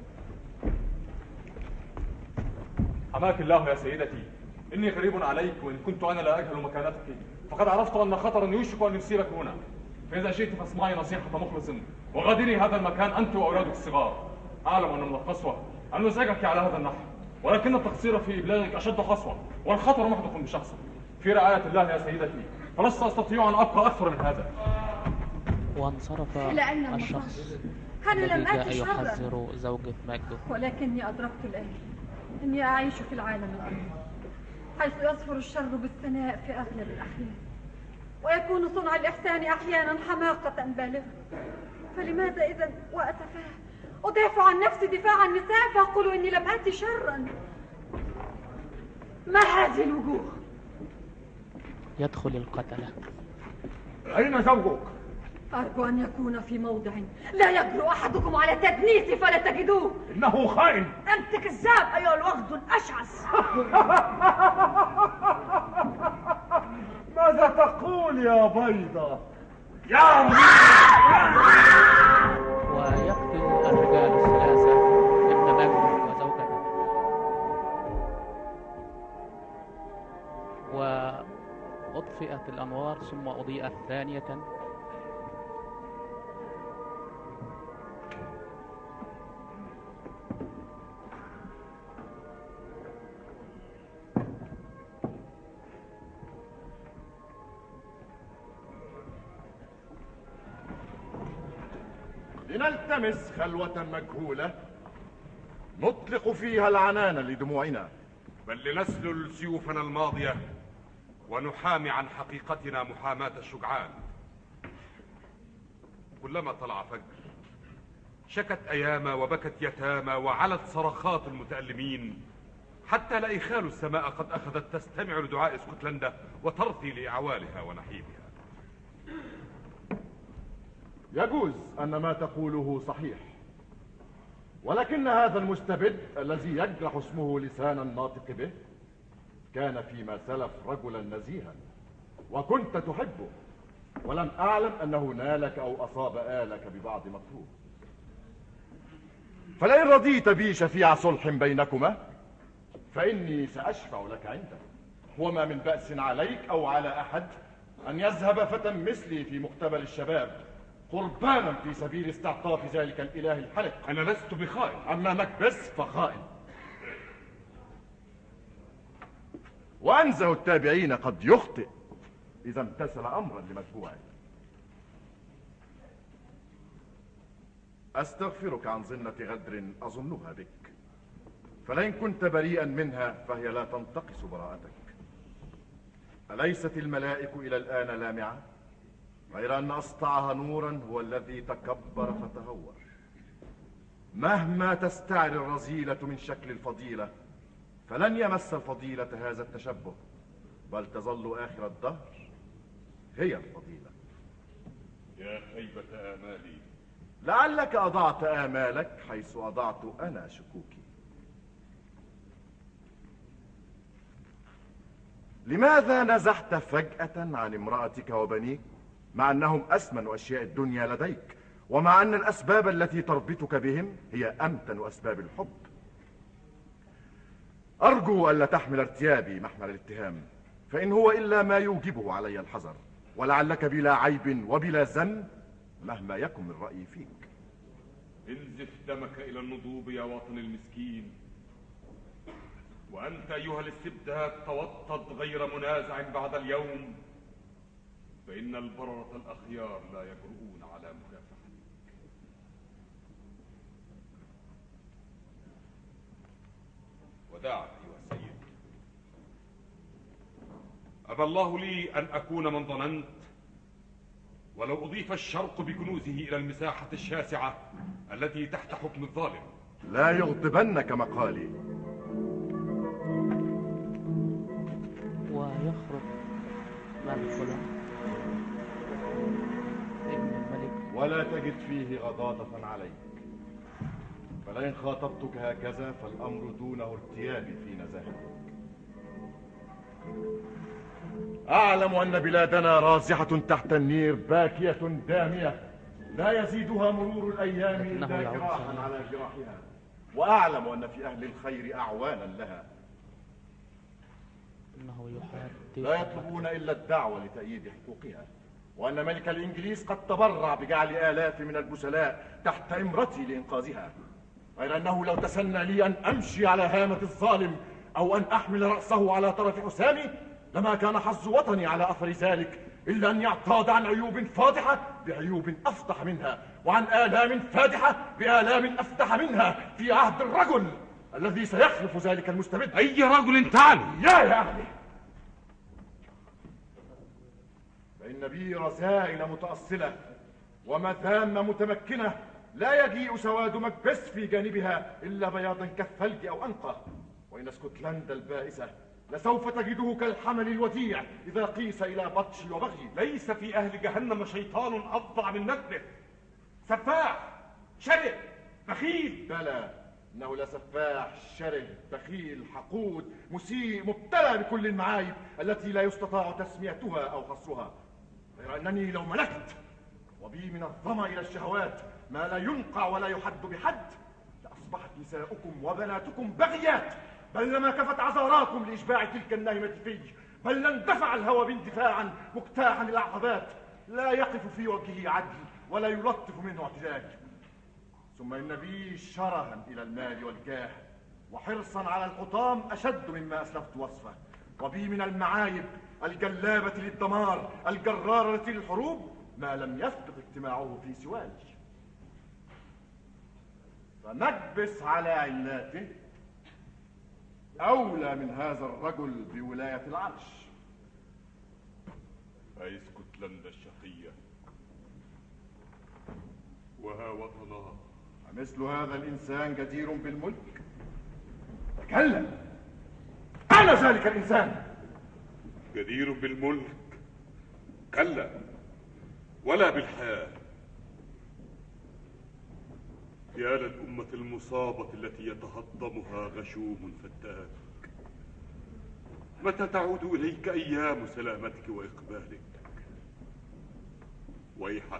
حماك الله يا سيدتي، إني غريب عليك، وإن كنت أنا لا أجهل مكانتك فقد عرفت أن خطرا يوشك أن يصيبك هنا. فإذا شئت فاسمعي نصيحة مخلص وغادري هذا المكان أنت وأولادك الصغار. أعلم أن من القسوة أن نزعجك على هذا النحو، ولكن التقصير في إبلاغك أشد قسوة، والخطر محدق بشخصك. في رعاية الله يا سيدتي، فلست أستطيع أن أبقى أكثر من هذا. وانصرف الشخص أنا لم الذي أتي جاء شرا، يحذر زوجة مجده، ولكني أدركت الآن أني أعيش في العالم الأرضي، حيث يصفر الشر بالثناء في أغلب الأحيان، ويكون صنع الإحسان أحيانا حماقة بالغة. فلماذا إذا وأتفاه أدافع عن نفسي دفاع النساء فأقول إني لم آتي شرا؟ ما هذه الوجوه؟ يدخل القتلة. أين زوجك؟ أرجو أن يكون في موضع لا يجرؤ أحدكم على تدنيسي فلا تجدوه. إنه خائن. أنت كذاب أيها الوغد الأشعث. ماذا تقول يا بيضة؟ يا ويقتل الرجال الثلاثة ابن مجده وزوجته، وأطفئت الأنوار ثم أضيئت ثانية. لنلتمس خلوة مجهولة نطلق فيها العنان لدموعنا، بل لنسلل سيوفنا الماضية ونحامي عن حقيقتنا محاماة الشجعان. كلما طلع فجر شكت أياما وبكت يتامى وعلت صرخات المتألمين، حتى لا إخال السماء قد أخذت تستمع لدعاء اسكتلندا وترثي لأعوالها ونحيبها. يجوز أن ما تقوله صحيح، ولكن هذا المستبد الذي يجرح اسمه لسان الناطق به كان فيما سلف رجلا نزيها، وكنت تحبه، ولم أعلم أنه نالك أو أصاب آلك ببعض مكروه. فلئن رضيت بي شفيع صلح بينكما فإني سأشفع لك عنده، وما من بأس عليك أو على أحد أن يذهب فتى مثلي في مقتبل الشباب قربانا في سبيل استعطاف ذلك الإله الحلق. أنا لست بخائن. أما مكبس فخائن. وأنزه التابعين قد يخطئ إذا امتثل أمرا لمتبوعه. أستغفرك عن ظنة غدر أظنها بك، فلئن كنت بريئا منها فهي لا تنتقص براءتك. أليست الملائك إلى الآن لامعة، غير أن أسطعها نورا هو الذي تكبر فتهور. مهما تستعر الرذيلة من شكل الفضيلة فلن يمس الفضيلة هذا التشبه، بل تظل آخر الدهر هي الفضيلة. يا خيبة آمالي، لعلك أضعت آمالك حيث أضعت أنا شكوكي. لماذا نزحت فجأة عن امرأتك وبنيك مع أنهم أثمن أشياء الدنيا لديك، ومع أن الأسباب التي تربطك بهم هي أمتن أسباب الحب؟ أرجو ألا تحمل ارتيابي محمل الاتهام، فإن هو إلا ما يوجبه علي الحذر، ولعلك بلا عيب وبلا ذنب مهما يكن من رأيي فيك. انزف دمك إلى النضوب يا وطن المسكين، وأنت أيها الاستبداد توطد غير منازع بعد اليوم، فإن البررة الأخيار لا يجرؤون على مكافحتك. وداعا أيها السيد. أبى الله لي أن أكون من ظننت، ولو أضيف الشرق بكنوزه إلى المساحة الشاسعة التي تحت حكم الظالم. لا يغضبنك مقالي. ويخرج ملك ابن الملك ولا تجد فيه غضاضة عليك، فلئن خاطبتك هكذا فالأمر دونه ارتيابي في نزاهتك. أعلم أن بلادنا رازحة تحت النير باكية دامية لا يزيدها مرور الأيام إلا جراحا على جراحها، وأعلم أن في أهل الخير أعوانا لها إنه يحارب لا يطلبون إلا الدعوة لتأييد حقوقها، وأن ملك الإنجليز قد تبرع بجعل آلاف من البسلاء تحت إمرتي لإنقاذها، غير أنه لو تسنى لي أن أمشي على هامة الظالم أو أن أحمل رأسه على طرف حسامي لما كان حظ وطني على أثر ذلك إلا أن يعتاض عن عيوب فاضحة بعيوب أفضح منها، وعن آلام فادحة بآلام أفتح منها في عهد الرجل الذي سيخلف ذلك المستبد. أي رجل تعني؟ يا يا أهلي، فإن بي رذائل متأصلة ومذام متمكنة لا يجيء سواد مكبس في جانبها إلا بياضا كالثلج أو أنقى، وإن اسكتلندا البائسة لسوف تجده كالحمل الوديع إذا قيس إلى بطش وبغي. ليس في أهل جهنم شيطان أفظع من نكبه، سفاح شره بخيل. بلى، إنه لسفاح شره بخيل حقود مسيء مبتلى بكل المعايب التي لا يستطاع تسميتها أو حصرها، غير أنني لو ملكت وبي من الظما إلى الشهوات ما لا ينقع ولا يحد بحد لأصبحت نساؤكم وبناتكم بغيات، بل لما كفت عذاراكم لإشباع تلك النهمة فيه، بل لاندفع الهوى باندفاعا مجتاحا العقبات لا يقف في وجهه عدل ولا يلطف منه اعتدال. ثم إن بي شرها إلى المال والجاه وحرصا على الحطام أشد مما أسلفت وصفه، وبي من المعايب الجلابة للدمار الجرارة للحروب ما لم يسبق اجتماعه في سواج. فنكبس على علاته أولى من هذا الرجل بولاية العرش. أي اسكتلندا الشقية وها وطنها. مثل هذا الإنسان جدير بالملك؟ تكلم، أنا ذلك الإنسان. جدير بالملك؟ كلا، ولا بالحياة. يا للأمة المصابة التي يتهضمها غشوم فتاك، متى تعود إليك أيام سلامتك وإقبالك؟ ويحك،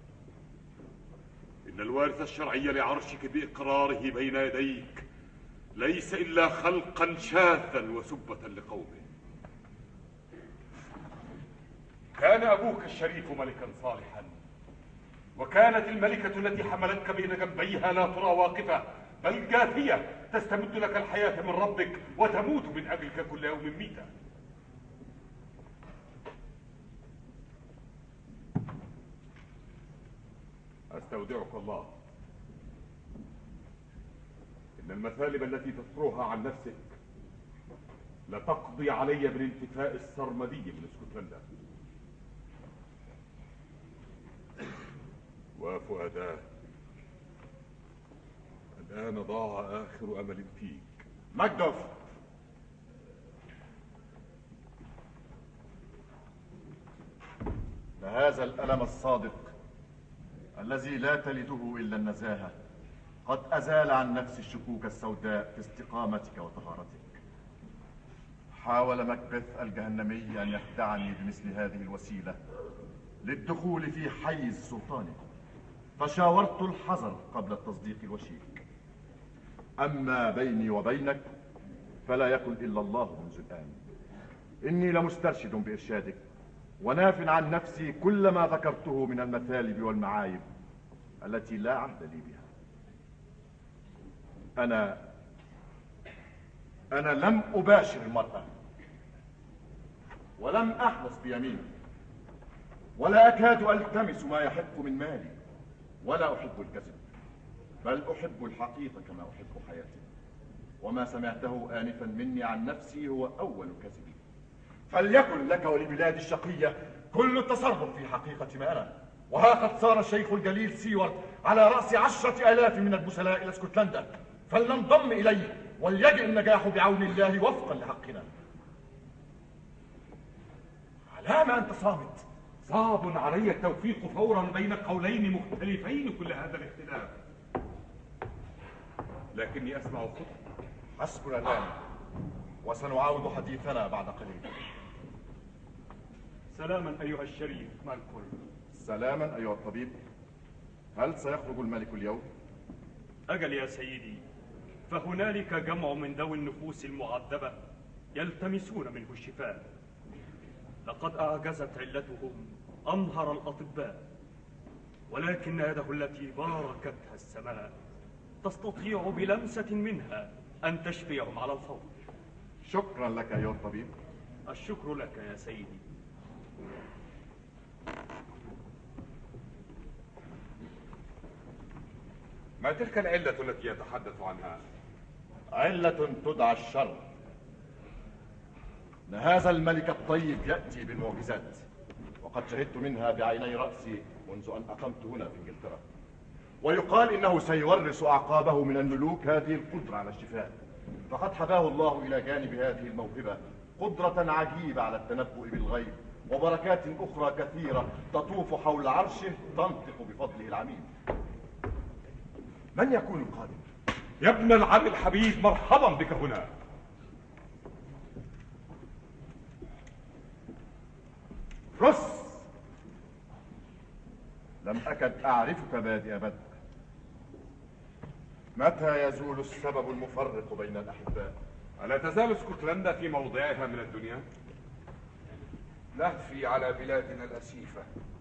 إن الوارث الشرعي لعرشك بإقراره بين يديك ليس إلا خلقا شاذا وسبة لقومه. كان أبوك الشريف ملكا صالحا، وكانت الملكة التي حملتك بين جنبيها لا ترى واقفة بل جاثية تستمد لك الحياة من ربك وتموت من أجلك كل يوم ميتة. أستودعك الله، إن المثالب التي تذكرها عن نفسك لتقضي علي بالانتفاء السرمدي من اسكتلندا. وفؤاداه، الآن ضاع آخر أمل فيك. ماكدوف، فهذا الألم الصادق الذي لا تلده إلا النزاهة قد أزال عن نفس الشكوك السوداء في استقامتك وطهارتك. حاول مكبث الجهنمي أن يخدعني بمثل هذه الوسيلة للدخول في حيز سلطانه، فشاورت الحذر قبل التصديق الوشيك. أما بيني وبينك فلا يكن إلا الله منذ الآن. إني لمسترشد بإرشادك وناف عن نفسي كل ما ذكرته من المثالب والمعايب التي لا عهد لي بها. أنا أنا لم أباشر المرأة، ولم أحلص بيميني، ولا أكاد ألتمس ما يحق من مالي، ولا أحب الكذب، بل أحب الحقيقة كما أحب حياتي. وما سمعته آنفا مني عن نفسي هو أول كذبي. فليكن لك ولبلادي الشقية كل التصرف في حقيقة ما أنا. وها قد صار الشيخ الجليل سيوارد على رأس عشرة آلاف من البسلاء إلى اسكتلندا، فلننضم إليه وليجئ النجاح بعون الله وفقا لحقنا. على ما أنت صامت؟ صعب علي التوفيق فورا بين قولين مختلفين كل هذا الاختلاف، لكني أسمع خطوة. حسبنا الآن، وسنعاود حديثنا بعد قليل. سلاما أيها الشريف مالكول. سلاما أيها الطبيب. هل سيخرج الملك اليوم؟ أجل يا سيدي، فهنالك جمع من ذوي النفوس المعذبة يلتمسون منه الشفاء. لقد أعجزت علتهم أمهر الأطباء، ولكن يده التي باركتها السماء تستطيع بلمسة منها أن تشفيهم على الفور. شكرا لك أيها الطبيب. الشكر لك يا سيدي. ما تلك العلة التي يتحدث عنها؟ علة تدعى الشر. إن هذا الملك الطيب يأتي بالمعجزات، وقد شهدت منها بعيني رأسي منذ أن أقمت هنا في إنجلترا. ويقال إنه سيورث أعقابه من الملوك هذه القدرة على الشفاء، فقد حباه الله إلى جانب هذه الموهبة قدرة عجيبة على التنبؤ بالغيب، وبركات أخرى كثيرة تطوف حول عرشه تنطق بفضله العميم. من يكون القادم؟ يا ابن العم الحبيب، مرحبا بك هنا. رس، لم أكد أعرفك بادئ بدء. متى يزول السبب المفرق بين الأحباء؟ ألا تزال اسكتلندا في موضعها من الدنيا؟ نهفي على بلادنا الأسيفة،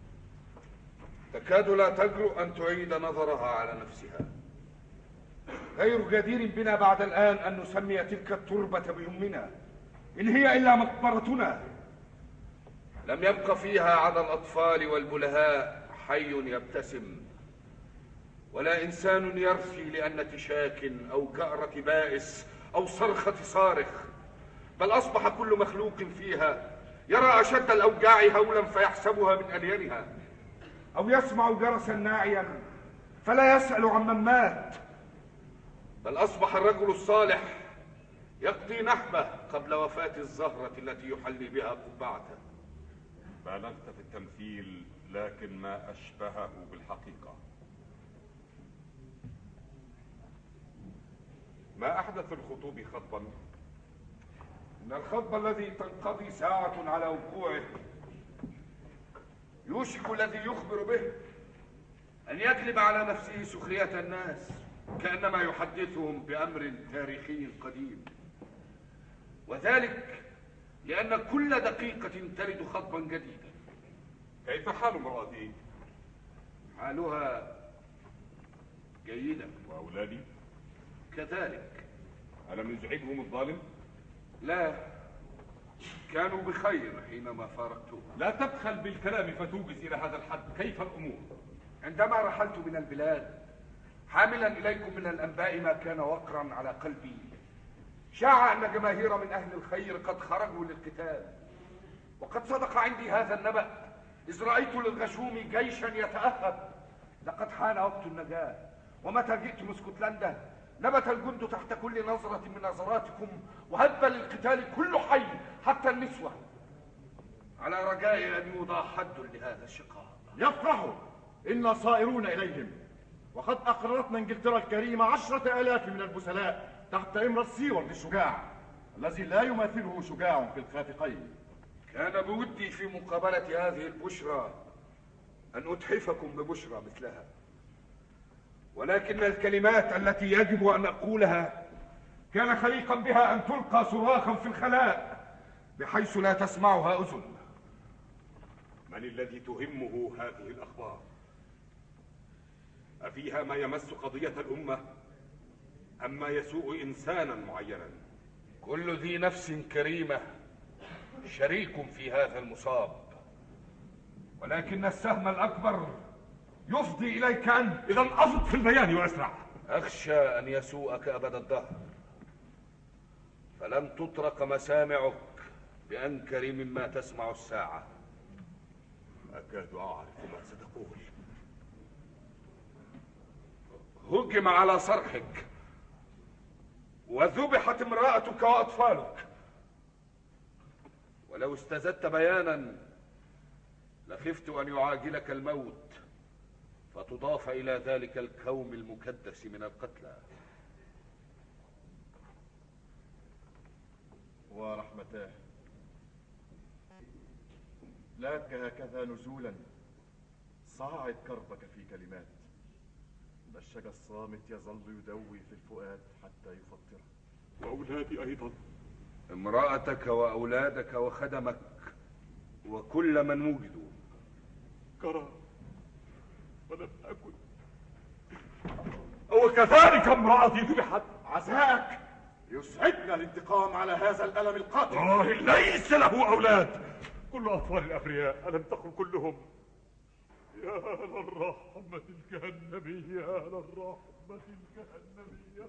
تكاد لا تجرؤ أن تعيد نظرها على نفسها. غير جدير بنا بعد الآن أن نسمي تلك التربة بأمنا، إن هي إلا مقبرتنا. لم يبق فيها على الأطفال والبلهاء حي يبتسم، ولا إنسان يرثي لأنة شاك أو كأرة بائس أو صرخة صارخ، بل أصبح كل مخلوق فيها يرى أشد الأوجاع هولا فيحسبها من ألينها، أو يسمع جرسا ناعيا فلا يسأل عمن مات، بل أصبح الرجل الصالح يقضي نحبه قبل وفاة الزهرة التي يحلي بها قبعته. بالغت في التمثيل، لكن ما أشبهه بالحقيقة. ما أحدث الخطوب خطبا؟ إن الخطب الذي تنقضي ساعة على وقوعه يوشك الذي يخبر به أن يجلب على نفسه سخرية الناس، كأنما يحدثهم بأمر تاريخي قديم، وذلك لأن كل دقيقة تلد خطبا جديدا. كيف حال امرأتي؟ حالها جيدا. وأولادي؟ كذلك. ألم يزعجهم الظالم؟ لا، كانوا بخير حينما فارقتهم. لا تبخل بالكلام فتوجز إلى هذا الحد. كيف الأمور؟ عندما رحلت من البلاد حاملا إليكم من الأنباء ما كان وقرا على قلبي، شاع أن جماهير من أهل الخير قد خرجوا للقتال، وقد صدق عندي هذا النبأ إذ رأيت للغشوم جيشا يتأهب. لقد حان وقت النجاة، ومتى جئتم اسكتلندا نبت الجند تحت كل نظرة من نظراتكم، وهب للقتال كل حي حتى النسوة، على رجاء أن يوضع حد لهذا الشقاق. يفرحوا، إنا صائرون إليهم، وقد أقررتنا إنجلترا الكريمة عشرة آلاف من البسلاء تحت إمرة سيوارد الشجاع الذي لا يماثله شجاع في الخافقين. كان بودي في مقابلة هذه البشرى أن أتحفكم ببشرى مثلها، ولكن الكلمات التي يجب أن أقولها كان خليقا بها أن تلقى صراخا في الخلاء بحيث لا تسمعها أذن. من الذي تهمه هذه الأخبار؟ أفيها ما يمس قضية الأمة أم ما يسوء إنسانا معينا؟ كل ذي نفس كريمة شريك في هذا المصاب، ولكن السهم الأكبر يفضي إليك أنت. إذا أفض في البيان وأسرع. أخشى أن يسوءك أبد الدهر، فلن تطرق مسامعك بأنكر مما تسمع الساعة. أكاد أعرف ما ستقول. هجم على صرحك وذبحت امرأتك وأطفالك، ولو استزدت بيانا لخفت أن يعاجلك الموت فتضاف إلى ذلك الكوم المكدس من القتلى. ورحمتاه لاك هكذا نزولا، صاعد كربك في كلمات، الشجى الصامت يظل يدوي في الفؤاد حتى يفطره. وأولادي أيضا، امرأتك وأولادك وخدمك وكل من وجدوا. كرى ولم أكن، وكذلك امرأتي ذبحت. عزاءك يسعدنا الانتقام على هذا الألم القاتل. آه ليس له أولاد، كل أطفال الأبرياء ألم تكن كلهم؟ يا للرحمة الجهنمية، يا للرحمة الجهنمية.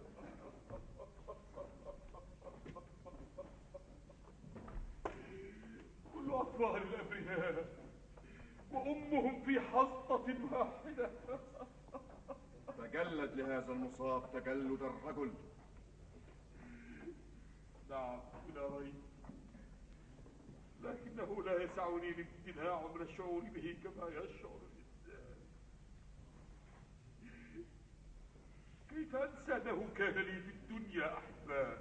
كل أطفال الأبرياء وأمهم في حصة واحدة. تجلد لهذا المصاب تجلد الرجل. نعم بلا ريب، لكنه لا يسعني الامتناع من الشعور به كما يشعر الإنسان. كيف أنسى أنه كان لي في الدنيا أحباب؟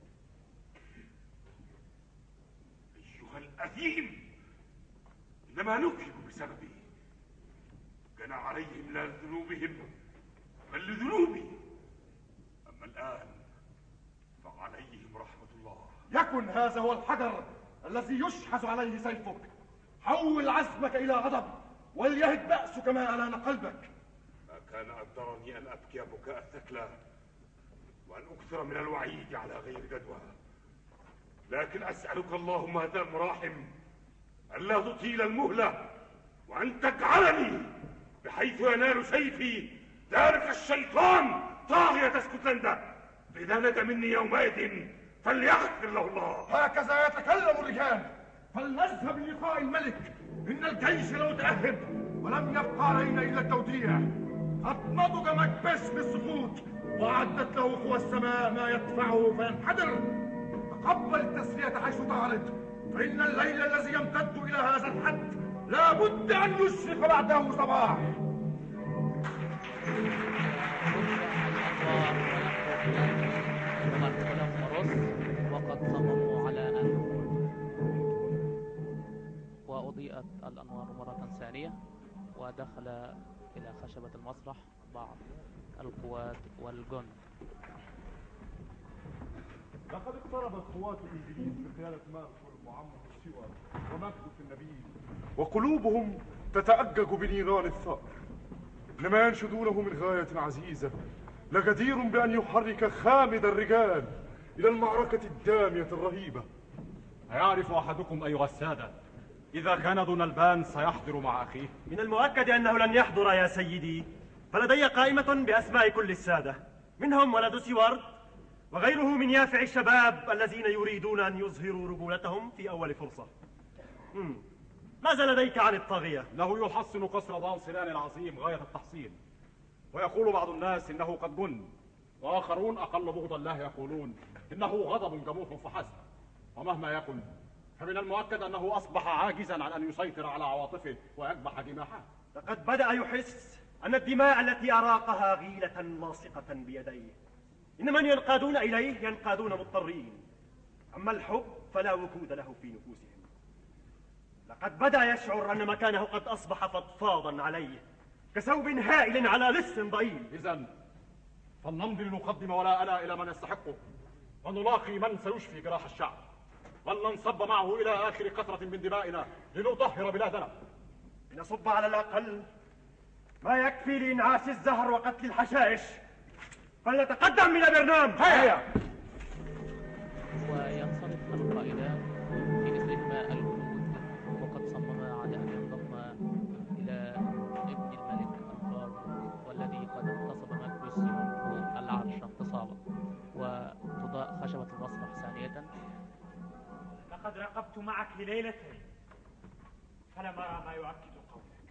أيها الأثيم، إنما نكلوا بسببه، كان عليهم لا لذنوبهم بل لذنوبي، أما الآن فعليهم رحمة الله. يكن هذا هو الحجر الذي يشحذ عليه سيفك. حول عزمك إلى غضب وليهد بأسك ما ألان قلبك. ما كان أقدرني أن أبكي بكاء الثكلى وأن أكثر من الوعيد على غير جدوى، لكن أسألك اللهم هذا المراحم ألا تطيل المهلة وأن تجعلني بحيث ينال سيفي ذلك الشيطان طاغية اسكتلندا، فإذا نجا مني يومئذ فليغفر له الله. هكذا يتكلم الرجال، فلنذهب للقاء الملك. إن الجيش لو تأهب ولم يبقى علينا إلا التوديع. قد نضج مكبس بالسقوط وأعدت له قوى السماء ما يدفعه فينحدر. تقبل التسلية حيث تعرض، فإن الليل الذي يمتد إلى هذا الحد لا بد أن يشرق بعده صباح. وقد صمموا على أن وأضيئت الأنوار مرة ثانية، ودخل إلى خشبة المسرح بعض القوات والجند. لقد اقتربت قوات الإنجليز بقيادة مارشال معمر ستيوارت ومكدوف النبيل، وقلوبهم تتأجج بنيران الثأر. لما ينشدونه من غاية عزيزة لجدير بأن يحرك خامد الرجال إلى المعركة الدامية الرهيبة. أيعرف أحدكم أيها السادة إذا كان ذو نلبان سيحضر مع أخيه؟ من المؤكد أنه لن يحضر يا سيدي، فلدي قائمة بأسماء كل السادة، منهم ولد سيوارد وغيره من يافع الشباب الذين يريدون أن يظهروا رجولتهم في أول فرصة. مم. ماذا لديك عن الطاغية؟ له يحصن قصر ضان سنان العظيم غاية التحصين، ويقول بعض الناس إنه قد بن، وآخرون أقل بغضا له يقولون إنه غضب جموح فحسب. ومهما يكن فمن المؤكد أنه أصبح عاجزا عن أن يسيطر على عواطفه ويكبح جماحه. لقد بدأ يحس أن الدماء التي أراقها غيلة لاصقة بيديه، إن من ينقادون إليه ينقادون مضطرين، أما الحب فلا وجود له في نفوسهم. لقد بدأ يشعر أن مكانه قد أصبح فضفاضا عليه كثوب هائل على لص ضئيل. إذن فلنمضي لنقدم ولاءنا إلى من يستحقه، ونلاقي من سيشفي جراح الشعب، ولننصب معه إلى آخر قطرة من دمائنا لنطهر بلادنا. لنصب على الأقل ما يكفي لإنعاش الزهر وقتل الحشائش. فلنتقدم من برنامج. هيا. أقمت معك ليلتين فلم أرى ما يؤكد قولك.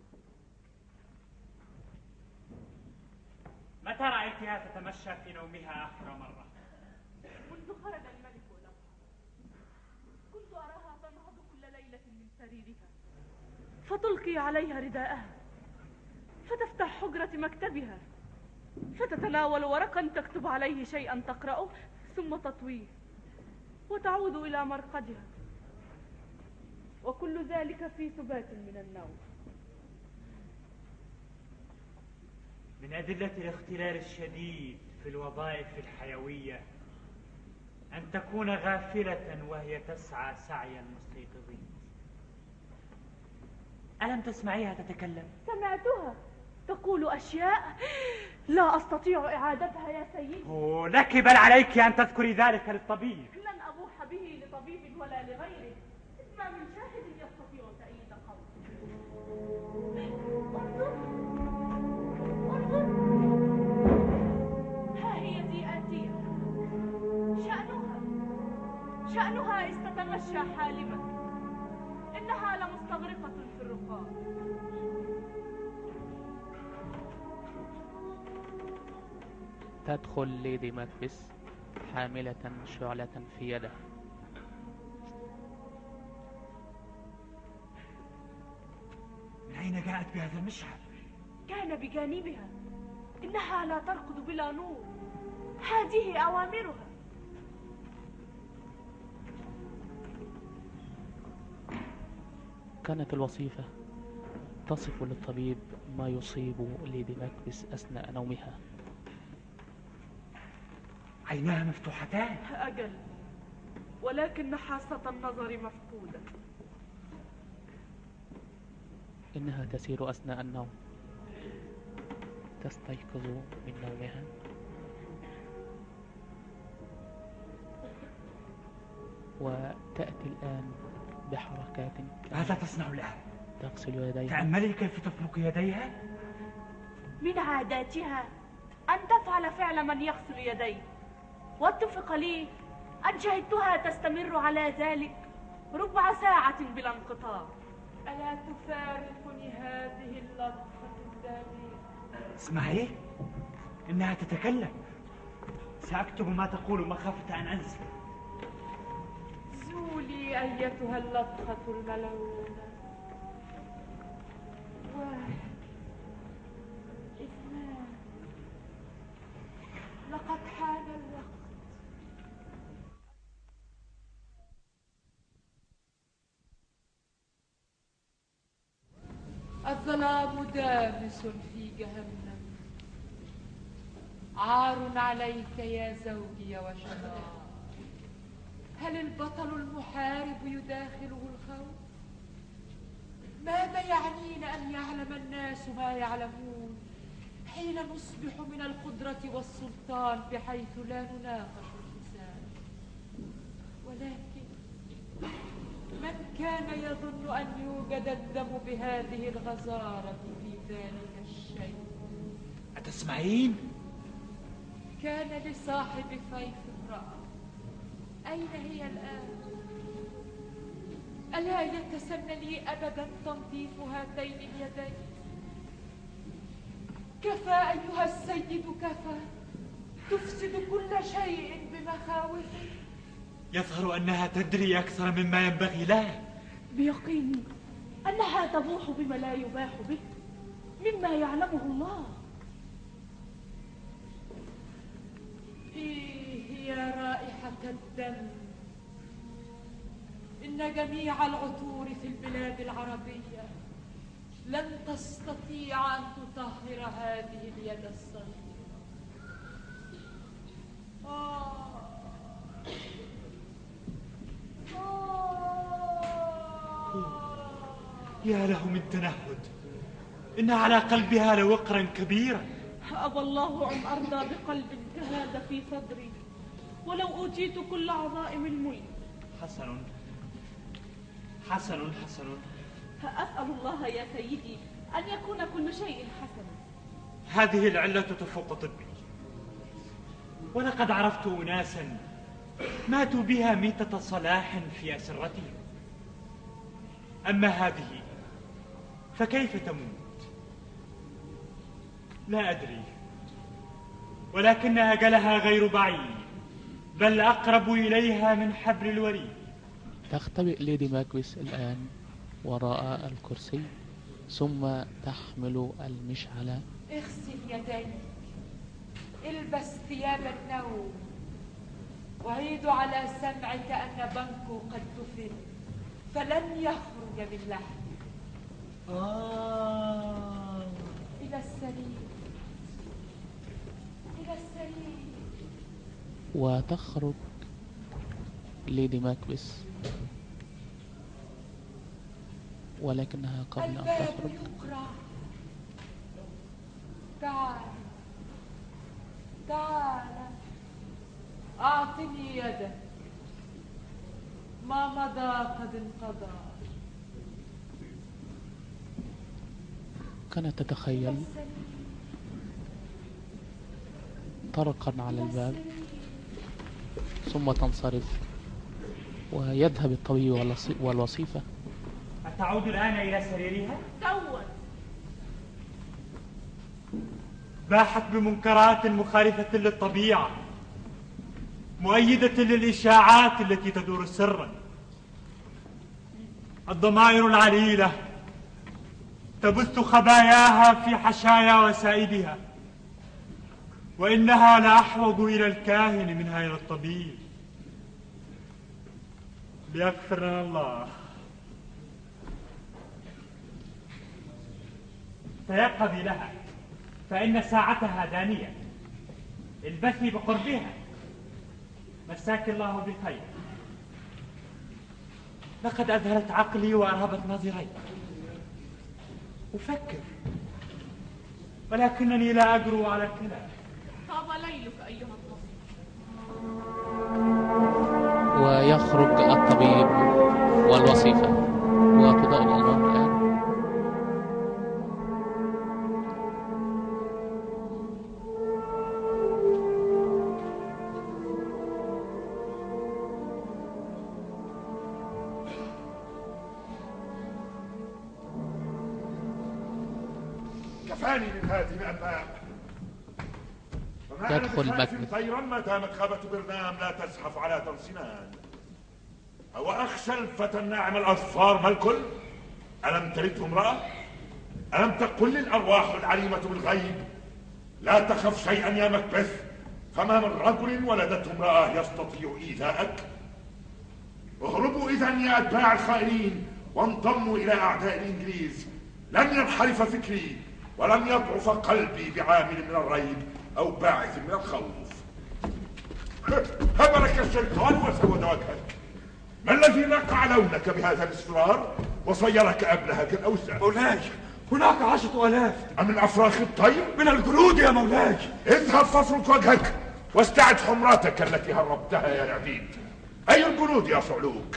متى رأيتها تتمشى في نومها آخر مرة؟ منذ خرج الملك ولوحة كنت أراها تنهض كل ليلة من سريرها فتلقي عليها رداءها فتفتح حجرة مكتبها فتتناول ورقا تكتب عليه شيئا تقرأه ثم تطويه وتعود إلى مرقدها، وكل ذلك في سبات من النوم. من أدلة الاختلال الشديد في الوظائف الحيوية أن تكون غافلة وهي تسعى سعي المستيقظين. ألم تسمعيها تتكلم؟ سمعتها تقول أشياء لا أستطيع إعادتها يا سيدي. لك بل عليك أن تذكري ذلك للطبيب. لن أبوح به لطبيب ولا لغيره، ما من شاهد يستطيع تأييد قولي. انظر انظر، ها هي ذي آتية، شأنها شأنها إذ تتمشى حالمة، إنها لمستغرقة في الرقاد. تدخل ليدي ماكبث حاملة شعلة في يدها. من أين جاءت بهذا المشعل؟ كان بجانبها، إنها لا ترقد بلا نور، هذه أوامرها. كانت الوصيفة تصف للطبيب ما يصيب ليدي ماكبث أثناء نومها. عيناها مفتوحتان. أجل، ولكن حاسة النظر مفقودة. إنها تسير أثناء النوم، تستيقظ من نومها وتأتي الآن بحركات. ماذا تصنع الآن؟ تغسل يديها. تأملي كيف تطلق يديها. من عاداتها أن تفعل فعل من يغسل يديه، واتفق لي أن شهدتها تستمر على ذلك ربع ساعة بلا انقطاع. ألا تفارقني هذه اللطفة الدامية؟ اسمعي، إنها تتكلم. سأكتب ما تقول مخافة أن أنسى. زولي أيتها اللطخة الملعونة. واحد، اثنان، لقد حان الوقت. الظلام دامس في جهنم، عار عليك يا زوجي وشنار. هل البطل المحارب يداخله الخوف؟ ماذا يعنينا أن يعلم الناس ما يعلمون حين نصبح من القدرة والسلطان بحيث لا نناقش الحساب؟ ولكن من كان يظن أن يوجد الدم بهذه الغزارة في ذلك الشيء؟ أتسمعين؟ كان لصاحب فيف امرأة، أين هي الآن؟ ألا يتسنى لي أبدا تنظيف هاتين اليدين؟ كفى أيها السيد كفى، تفسد كل شيء بمخاوفك. يظهر أنها تدري أكثر مما ينبغي لها. بيقيني أنها تبوح بما لا يباح به مما يعلمه الله. إيه يا رائحة الدم، إن جميع العطور في البلاد العربية لن تستطيع أن تطهر هذه اليد الصغيرة. آه. يا له من تنهد، إن على قلبها لوقرا كبيرا. أبى الله أن أرضى بقلب كهذا في صدري ولو أوتيت كل عظائم الملك. حسن حسن حسن. أسأل الله يا سيدي أن يكون كل شيء حسنا. هذه العلة تفوق طبي، ولقد عرفت أناسا ماتوا بها ميتة صلاح في أسرتهم. أما هذه فكيف تموت؟ لا أدري، ولكن أجلها غير بعيد، بل أقرب إليها من حبل الوريد. تختبئ ليدي ماكبث الآن وراء الكرسي، ثم تحمل المشعل. اغسل يديك، البس ثياب النوم، وعيد على سمعك أن بنكو قد دفن، فلن يخرج من لحمه. آه. إلى السرير، إلى السرير. وتخرج ليدي ماكبث، ولكنها قبل أن تخرج يقرع. تعال تعال، أعطني يدك، ما مضى قد انقضى. كانت تتخيل طرقا على الباب، ثم تنصرف ويذهب الطبيب والوصيفة. أتعود الآن إلى سريرها؟ توا. باحت بمنكرات مخالفة للطبيعة، مؤيدة للإشاعات التي تدور سرا. الضمائر العليلة تبث خباياها في حشايا وسائدها، وإنها لأحوج إلى الكاهن منها إلى الطبيب. ليغفر لنا الله. تيقظي لها، فإن ساعتها دانية. البثي بقربها. مساك الله بخير. لقد أذهلت عقلي وأرهبت نظري. أفكر، ولكنني لا أجرؤ على الكلام. طاب ليلك أيها الطبيب. ويخرج الطبيب والوصيفة وتضاء الأنوار الآن. كفاني من هذه الأنباء. يدخل مكبث. طيرا ما دامت خابة برنام لا تزحف على ترسنان. أو أخشى الفتى الناعم الأظفار ما الكل؟ ألم تلده امرأة؟ ألم تقل الأرواح العليمة بالغيب لا تخف شيئا يا مكبث؟ فما من رجل ولدته امرأة يستطيع إيذاءك؟ اهربوا إذا يا أتباع الخائنين وانضموا إلى أعداء الإنجليز. لن ينحرف فكري ولن يضعف قلبي بعامل من الريب أو باعث من الخوف. هبلك الشيطان وسود وجهك. ما الذي نقع لونك بهذا الاصفرار وصيرك أبلهة كالأوسع؟ مولاي، هناك عشرة آلاف. أمن أفراخ الطير؟ من الجنود يا مولاي. اذهب فافرك وجهك واستعد حمراتك التي هربتها يا العبيد. أي الجنود يا صعلوك؟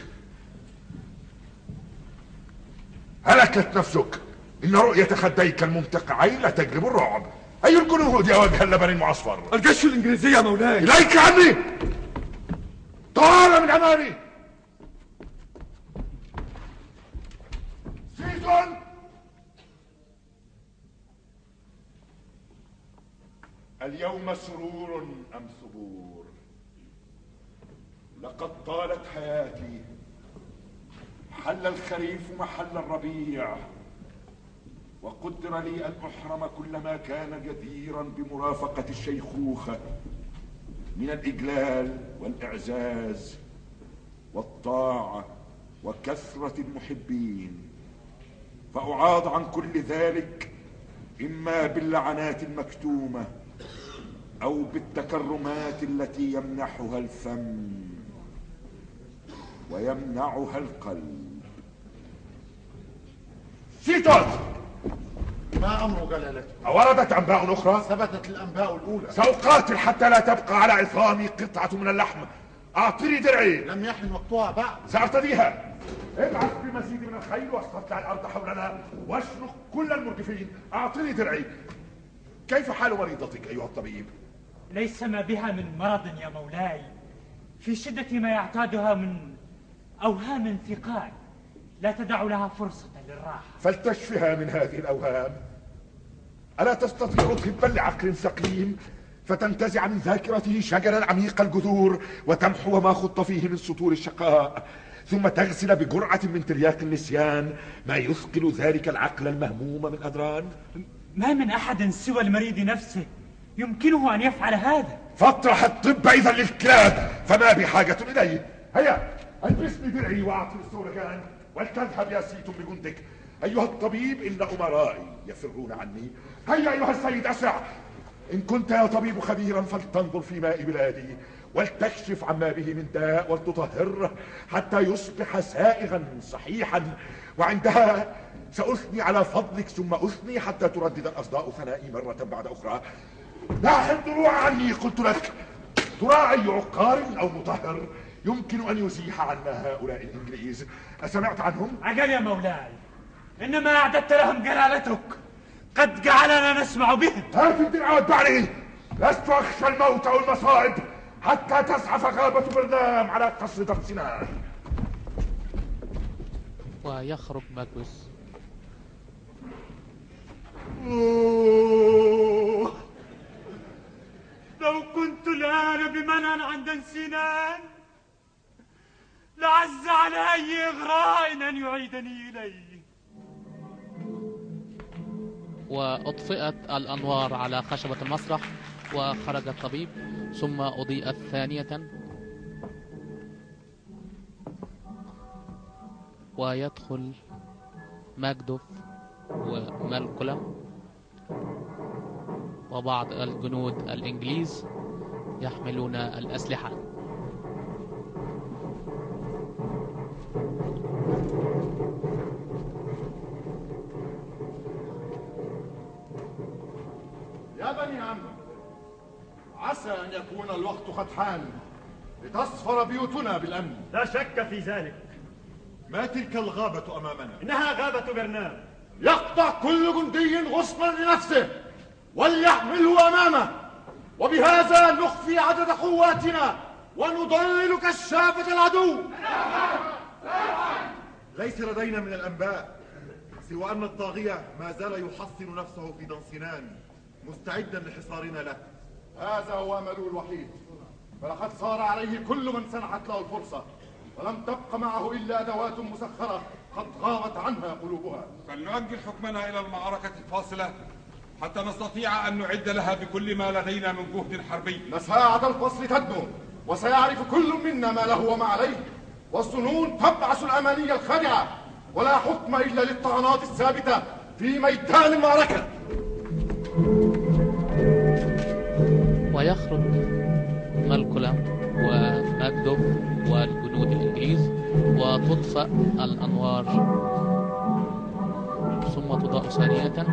هلكت نفسك، إن رؤية خديك الممتقعين لا تجلب الرعب. أي الجنود يا وجه اللبن المعصفر؟ الجيش الإنجليزي يا مولاي. إليك عني، طال من أمامي. سيزون، اليوم سرور أم ثبور؟ لقد طالت حياتي، حل الخريف محل الربيع، وقدر لي أن أحرم كل ما كان جديرا بمرافقة الشيخوخة من الإجلال والإعزاز والطاعة وكثرة المحبين، فأعاض عن كل ذلك إما باللعنات المكتومة أو بالتكرمات التي يمنحها الفم ويمنعها القلب. سيتوس، ما أمر جلالته؟ أوردت أنباء أخرى؟ ثبتت الأنباء الأولى. سأقاتل حتى لا تبقى على عظامي قطعة من اللحم. أعطني درعي. لم يحن وقتها بعد. سأرتديها. ابعث بمزيد من الخيل واستطلع الأرض حولنا واشنق كل المرجفين. أعطني درعي. كيف حال مريضتك أيها الطبيب؟ ليس ما بها من مرض يا مولاي، في شدة ما يعتادها من أوهام ثقال لا تدع لها فرصة للراحة. فلتشفها من هذه الأوهام. ألا تستطيع طبا لعقل سقيم فتنتزع من ذاكرته شجرا عميق الجذور وتمحو ما خط فيه من سطور الشقاء، ثم تغسل بجرعة من ترياق النسيان ما يثقل ذلك العقل المهموم من أدران؟ ما من أحد سوى المريض نفسه يمكنه أن يفعل هذا. فاطرح الطب إذا للكلاب، فما بحاجة إليه. هيا البسني درعي واعطني السورجان ولتذهب يا سيت بجندك. أيها الطبيب إن أمرائي يفرون عني. هيا أيها السيد أسرع. إن كنت يا طبيب خبيرا فلتنظر في ماء بلادي ولتكشف عما به من داء ولتطهره حتى يصبح سائغا صحيحا، وعندها سأثني على فضلك ثم أثني حتى تردد الأصداء ثنائي مرة بعد أخرى. لاح الضلوع عني قلت لك. ترى أي عقار أو مطهر يمكن أن يزيح عنا هؤلاء الإنجليز؟ أسمعت عنهم؟ أجل يا مولاي، إنما أعددت لهم جلالتك، قد جعلنا نسمع بهم. هات الدرع واتبعني. لست أخشى الموت أو المصائب حتى تزحف غابة برنام على قصر دمسنا. ويخرج ماكبث. أوه. لو كنت الآن بمنع عند سنان لعز على أي إغراء أن يعيدني إليه. وأطفئت الأنوار على خشبة المسرح وخرج الطبيب، ثم أضيئت ثانية ويدخل ماكدوف ومالكولم وبعض الجنود الإنجليز يحملون الأسلحة. يا بني عم، عسى أن يكون الوقت قد حان لتصفر بيوتنا بالأمن. لا شك في ذلك. ما تلك الغابة أمامنا؟ إنها غابة برنام. يقطع كل جندي غصنا لنفسه وليحمله أمامه، وبهذا نخفي عدد قواتنا ونضلل كشافة العدو. ليس لدينا من الأنباء سوى أن الطاغية ما زال يحصن نفسه في دنسنان مستعدا لحصارنا له. هذا هو أمله الوحيد، فلقد صار عليه كل من سنحت له الفرصة، ولم تبق معه إلا أدوات مسخرة قد غابت عنها قلوبها. فلنؤجل حكمنا إلى المعركة الفاصلة حتى نستطيع أن نعد لها بكل ما لدينا من جهد حربي. مساعة الفصل تدنو، وسيعرف كل منا ما له وما عليه، والظنون تبعث الأماني الخادعة، ولا حكم إلا للطعنات الثابتة في ميدان المعركة. ويخرج مالكولم وماكدوف والجنود الإنجليز وتطفأ الأنوار ثم تضاء ثانية.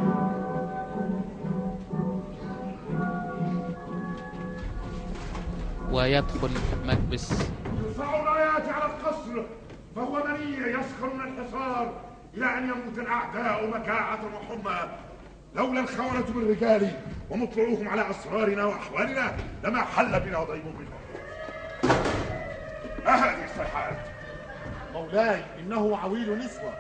ويدخل ماكبث. يرفع الرايات على القصر فهو منيع يسخر من الحصار إلى أن يموت الأعداء مكاعة وحمى. لولا الخونة من رجالي ومطلعوهم على أسرارنا وأحوالنا لما حل بنا ضيم منهم. ما هذه الصيحات؟ مولاي إنه عويل نسوة.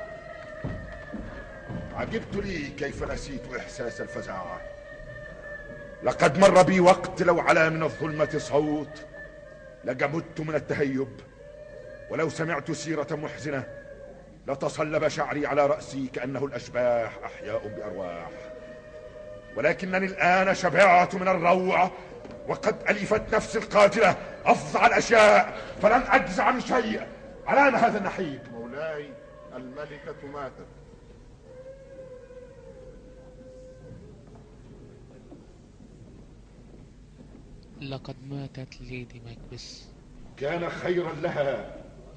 عجبت لي كيف نسيت إحساس الفزع. لقد مر بي وقت لو علا من الظلمة صوت لجمدت من التهيب، ولو سمعت سيرة محزنة لتصلب شعري على رأسي كأنه الأشباح أحياء بأرواح. ولكنني الآن شبعت من الروع، وقد ألفت نفسي القاتلة أفظع الأشياء، فلن أجزع من شيء. علان هذا النحيب؟ مولاي الملكة ماتت. لقد ماتت ليدي ماكبث. كان خيرا لها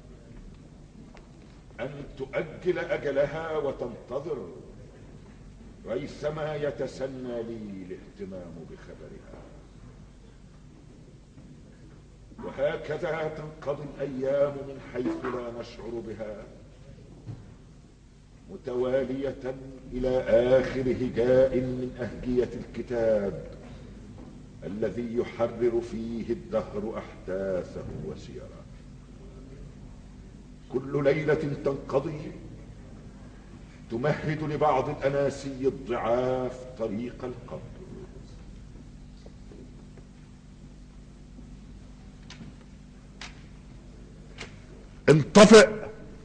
أن تؤجل أجلها وتنتظر ريثما يتسنى لي الاهتمام بخبرها. وهكذا تنقضي الأيام من حيث لا نشعر بها، متوالية إلى آخر هجاء من أهجية الكتاب الذي يحرر فيه الدهر أحداثه وسيره. كل ليلة تنقضي تمهد لبعض الأناسي الضعاف طريق القبر. انطفئ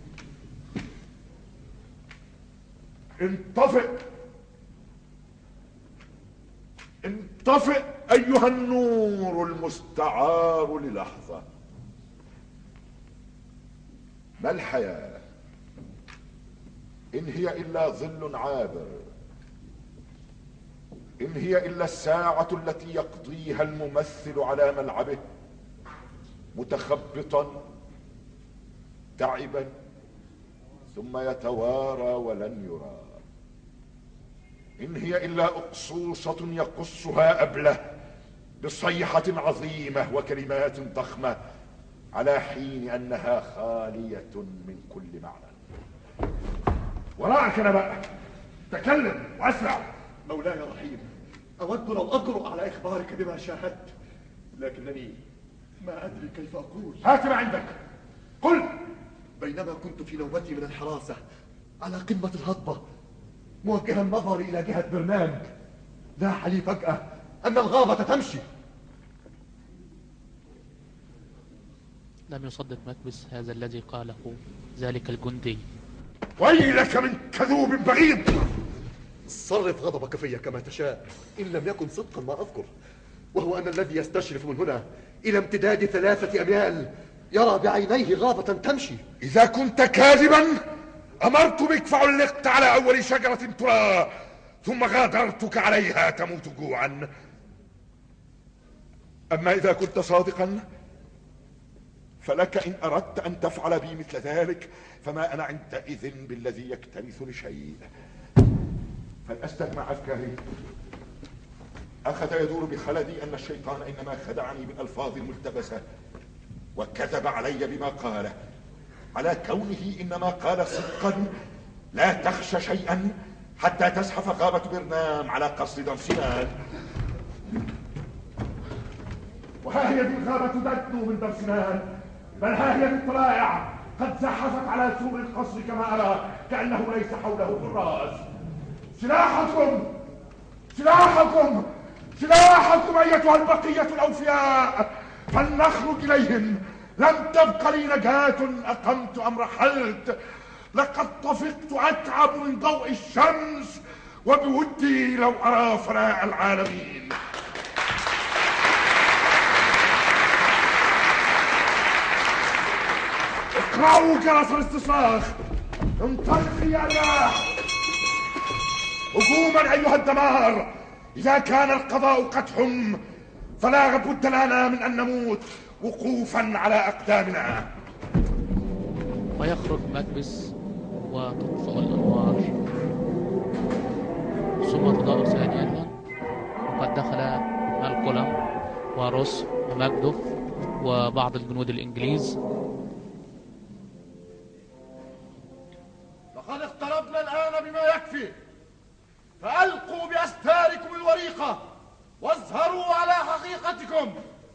انطفئ انطفئ أيها النور المستعار للحظة. ما الحياة إن هي إلا ظل عابر، إن هي إلا الساعة التي يقضيها الممثل على ملعبه متخبطا تعبا ثم يتوارى ولن يرى. إن هي إلا أقصوصة يقصها أبله بصيحة عظيمة وكلمات ضخمة على حين أنها خالية من كل معنى. وراءك أنا بقى، تكلم وأسرع. مولاي رحيم، أود لو أجرؤ على إخبارك بما شاهدت، لكنني ما أدري كيف أقول. هات ما عندك، قل. بينما كنت في نوبتي من الحراسة على قمة الهضبة موجها نظري إلى جهة برنامج، لاح لي فجأة أن الغابة تمشي. لم يصدق مكبس هذا الذي قاله ذلك الجندي. ويلك من كذوب بغيض. صرف غضبك في كما تشاء، إن لم يكن صدقا ما أذكر، وهو أن الذي يستشرف من هنا إلى امتداد ثلاثة أميال يرى بعينيه غابة تمشي. إذا كنت كاذبا أمرت بك فعلقت على أول شجرة ترى، ثم غادرتك عليها تموت جوعا. أما إذا كنت صادقا فلك إن أردت أن تفعل بي مثل ذلك، فما أنا عندئذ بالذي يكترث لشيء. فلأستجمع أفكاري. أخذ يدور بخلدي أن الشيطان إنما خدعني بالألفاظ الملتبسة وكذب علي بما قاله، على كونه إنما قال صدقا لا تخشى شيئا حتى تزحف غابة برنام على قصر درسنان. وها هي الغابة تدنو من درسنان، بل ها هي الطلائع قد زحفت على سور القصر كما أرى، كأنه ليس حوله حراس. سلاحكم سلاحكم سلاحكم أيتها البقية الأوفياء، فلنخرج إليهم. لم تبق لي نجاة أقمت أم رحلت، لقد طفقت أتعب من ضوء الشمس، وبودي لو أرى فناء العالمين. اقرأوا جرس الاستصراخ، انطلقي يا رياح، هجوما أيها الدمار. إذا كان القضاء قد حم فلا بد لنا من أن نموت وقوفا على أقدامنا. ويخرج مكبس وتطفئ الأنوار، ثم تضاء ثانيا، وقد دخل مالكولم وروس وماكدوف وبعض الجنود الإنجليز. لقد اقتربنا الآن بما يكفي، فألقوا بأستاركم الوريقة واظهروا على حقيقتكم.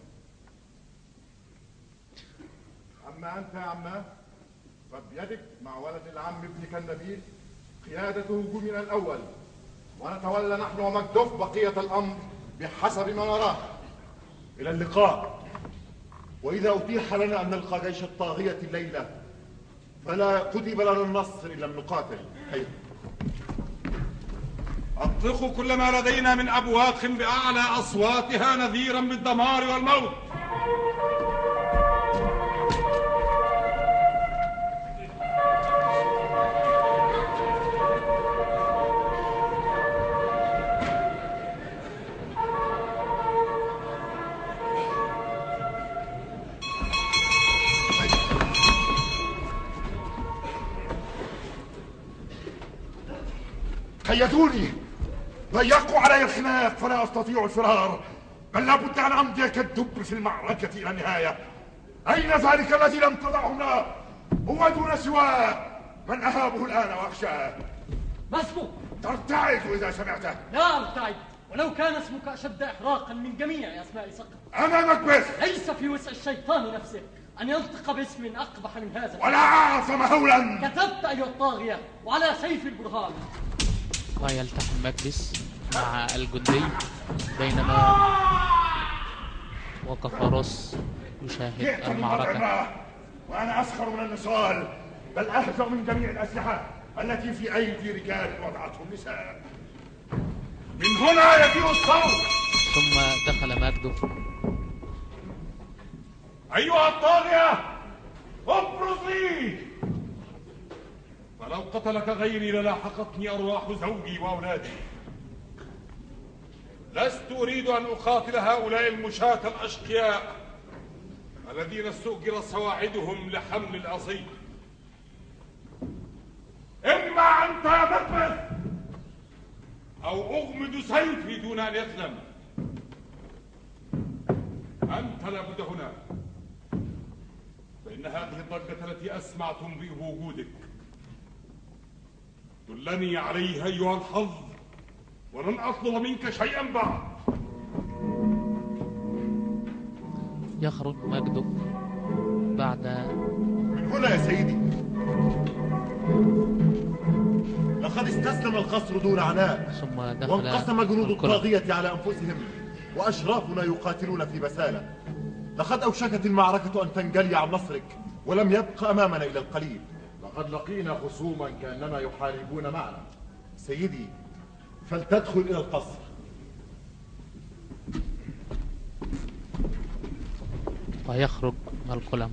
أما أنت يا عماه فبيدك مع ولد العم ابنك النبيل قيادة هجومنا الأول، ونتولى نحن ومكدوف بقية الأمر بحسب ما نراه. إلى اللقاء. وإذا أتيح لنا أن نلقى جيش الطاغية الليلة فلا كتب لنا النصر إن لم نقاتل. هيا أطلقوا كل ما لدينا من أبواق بأعلى أصواتها نذيرا بالدمار والموت. قيدوني، ضيقوا علي الخناق فلا أستطيع الفرار، بل لابد أن أمضي كالدب في المعركة إلى النهاية. أين ذلك الذي لم تضعهنا؟ هو دون سواه من أهابه الآن وأخشاه. مسبوق. ترتعد إذا سمعته. لا أرتعد، ولو كان اسمك أشد إحراقا من جميع أسماء سقط. أنا مكبث. ليس في وسع الشيطان نفسه أن ينطق باسم أقبح من هذا، ولا أعظم هولا. كذبت أيها الطاغية وعلى سيف البرهان. ويلتحم مكبث مع الجندي بينما وقف روس يشاهد المعركة. وأنا أسخر من النصال، بل أهزأ من جميع الأسلحة التي في أيدي رجال وضعتهم نساء. من هنا يجيء الصوت. ثم دخل ماكدوف. أيها الطاغية ابرز لي، فلو قتلك غيري للاحقتني أرواح زوجي وأولادي. لست أريد أن أقاتل هؤلاء المشاة الأشقياء الذين استؤجر سواعدهم لحمل الأصيل. إما أنت يا مكبث أو أغمد سيفي دون أن يسلم. أنت لابد هنا، فإن هذه الضجة التي أسمع تنبئ بوجودك. دلني عليها أيها الحظ ولن أطلب منك شيئا بعد. يخرج ماكدوف بعد. من هنا يا سيدي. لقد استسلم القصر دون عناء، ثم دخل وانقسم جنود الطاغية على أنفسهم، وأشرافنا يقاتلون في بسالة. لقد أوشكت المعركة أن تنجلي عن نصرك، ولم يبق أمامنا إلا القليل. لقد لقينا خصوما كأنما يحاربون معنا. سيدي، فلتدخل إلى القصر. ويخرج مالكولم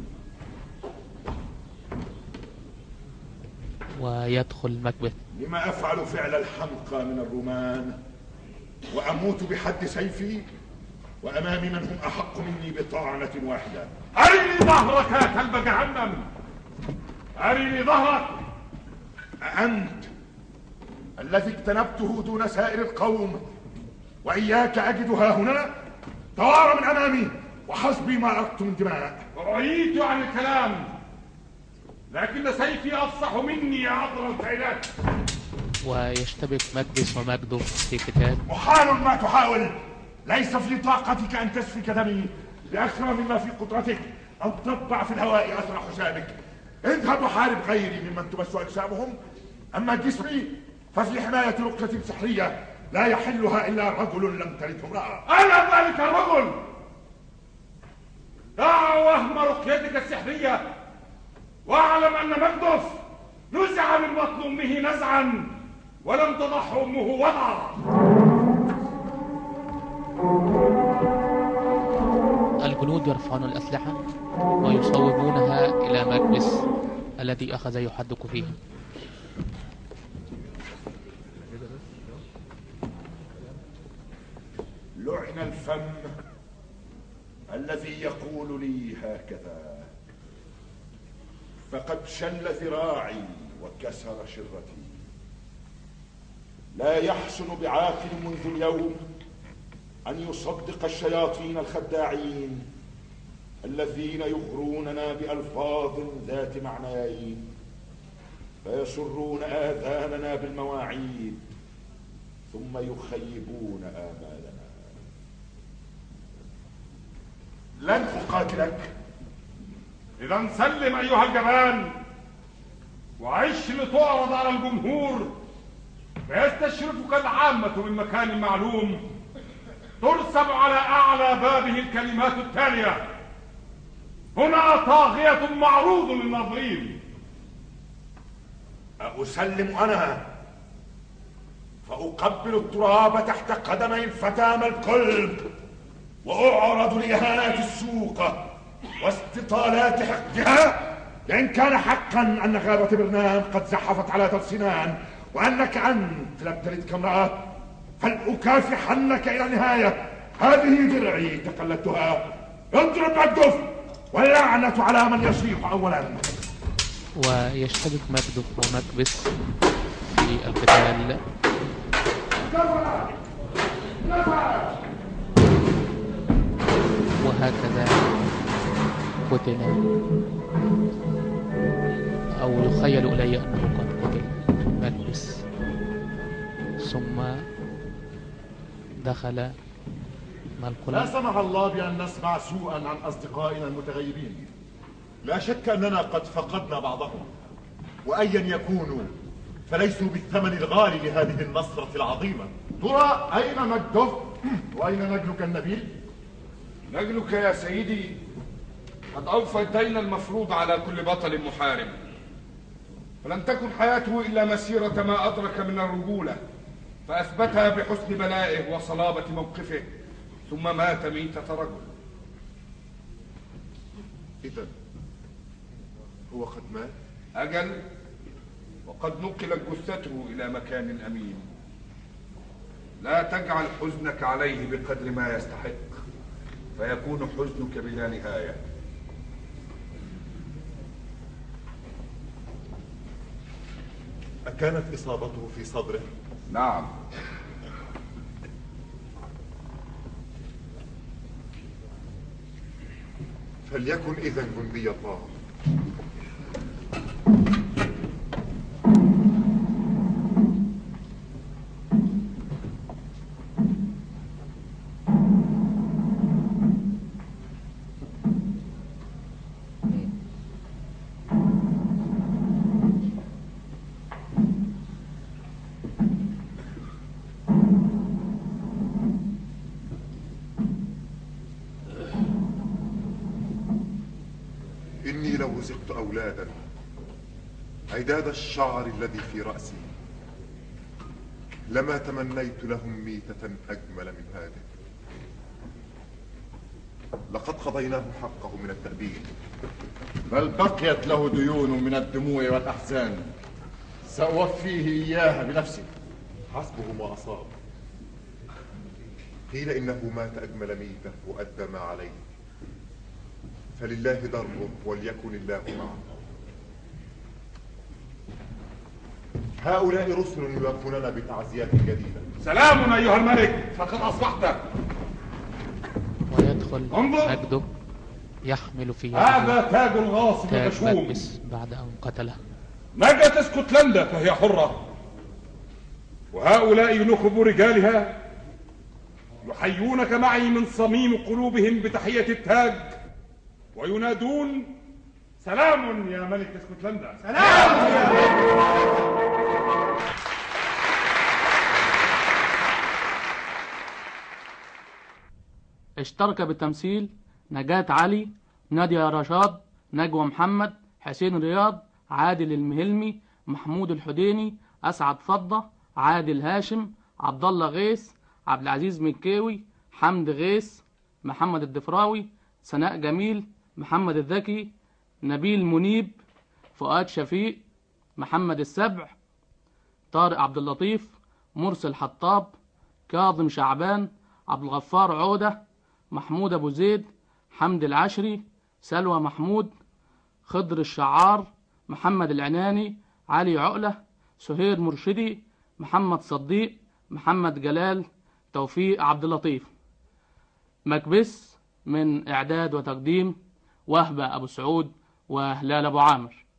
ويدخل مكبث. لما أفعل فعل الحمقى من الرومان وأموت بحد سيفي وأمامي من هم أحق مني بطعنة واحدة؟ أرني ظهرك يا كلب جهنم، أرني ظهرك. أنت الذي اجتنبته دون سائر القوم وإياك أجدها هنا؟ توار من أمامي وحسبي ما أردت من دماء. رأيت عن الكلام، لكن سيفي أفصح مني يا عطر الفعلات. ويشتبك مكبث وماكدوف في قتال. محال ما تحاول، ليس في طاقتك أن تسفك دمي بأكثر مما في قدرتك أو تطبع في الهواء أثر حسابك. اذهب وحارب غيري ممن تمس أجسامهم، أما جسمي ففي حماية رقية سحرية لا يحلها إلا رجل لم تلده امرأة. أنا ذلك الرجل. دع وهم رقيتك السحرية واعلم أن مكدوف نزع من بطن أمه نزعا ولم تضح أمه وضعا. الجنود يرفعون الأسلحة ويصوبونها إلى مكبث الذي أخذ يحدق فيها. لعن الفم الذي يقول لي هكذا، فقد شل ذراعي وكسر شرتي. لا يحسن بعاقل منذ اليوم أن يصدق الشياطين الخداعين الذين يغروننا بألفاظ ذات معنيين فيسرون آذاننا بالمواعيد ثم يخيبون آمالنا. لن أقاتلك. إذا سلم أيها الجبان وعش لتعرض على الجمهور فيستشرفك العامة من مكان معلوم ترسم على أعلى بابه الكلمات التالية: هنا طاغية معروض للناظرين. أسلم أنا فأقبل التراب تحت قدمي الفتى الكلب وأعرض لإهانات السوق واستطالات حقدها، لأن كان حقا أن غابة برنام قد زحفت على ذات سنان وأنك أنت لم تلدك امرأة، فلأكافحنك إلى النهاية. هذه درعي تقلدتها. اضرب مكدوف واللعنة على من يصيح أولا. ويشتبك مكدوف ومكبث في القتال. وهكذا قتل، أو يخيل إلي أنه قد قتل مكبث. ثم دخل ملك لا سمح الله بأن نسمع سوءا عن أصدقائنا المتغيبين. لا شك أننا قد فقدنا بعضهم، وأيا يكونوا فليسوا بالثمن الغالي لهذه النصرة العظيمة. ترى أين مكدوف وأين نجلك النبيل؟ نجلك يا سيدي قد أوفى الدين المفروض على كل بطل محارب، فلم تكن حياته إلا مسيرة ما أدرك من الرجولة، فأثبتها بحسن بلائه وصلابة موقفه، ثم مات ميتة رجل. إذن هو قد مات؟ أجل، وقد نقلت جثته إلى مكان أمين. لا تجعل حزنك عليه بقدر ما يستحق، فيكون حزنك بلا نهاية. أكانت إصابته في صدره؟ نعم. فليكن إذن جندي الله. إني لو رزقت أولادا عداد الشعر الذي في رأسي لما تمنيت لهم ميتة أجمل من هذه. لقد قضيناه حقه من التأبيد، بل بقيت له ديون من الدموع والأحزان سأوفيه إياها بنفسي. حسبه ما أصاب. قيل إنه مات أجمل ميتة وأدى ما عليه، فلله ضربه وليكن الله معه. هؤلاء رسل يوافوننا بتعزيات جديدة. سلام أيها الملك، فقد أصبحت. ويدخل مجده يحمل في يده هذا تاج الغاصب تاج المشؤوم مكبس بعد أن قتله. نجت اسكتلندا فهي حرة، وهؤلاء نخب رجالها يحيونك معي من صميم قلوبهم بتحية التاج، وينادون سلام يا ملك اسكتلندا. سلام يا ملك. اشترك بالتمثيل نجاة علي، نادية رشاد، نجوى محمد، حسين رياض، عادل المهلمي، محمود الحديني، أسعد فضة، عادل هاشم، عبد الله غيث، عبد العزيز مكاوي، حمد غيث، محمد الدفراوي، سناء جميل، محمد الذكي، نبيل منيب، فؤاد شفيق، محمد السبع، طارق عبد اللطيف، مرسل حطاب، كاظم شعبان، عبد الغفار عودة، محمود أبو زيد، حمد العشري، سلوى محمود، خضر الشعار، محمد العناني، علي عقلة، سهير مرشدي، محمد صديق، محمد جلال، توفيق عبد اللطيف. مكبس من إعداد وتقديم وهبة أبو سعود وهلال أبو عامر.